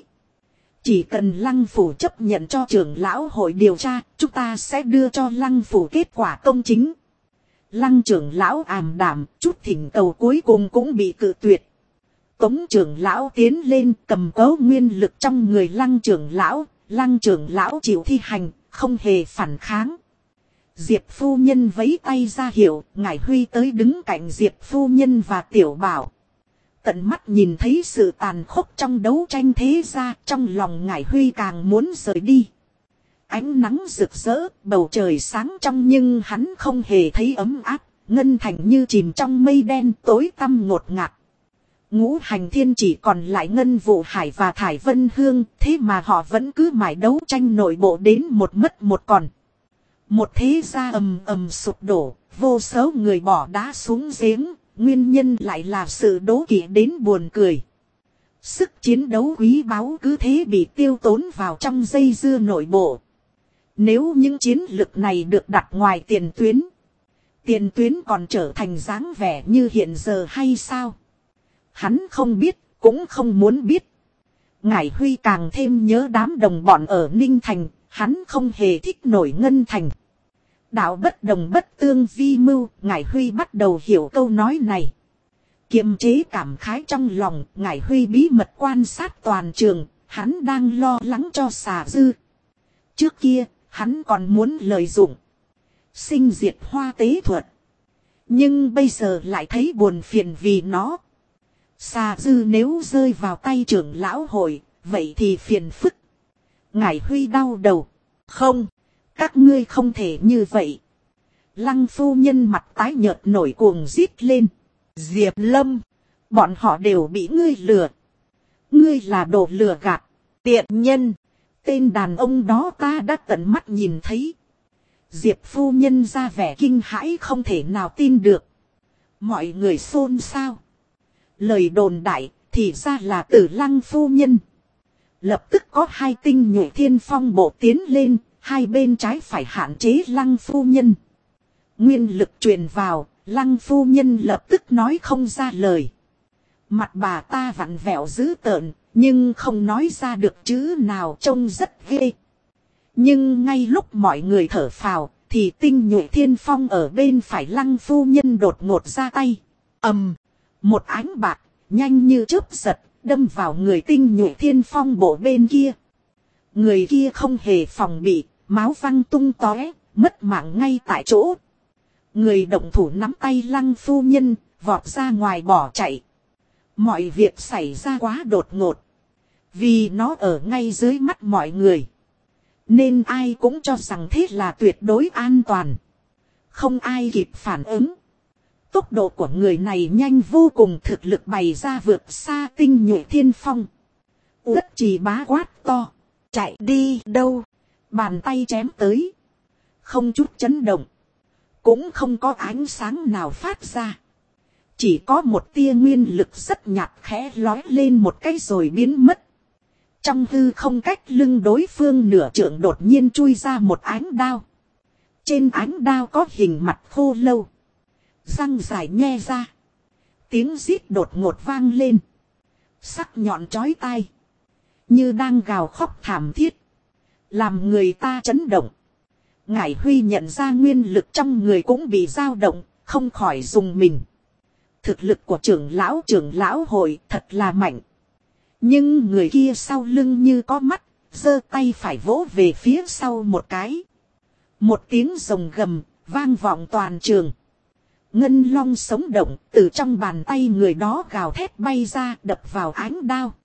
Chỉ cần Lăng phủ chấp nhận cho trưởng lão hội điều tra, chúng ta sẽ đưa cho Lăng phủ kết quả công chính. Lăng trưởng lão ảm đạm, chút thỉnh cầu cuối cùng cũng bị cự tuyệt. Tống trưởng lão tiến lên cầm cố nguyên lực trong người Lăng trưởng lão chịu thi hành, không hề phản kháng. Diệp phu nhân vẫy tay ra hiệu, Ngải Huy tới đứng cạnh Diệp phu nhân và Tiểu Bảo. Tận mắt nhìn thấy sự tàn khốc trong đấu tranh thế gia, trong lòng Ngải Huy càng muốn rời đi. ánh nắng rực rỡ, bầu trời sáng trong nhưng hắn không hề thấy ấm áp, ngân thành như chìm trong mây đen tối tăm ngột ngạt. Ngũ hành thiên chỉ còn lại Ngân Vụ Hải và Thải Vân Hương, thế mà họ vẫn cứ mãi đấu tranh nội bộ đến một mất một còn. Một thế gia ầm ầm sụp đổ, vô số người bỏ đá xuống giếng, nguyên nhân lại là sự đố kỵ đến buồn cười. Sức chiến đấu quý báu cứ thế bị tiêu tốn vào trong dây dưa nội bộ. Nếu những chiến lực này được đặt ngoài tiền tuyến còn trở thành dáng vẻ như hiện giờ hay sao? Hắn không biết, cũng không muốn biết. Ngải Huy càng thêm nhớ đám đồng bọn ở Ninh Thành, hắn không hề thích nổi Ngân Thành. Đạo bất đồng bất tương vi mưu, Ngải Huy bắt đầu hiểu câu nói này. Kiềm chế cảm khái trong lòng, Ngải Huy bí mật quan sát toàn trường, hắn đang lo lắng cho Xà Dư. Trước kia, hắn còn muốn lợi dụng sinh diệt hoa tế thuật. Nhưng bây giờ lại thấy buồn phiền vì nó. Xà Dư nếu rơi vào tay trưởng lão hội, vậy thì phiền phức. Ngải Huy đau đầu. Không, các ngươi không thể như vậy. Lăng phu nhân mặt tái nhợt nổi cuồng rít lên. Diệp Lâm, bọn họ đều bị ngươi lừa. Ngươi là đồ lừa gạt, tiện nhân. Tên đàn ông đó ta đã tận mắt nhìn thấy. Diệp phu nhân ra vẻ kinh hãi không thể nào tin được. Mọi người xôn xao. Lời đồn đại thì ra là Tử Lăng phu nhân. Lập tức có hai tinh nhuệ thiên phong bộ tiến lên, hai bên trái phải hạn chế Lăng phu nhân. Nguyên lực truyền vào, Lăng phu nhân lập tức nói không ra lời. Mặt bà ta vặn vẹo dữ tợn, nhưng không nói ra được chữ nào, trông rất ghê. Nhưng ngay lúc mọi người thở phào, thì tinh nhuệ thiên phong ở bên phải Lăng phu nhân đột ngột ra tay. Một ánh bạc, nhanh như chớp giật, đâm vào người tinh nhuệ thiên phong bộ bên kia. Người kia không hề phòng bị, máu văng tung tóe, mất mạng ngay tại chỗ. Người động thủ nắm tay Lăng phu nhân, vọt ra ngoài bỏ chạy. Mọi việc xảy ra quá đột ngột. Vì nó ở ngay dưới mắt mọi người. Nên ai cũng cho rằng thế là tuyệt đối an toàn. Không ai kịp phản ứng. Tốc độ của người này nhanh vô cùng, thực lực bày ra vượt xa tinh nhuệ thiên phong. Uất Trì Bá quát to. Chạy đi đâu? Bàn tay chém tới. Không chút chấn động. Cũng không có ánh sáng nào phát ra. Chỉ có một tia nguyên lực rất nhạt khẽ lói lên một cái rồi biến mất. Trong hư không cách lưng đối phương nửa trượng đột nhiên chui ra một ánh đao. Trên ánh đao có hình mặt khô lâu. Răng dài nhe ra. Tiếng rít đột ngột vang lên. Sắc nhọn chói tai. Như đang gào khóc thảm thiết. Làm người ta chấn động. Ngải Huy nhận ra nguyên lực trong người cũng bị dao động. Không khỏi dùng mình. Thực lực của trưởng lão hội thật là mạnh. Nhưng người kia sau lưng như có mắt. Giơ tay phải vỗ về phía sau một cái. Một tiếng rồng gầm vang vọng toàn trường. Ngân long sống động từ trong bàn tay người đó gào thét bay ra đập vào ánh đao.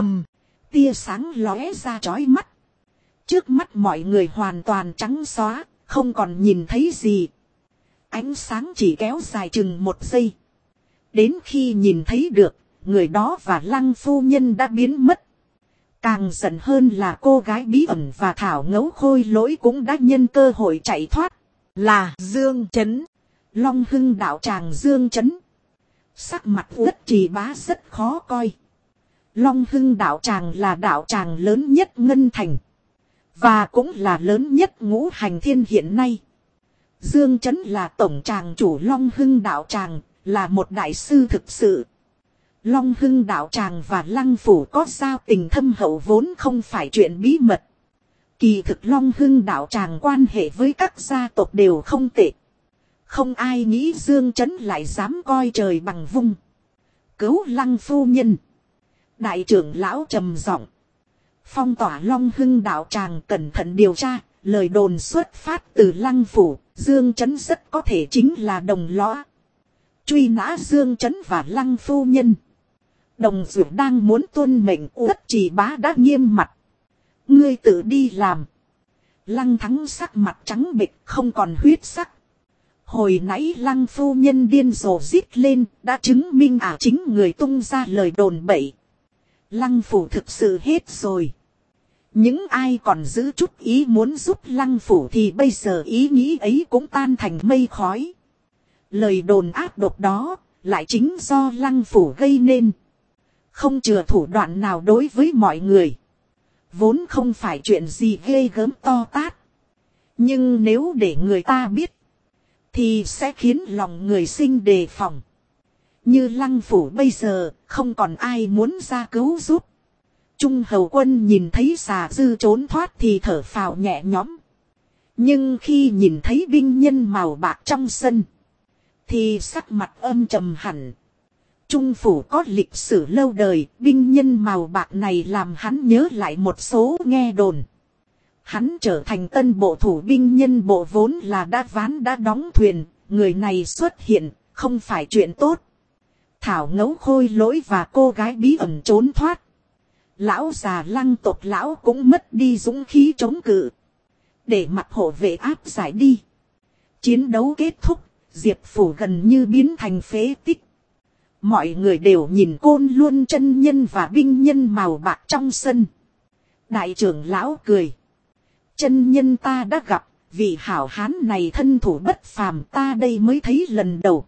Tia sáng lóe ra chói mắt. Trước mắt mọi người hoàn toàn trắng xóa, không còn nhìn thấy gì. Ánh sáng chỉ kéo dài chừng 1 giây. Đến khi nhìn thấy được, người đó và Lăng phu nhân đã biến mất. Càng giận hơn là cô gái bí ẩn và Thảo Ngấu Khôi Lỗi cũng đã nhân cơ hội chạy thoát. Là Dương Chấn. Long Hưng đạo tràng Dương Chấn. Sắc mặt Uất Trì Bá rất khó coi. Long Hưng đạo tràng là đạo tràng lớn nhất Ngân Thành. Và cũng là lớn nhất ngũ hành thiên hiện nay. Dương Chấn là tổng tràng chủ Long Hưng đạo tràng, là một đại sư thực sự. Long Hưng đạo tràng và Lăng phủ có giao tình thâm hậu vốn không phải chuyện bí mật. Kỳ thực Long Hưng đạo tràng quan hệ với các gia tộc đều không tệ. Không ai nghĩ Dương Chấn lại dám coi trời bằng vung. Cứu Lăng phu nhân. Đại trưởng lão trầm giọng. Phong tỏa Long Hưng đạo tràng cẩn thận điều tra. Lời đồn xuất phát từ Lăng phủ. Dương Chấn rất có thể chính là đồng lõa. Truy nã Dương Chấn và Lăng phu nhân. Đồng Dụ đang muốn tuân mệnh. Uất Trì Bá đã nghiêm mặt. Ngươi tự đi làm. Lăng Thắng sắc mặt trắng bệch không còn huyết sắc. Hồi nãy Lăng phu nhân điên rồ rít lên đã chứng minh chính người tung ra lời đồn bậy. Lăng phủ thực sự hết rồi. Những ai còn giữ chút ý muốn giúp Lăng phủ thì bây giờ ý nghĩ ấy cũng tan thành mây khói. Lời đồn ác độc đó lại chính do Lăng phủ gây nên. Không chừa thủ đoạn nào đối với mọi người. Vốn không phải chuyện gì ghê gớm to tát. Nhưng nếu để người ta biết thì sẽ khiến lòng người sinh đề phòng. Như Lăng phủ bây giờ không còn ai muốn ra cứu giúp. Trung hầu quân nhìn thấy xà dư trốn thoát thì thở phào nhẹ nhõm. Nhưng khi nhìn thấy binh nhân màu bạc trong sân thì sắc mặt âm trầm hẳn. Trung phủ có lịch sử lâu đời, binh nhân màu bạc này làm hắn nhớ lại một số nghe đồn. Hắn trở thành tân bộ thủ binh nhân bộ vốn là đã ván đã đóng thuyền, người này xuất hiện, không phải chuyện tốt. Thảo Ngấu Khôi Lỗi và cô gái bí ẩn trốn thoát. Lão già Lăng tộc lão cũng mất đi dũng khí chống cự. Để mặc hộ vệ áp giải đi. Chiến đấu kết thúc, Diệp phủ gần như biến thành phế tích. Mọi người đều nhìn Côn Luân chân nhân và binh nhân màu bạc trong sân. Đại trưởng lão cười. Chân nhân ta đã gặp, vị hảo hán này thân thủ bất phàm ta đây mới thấy lần đầu.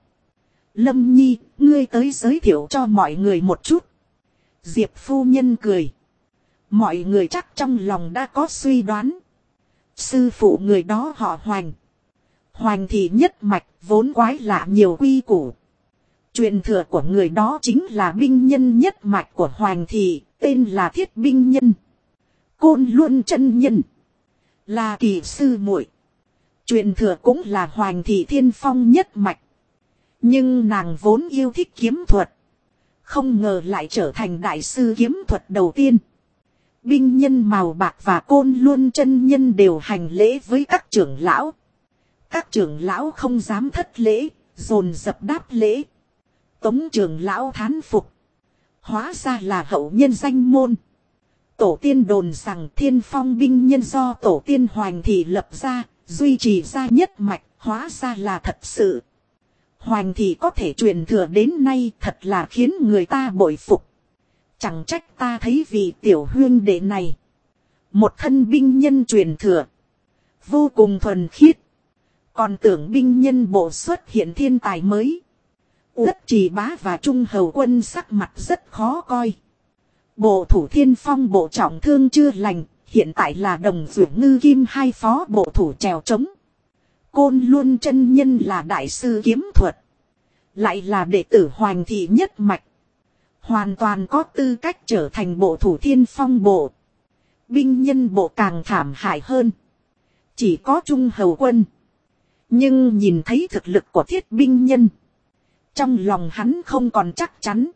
Lâm Nhi, ngươi tới giới thiệu cho mọi người một chút. Diệp phu nhân cười. Mọi người chắc trong lòng đã có suy đoán. Sư phụ người đó họ Hoành. Hoành thì nhất mạch vốn quái lạ nhiều quy củ. Truyền thừa của người đó chính là binh nhân nhất mạch của Hoành thị, tên là Thiết Binh Nhân. Côn Luân chân nhân là kỳ sư muội. Truyền thừa cũng là Hoành thị thiên phong nhất mạch. Nhưng nàng vốn yêu thích kiếm thuật. Không ngờ lại trở thành đại sư kiếm thuật đầu tiên. Binh nhân màu bạc và Côn Luân chân nhân đều hành lễ với các trưởng lão. Các trưởng lão không dám thất lễ, dồn dập đáp lễ. Tống trưởng lão thán phục. Hóa ra là hậu nhân danh môn. Tổ tiên đồn rằng thiên phong binh nhân do tổ tiên Hoành thị lập ra, duy trì ra nhất mạch, hóa ra là thật sự. Hoành thị có thể truyền thừa đến nay thật là khiến người ta bội phục. Chẳng trách ta thấy vị tiểu huynh đệ này. Một thân binh nhân truyền thừa. Vô cùng thuần khiết. Còn tưởng binh nhân bộ xuất hiện thiên tài mới. Uất Trì Bá và Trung hầu quân sắc mặt rất khó coi. Bộ thủ thiên phong bộ trọng thương chưa lành. Hiện tại là Đồng Duyệt Ngư Kim hai phó bộ thủ trèo trống. Côn Luân chân nhân là đại sư kiếm thuật. Lại là đệ tử Hoành thị nhất mạch. Hoàn toàn có tư cách trở thành bộ thủ thiên phong bộ. Binh nhân bộ càng thảm hại hơn. Chỉ có Trung hầu quân. Nhưng nhìn thấy thực lực của Thiết Binh Nhân. Trong lòng hắn không còn chắc chắn.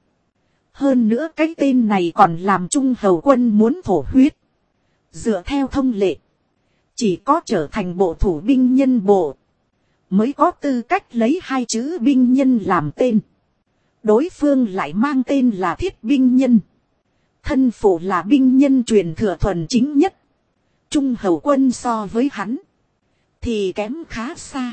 Hơn nữa cái tên này còn làm Trung hầu quân muốn thổ huyết. Dựa theo thông lệ. Chỉ có trở thành bộ thủ binh nhân bộ. Mới có tư cách lấy hai chữ binh nhân làm tên. Đối phương lại mang tên là Thiết Binh Nhân. Thân phụ là binh nhân truyền thừa thuần chính nhất. Trung hầu quân so với hắn thì kém khá xa.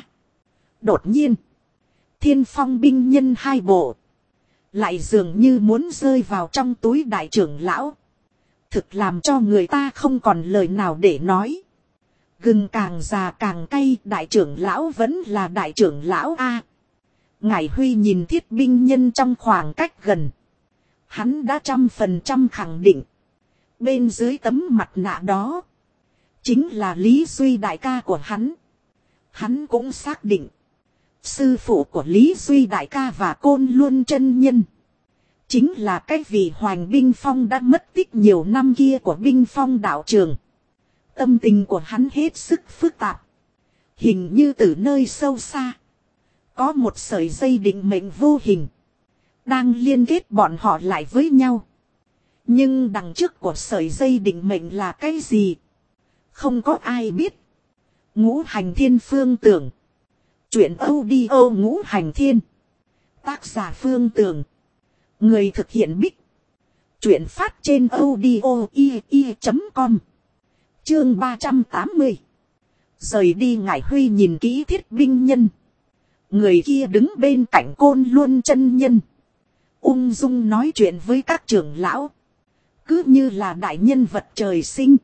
Đột nhiên thiên phong binh nhân hai bộ lại dường như muốn rơi vào trong túi đại trưởng lão. Thực làm cho người ta không còn lời nào để nói. Gừng càng già càng cay, đại trưởng lão vẫn là đại trưởng lão a. Ngải Huy nhìn Thiết Binh Nhân trong khoảng cách gần. Hắn đã 100% khẳng định. Bên dưới tấm mặt nạ đó chính là Lý Duy đại ca của hắn. Hắn cũng xác định. Sư phụ của Lý Duy đại ca và Côn Luân chân nhân chính là cái vị Hoành binh phong đã mất tích nhiều năm kia của binh phong đạo trường. Tâm tình của hắn hết sức phức tạp. Hình như từ nơi sâu xa có một sợi dây định mệnh vô hình đang liên kết bọn họ lại với nhau. Nhưng đằng trước của sợi dây định mệnh là cái gì? Không có ai biết. Ngũ Hành Thiên Phương Tưởng. Chuyện audio Ngũ Hành Thiên. Tác giả Phương Tưởng. Người thực hiện Bích. Chuyện phát trên audio.com. Chương 380. Rời đi Ngải Huy nhìn kỹ Thiết Binh Nhân. Người kia đứng bên cạnh Côn Luân chân nhân. Ung dung nói chuyện với các trưởng lão. Cứ như là đại nhân vật trời sinh.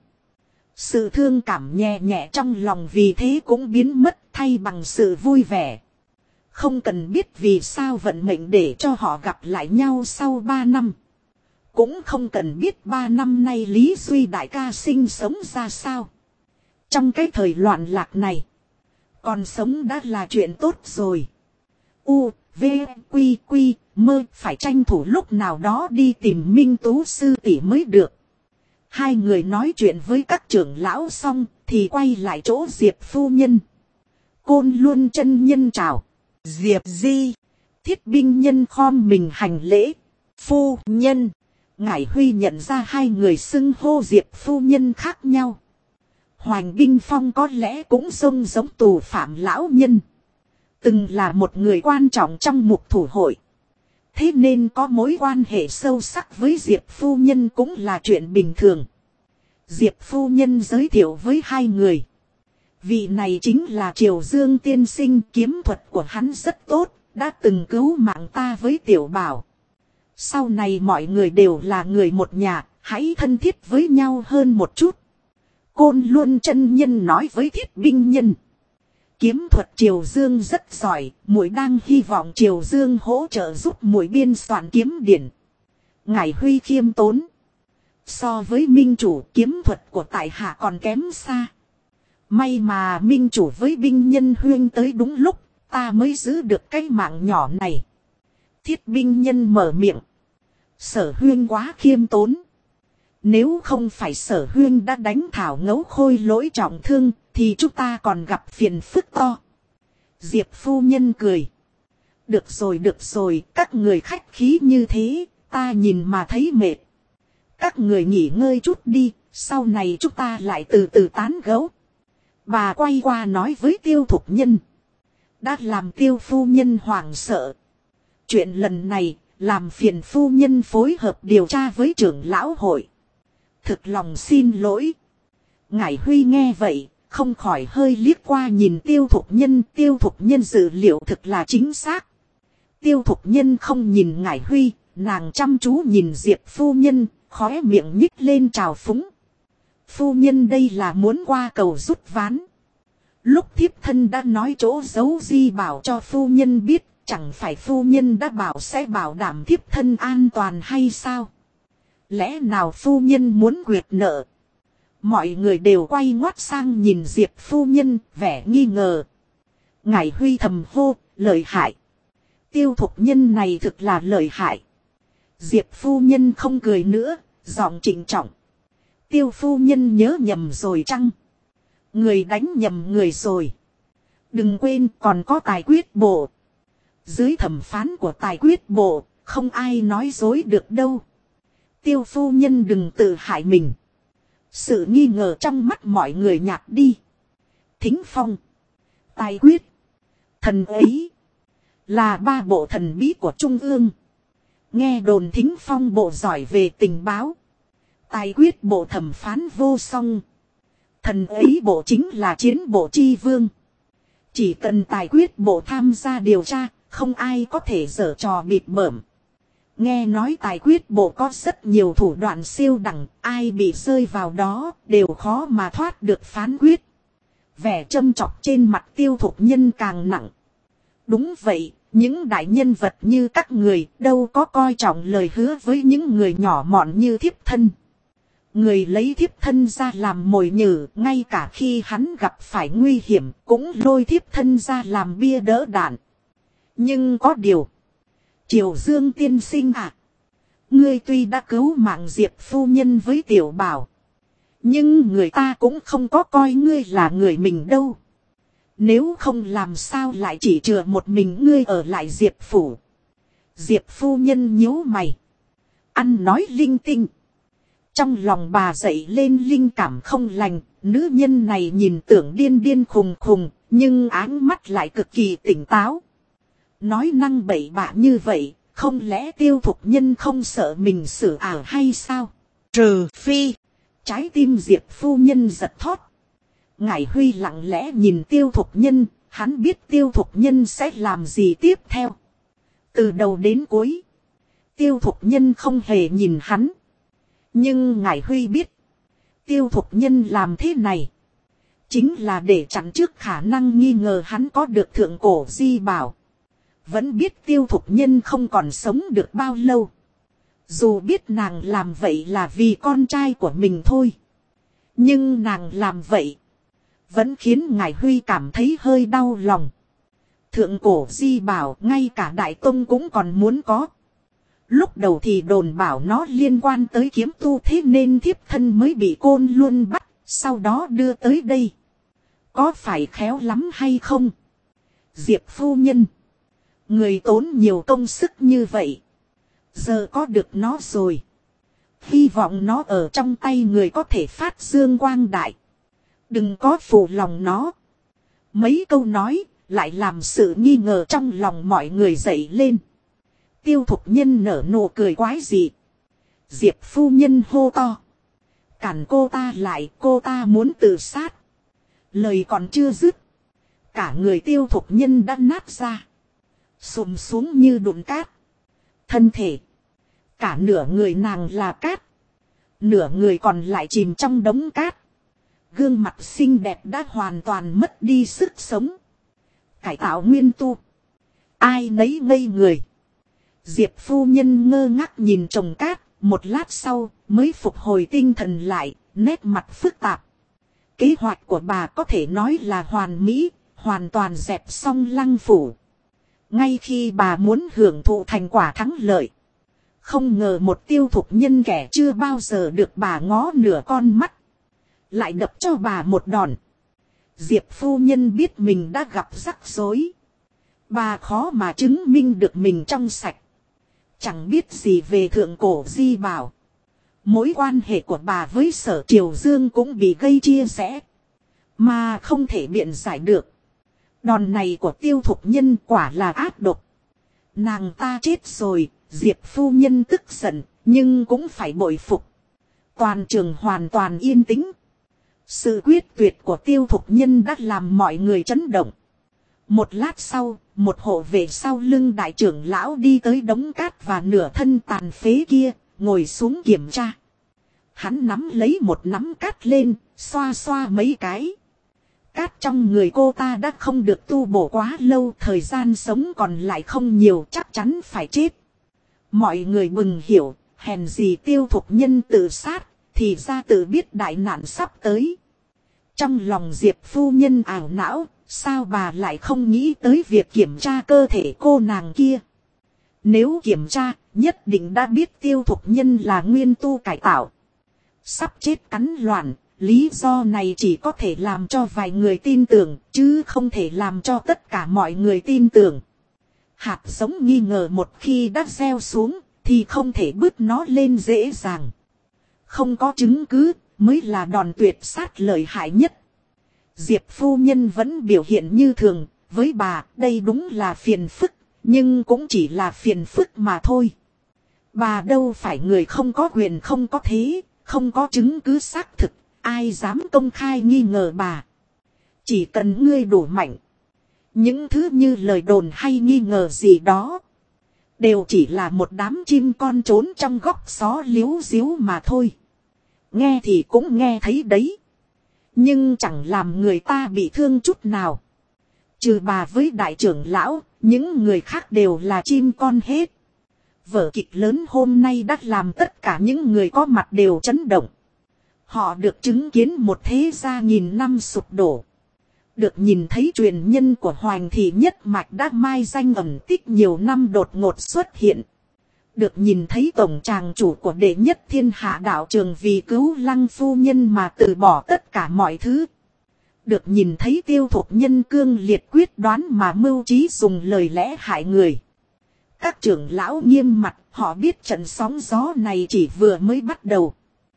Sự thương cảm nhẹ nhẹ trong lòng vì thế cũng biến mất thay bằng sự vui vẻ. Không cần biết vì sao vận mệnh để cho họ gặp lại nhau sau 3 năm. Cũng không cần biết 3 năm nay Lý Duy đại ca sinh sống ra sao. Trong cái thời loạn lạc này, còn sống đã là chuyện tốt rồi. U, V, Quy, Quy, Mơ phải tranh thủ lúc nào đó đi tìm Minh Tú sư tỷ mới được. Hai người nói chuyện với các trưởng lão xong thì quay lại chỗ Diệp phu nhân. Côn Luân chân nhân chào. Diệp Di. Thiết Binh Nhân khom mình hành lễ. Phu nhân. Ngải Huy nhận ra hai người xưng hô Diệp phu nhân khác nhau. Hoành Binh Phong có lẽ cũng xông giống tù phạm lão nhân. Từng là một người quan trọng trong mục thủ hội. Thế nên có mối quan hệ sâu sắc với Diệp phu nhân cũng là chuyện bình thường. Diệp phu nhân giới thiệu với hai người. Vị này chính là Triều Dương tiên sinh, kiếm thuật của hắn rất tốt, đã từng cứu mạng ta với Tiểu Bảo. Sau này mọi người đều là người một nhà, hãy thân thiết với nhau hơn một chút. Côn Luân chân nhân nói với Thiết Binh Nhân. Kiếm thuật Triều Dương rất giỏi, muội đang hy vọng Triều Dương hỗ trợ giúp muội biên soạn kiếm điển. Ngải Huy khiêm tốn. So với minh chủ, kiếm thuật của tại hạ còn kém xa. May mà minh chủ với binh nhân huyên tới đúng lúc, ta mới giữ được cái mạng nhỏ này. Thiết Binh Nhân mở miệng. Sở huyên quá khiêm tốn. Nếu không phải Sở huyên đã đánh Thảo Ngấu Khôi lỗi trọng thương, thì chúng ta còn gặp phiền phức to. Diệp phu nhân cười. Được rồi, các người khách khí như thế, ta nhìn mà thấy mệt. Các người nghỉ ngơi chút đi, sau này chúng ta lại từ từ tán gẫu. Bà quay qua nói với Tiêu Thục Nhân. Đã làm Tiêu phu nhân hoảng sợ. Chuyện lần này, làm phiền phu nhân phối hợp điều tra với trưởng lão hội. Thực lòng xin lỗi. Ngải Huy nghe vậy, không khỏi hơi liếc qua nhìn Tiêu Thục Nhân. Tiêu Thục Nhân dự liệu thực là chính xác. Tiêu Thục Nhân không nhìn Ngải Huy, nàng chăm chú nhìn Diệp phu nhân, khóe miệng nhích lên trào phúng. Phu nhân đây là muốn qua cầu rút ván. Lúc thiếp thân đã nói chỗ giấu Di Bảo cho phu nhân biết, chẳng phải phu nhân đã bảo sẽ bảo đảm thiếp thân an toàn hay sao? Lẽ nào phu nhân muốn quyệt nợ? Mọi người đều quay ngoắt sang nhìn Diệp phu nhân, vẻ nghi ngờ. Ngải Huy thầm hô, lợi hại. Tiêu Thục Nhân này thực là lợi hại. Diệp phu nhân không cười nữa, giọng trịnh trọng. Tiêu phu nhân nhớ nhầm rồi chăng? Người đánh nhầm người rồi. Đừng quên còn có tài quyết bộ. Dưới thẩm phán của tài quyết bộ, không ai nói dối được đâu. Tiêu phu nhân đừng tự hại mình. Sự nghi ngờ trong mắt mọi người nhạt đi. Thính phong, tài quyết, thần ấy là 3 bộ thần bí của Trung ương. Nghe đồn Thính phong bộ giỏi về tình báo. Tài quyết bộ thẩm phán vô song. Thần ấy bộ chính là chiến bộ chi vương. Chỉ cần tài quyết bộ tham gia điều tra, không ai có thể giở trò bịp bợm. Nghe nói tài quyết bộ có rất nhiều thủ đoạn siêu đẳng, ai bị rơi vào đó đều khó mà thoát được phán quyết. Vẻ châm chọc trên mặt Tiêu Thục Nhân càng nặng. Đúng vậy, những đại nhân vật như các người đâu có coi trọng lời hứa với những người nhỏ mọn như thiếp thân. Người lấy thiếp thân ra làm mồi nhử, ngay cả khi hắn gặp phải nguy hiểm cũng lôi thiếp thân ra làm bia đỡ đạn. Nhưng có điều, Triều Dương tiên sinh à, ngươi tuy đã cứu mạng Diệp phu nhân với Tiểu Bảo, nhưng người ta cũng không có coi ngươi là người mình đâu. Nếu không làm sao lại chỉ chừa một mình ngươi ở lại Diệp phủ. Diệp phu nhân nhíu mày, ăn nói linh tinh. Trong lòng bà dậy lên linh cảm không lành, nữ nhân này nhìn tưởng điên điên khùng khùng, nhưng áng mắt lại cực kỳ tỉnh táo. Nói năng bậy bạ như vậy, không lẽ Tiêu Thục Nhân không sợ mình xử ảo hay sao? Trừ phi, trái tim Diệp phu nhân giật thót. Ngải Huy lặng lẽ nhìn Tiêu Thục Nhân, hắn biết Tiêu Thục Nhân sẽ làm gì tiếp theo. Từ đầu đến cuối, Tiêu Thục Nhân không hề nhìn hắn. Nhưng Ngải Huy biết, Tiêu Thục Nhân làm thế này, chính là để chặn trước khả năng nghi ngờ hắn có được thượng cổ di bảo. Vẫn biết Tiêu Thục Nhân không còn sống được bao lâu. Dù biết nàng làm vậy là vì con trai của mình thôi. Nhưng nàng làm vậy vẫn khiến Ngải Huy cảm thấy hơi đau lòng. Thượng cổ di bảo ngay cả Đại Tông cũng còn muốn có. Lúc đầu thì đồn bảo nó liên quan tới kiếm tu, thế nên thiếp thân mới bị Côn Luân bắt, sau đó đưa tới đây. Có phải khéo lắm hay không? Diệp phu nhân, người tốn nhiều công sức như vậy, giờ có được nó rồi. Hy vọng nó ở trong tay người có thể phát dương quang đại. Đừng có phụ lòng nó. Mấy câu nói lại làm sự nghi ngờ trong lòng mọi người dậy lên. Tiêu Thục Nhân nở nụ cười quái dị. Diệp phu nhân hô to. Cản cô ta lại, cô ta muốn tự sát. Lời còn chưa dứt, cả người Tiêu Thục Nhân đã nát ra, sụm xuống như đụn cát. Thân thể, cả nửa người nàng là cát, nửa người còn lại chìm trong đống cát. Gương mặt xinh đẹp đã hoàn toàn mất đi sức sống. Cải tạo nguyên tu, ai nấy ngây người. Diệp phu nhân ngơ ngác nhìn chồng cát, một lát sau mới phục hồi tinh thần lại, nét mặt phức tạp. Kế hoạch của bà có thể nói là hoàn mỹ, hoàn toàn dẹp xong Lăng phủ. Ngay khi bà muốn hưởng thụ thành quả thắng lợi, không ngờ một Tiêu Thục Nhân kẻ chưa bao giờ được bà ngó nửa con mắt, lại đập cho bà một đòn. Diệp phu nhân biết mình đã gặp rắc rối. Bà khó mà chứng minh được mình trong sạch, chẳng biết gì về thượng cổ di bảo. Mối quan hệ của bà với Sở Triều Dương cũng bị gây chia rẽ, mà không thể biện giải được. Đòn này của Tiêu Thục Nhân quả là ác độc. Nàng ta chết rồi, Diệp phu nhân tức giận, nhưng cũng phải bội phục. Toàn trường hoàn toàn yên tĩnh. Sự quyết tuyệt của Tiêu Thục Nhân đã làm mọi người chấn động. Một lát sau, một hộ vệ sau lưng đại trưởng lão đi tới đống cát và nửa thân tàn phế kia, ngồi xuống kiểm tra. Hắn nắm lấy một nắm cát lên, xoa xoa mấy cái. Cát trong người cô ta đã không được tu bổ quá lâu, thời gian sống còn lại không nhiều, chắc chắn phải chết. Mọi người mừng hiểu, hèn gì Tiêu Thục Nhân tự sát, thì ra tự biết đại nạn sắp tới. Trong lòng Diệp phu nhân ảo não, sao bà lại không nghĩ tới việc kiểm tra cơ thể cô nàng kia. Nếu kiểm tra, nhất định đã biết Tiêu Thục Nhân là nguyên tu cải tạo. Sắp chết cắn loạn, lý do này chỉ có thể làm cho vài người tin tưởng, chứ không thể làm cho tất cả mọi người tin tưởng. Hạt giống nghi ngờ một khi đã gieo xuống, thì không thể bứt nó lên dễ dàng. Không có chứng cứ, mới là đòn tuyệt sát lợi hại nhất. Diệp phu nhân vẫn biểu hiện như thường, với bà, đây đúng là phiền phức, nhưng cũng chỉ là phiền phức mà thôi. Bà đâu phải người không có quyền không có thế, không có chứng cứ xác thực, ai dám công khai nghi ngờ bà. Chỉ cần ngươi đủ mạnh, những thứ như lời đồn hay nghi ngờ gì đó, đều chỉ là một đám chim con trốn trong góc xó liếu ríu mà thôi. Nghe thì cũng nghe thấy đấy, nhưng chẳng làm người ta bị thương chút nào. Trừ bà với đại trưởng lão, những người khác đều là chim con hết. Vở kịch lớn hôm nay đã làm tất cả những người có mặt đều chấn động. Họ được chứng kiến một thế gia nghìn năm sụp đổ. Được nhìn thấy truyền nhân của Hoành Thị nhất mạch đã mai danh ẩn tích nhiều năm đột ngột xuất hiện. Được nhìn thấy tổng tràng chủ của đệ nhất thiên hạ đạo trường vì cứu Lăng phu nhân mà từ bỏ tất cả mọi thứ. Được nhìn thấy Tiêu Thục Nhân cương liệt quyết đoán mà mưu trí dùng lời lẽ hại người. Các trưởng lão nghiêm mặt, họ biết trận sóng gió này chỉ vừa mới bắt đầu.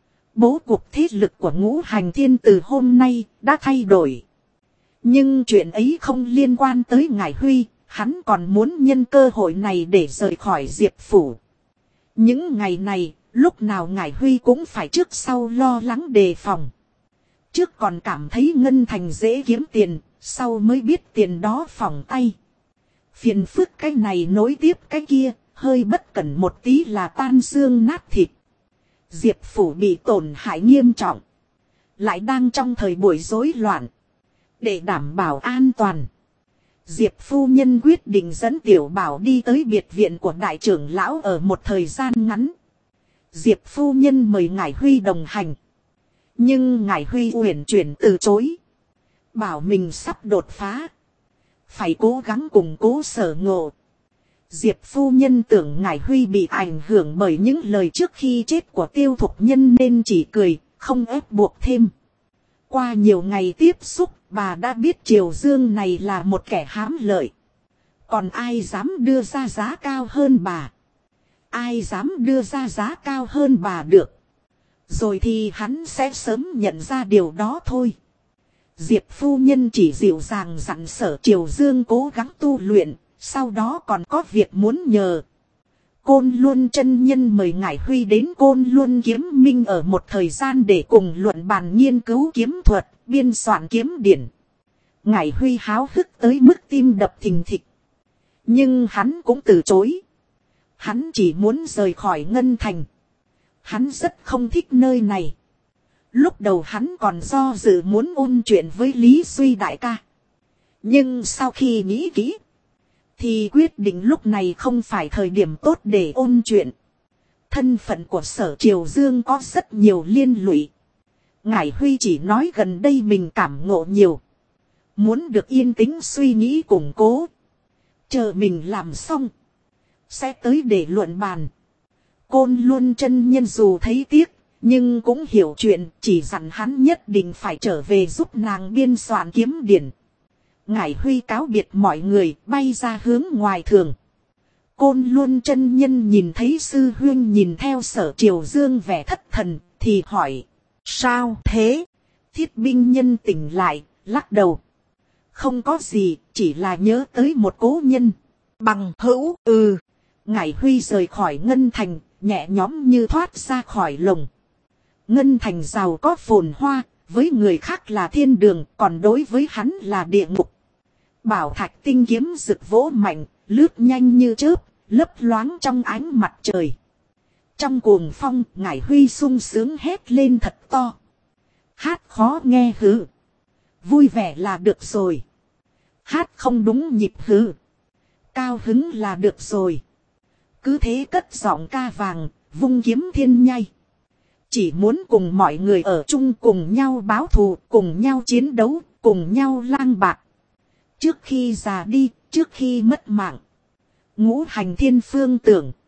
Bố cục thế lực của Ngũ Hành Thiên từ hôm nay đã thay đổi. Nhưng chuyện ấy không liên quan tới Ngải Huy, hắn còn muốn nhân cơ hội này để rời khỏi Diệp phủ. Những ngày này, lúc nào Ngải Huy cũng phải trước sau lo lắng đề phòng. Trước còn cảm thấy ngân thành dễ kiếm tiền, sau mới biết tiền đó phỏng tay. Phiền phức cái này nối tiếp cái kia, hơi bất cẩn một tí là tan xương nát thịt. Diệp phủ bị tổn hại nghiêm trọng. Lại đang trong thời buổi rối loạn. Để đảm bảo an toàn. Diệp phu nhân quyết định dẫn Tiểu Bảo đi tới biệt viện của đại trưởng lão ở một thời gian ngắn. Diệp phu nhân mời ngài Huy đồng hành. Nhưng ngài Huy uyển chuyển từ chối. Bảo mình sắp đột phá. Phải cố gắng củng cố Sở Ngộ. Diệp phu nhân tưởng ngài Huy bị ảnh hưởng bởi những lời trước khi chết của Tiêu Thục Nhân nên chỉ cười, không ép buộc thêm. Qua nhiều ngày tiếp xúc, bà đã biết Triều Dương này là một kẻ hám lợi. Còn ai dám đưa ra giá cao hơn bà? Ai dám đưa ra giá cao hơn bà được? Rồi thì hắn sẽ sớm nhận ra điều đó thôi. Diệp phu nhân chỉ dịu dàng dặn Sở Triều Dương cố gắng tu luyện, sau đó còn có việc muốn nhờ. Côn Luân chân nhân mời ngài Huy đến Côn Luân Kiếm Minh ở một thời gian để cùng luận bàn nghiên cứu kiếm thuật, biên soạn kiếm điển. Ngài Huy háo hức tới mức tim đập thình thịch. Nhưng hắn cũng từ chối. Hắn chỉ muốn rời khỏi Ngân Thành. Hắn rất không thích nơi này. Lúc đầu hắn còn do dự muốn ôn chuyện với Lý Suy đại ca. Nhưng sau khi nghĩ kỹ, thì quyết định lúc này không phải thời điểm tốt để ôn chuyện. Thân phận của Sở Triều Dương có rất nhiều liên lụy. Ngài Huy chỉ nói gần đây mình cảm ngộ nhiều. Muốn được yên tĩnh suy nghĩ củng cố. Chờ mình làm xong. Sẽ tới để luận bàn. Côn Luân chân nhân dù thấy tiếc. Nhưng cũng hiểu chuyện, chỉ dặn hắn nhất định phải trở về giúp nàng biên soạn kiếm điển. Ngài Huy cáo biệt mọi người, bay ra hướng ngoài thường. Côn Luân chân nhân nhìn thấy sư huynh nhìn theo Sở Triều Dương vẻ thất thần, thì hỏi. Sao thế? Thiết binh nhân tỉnh lại, lắc đầu. Không có gì, chỉ là nhớ tới một cố nhân. Bằng hữu, Ngài Huy rời khỏi Ngân Thành, nhẹ nhõm như thoát ra khỏi lồng. Ngân Thành giàu có phồn hoa, với người khác là thiên đường, còn đối với hắn là địa ngục. Bảo thạch tinh kiếm rực vỗ mạnh, lướt nhanh như chớp, lấp loáng trong ánh mặt trời. Trong cuồng phong, ngài Huy sung sướng hét lên thật to. Hát khó nghe hừ. Vui vẻ là được rồi. Hát không đúng nhịp hừ. Cao hứng là được rồi. Cứ thế cất giọng ca vàng, vung kiếm thiên nhai. Chỉ muốn cùng mọi người ở chung, cùng nhau báo thù, cùng nhau chiến đấu, cùng nhau lang bạc. Trước khi già đi, trước khi mất mạng. Ngũ hành thiên phương tưởng.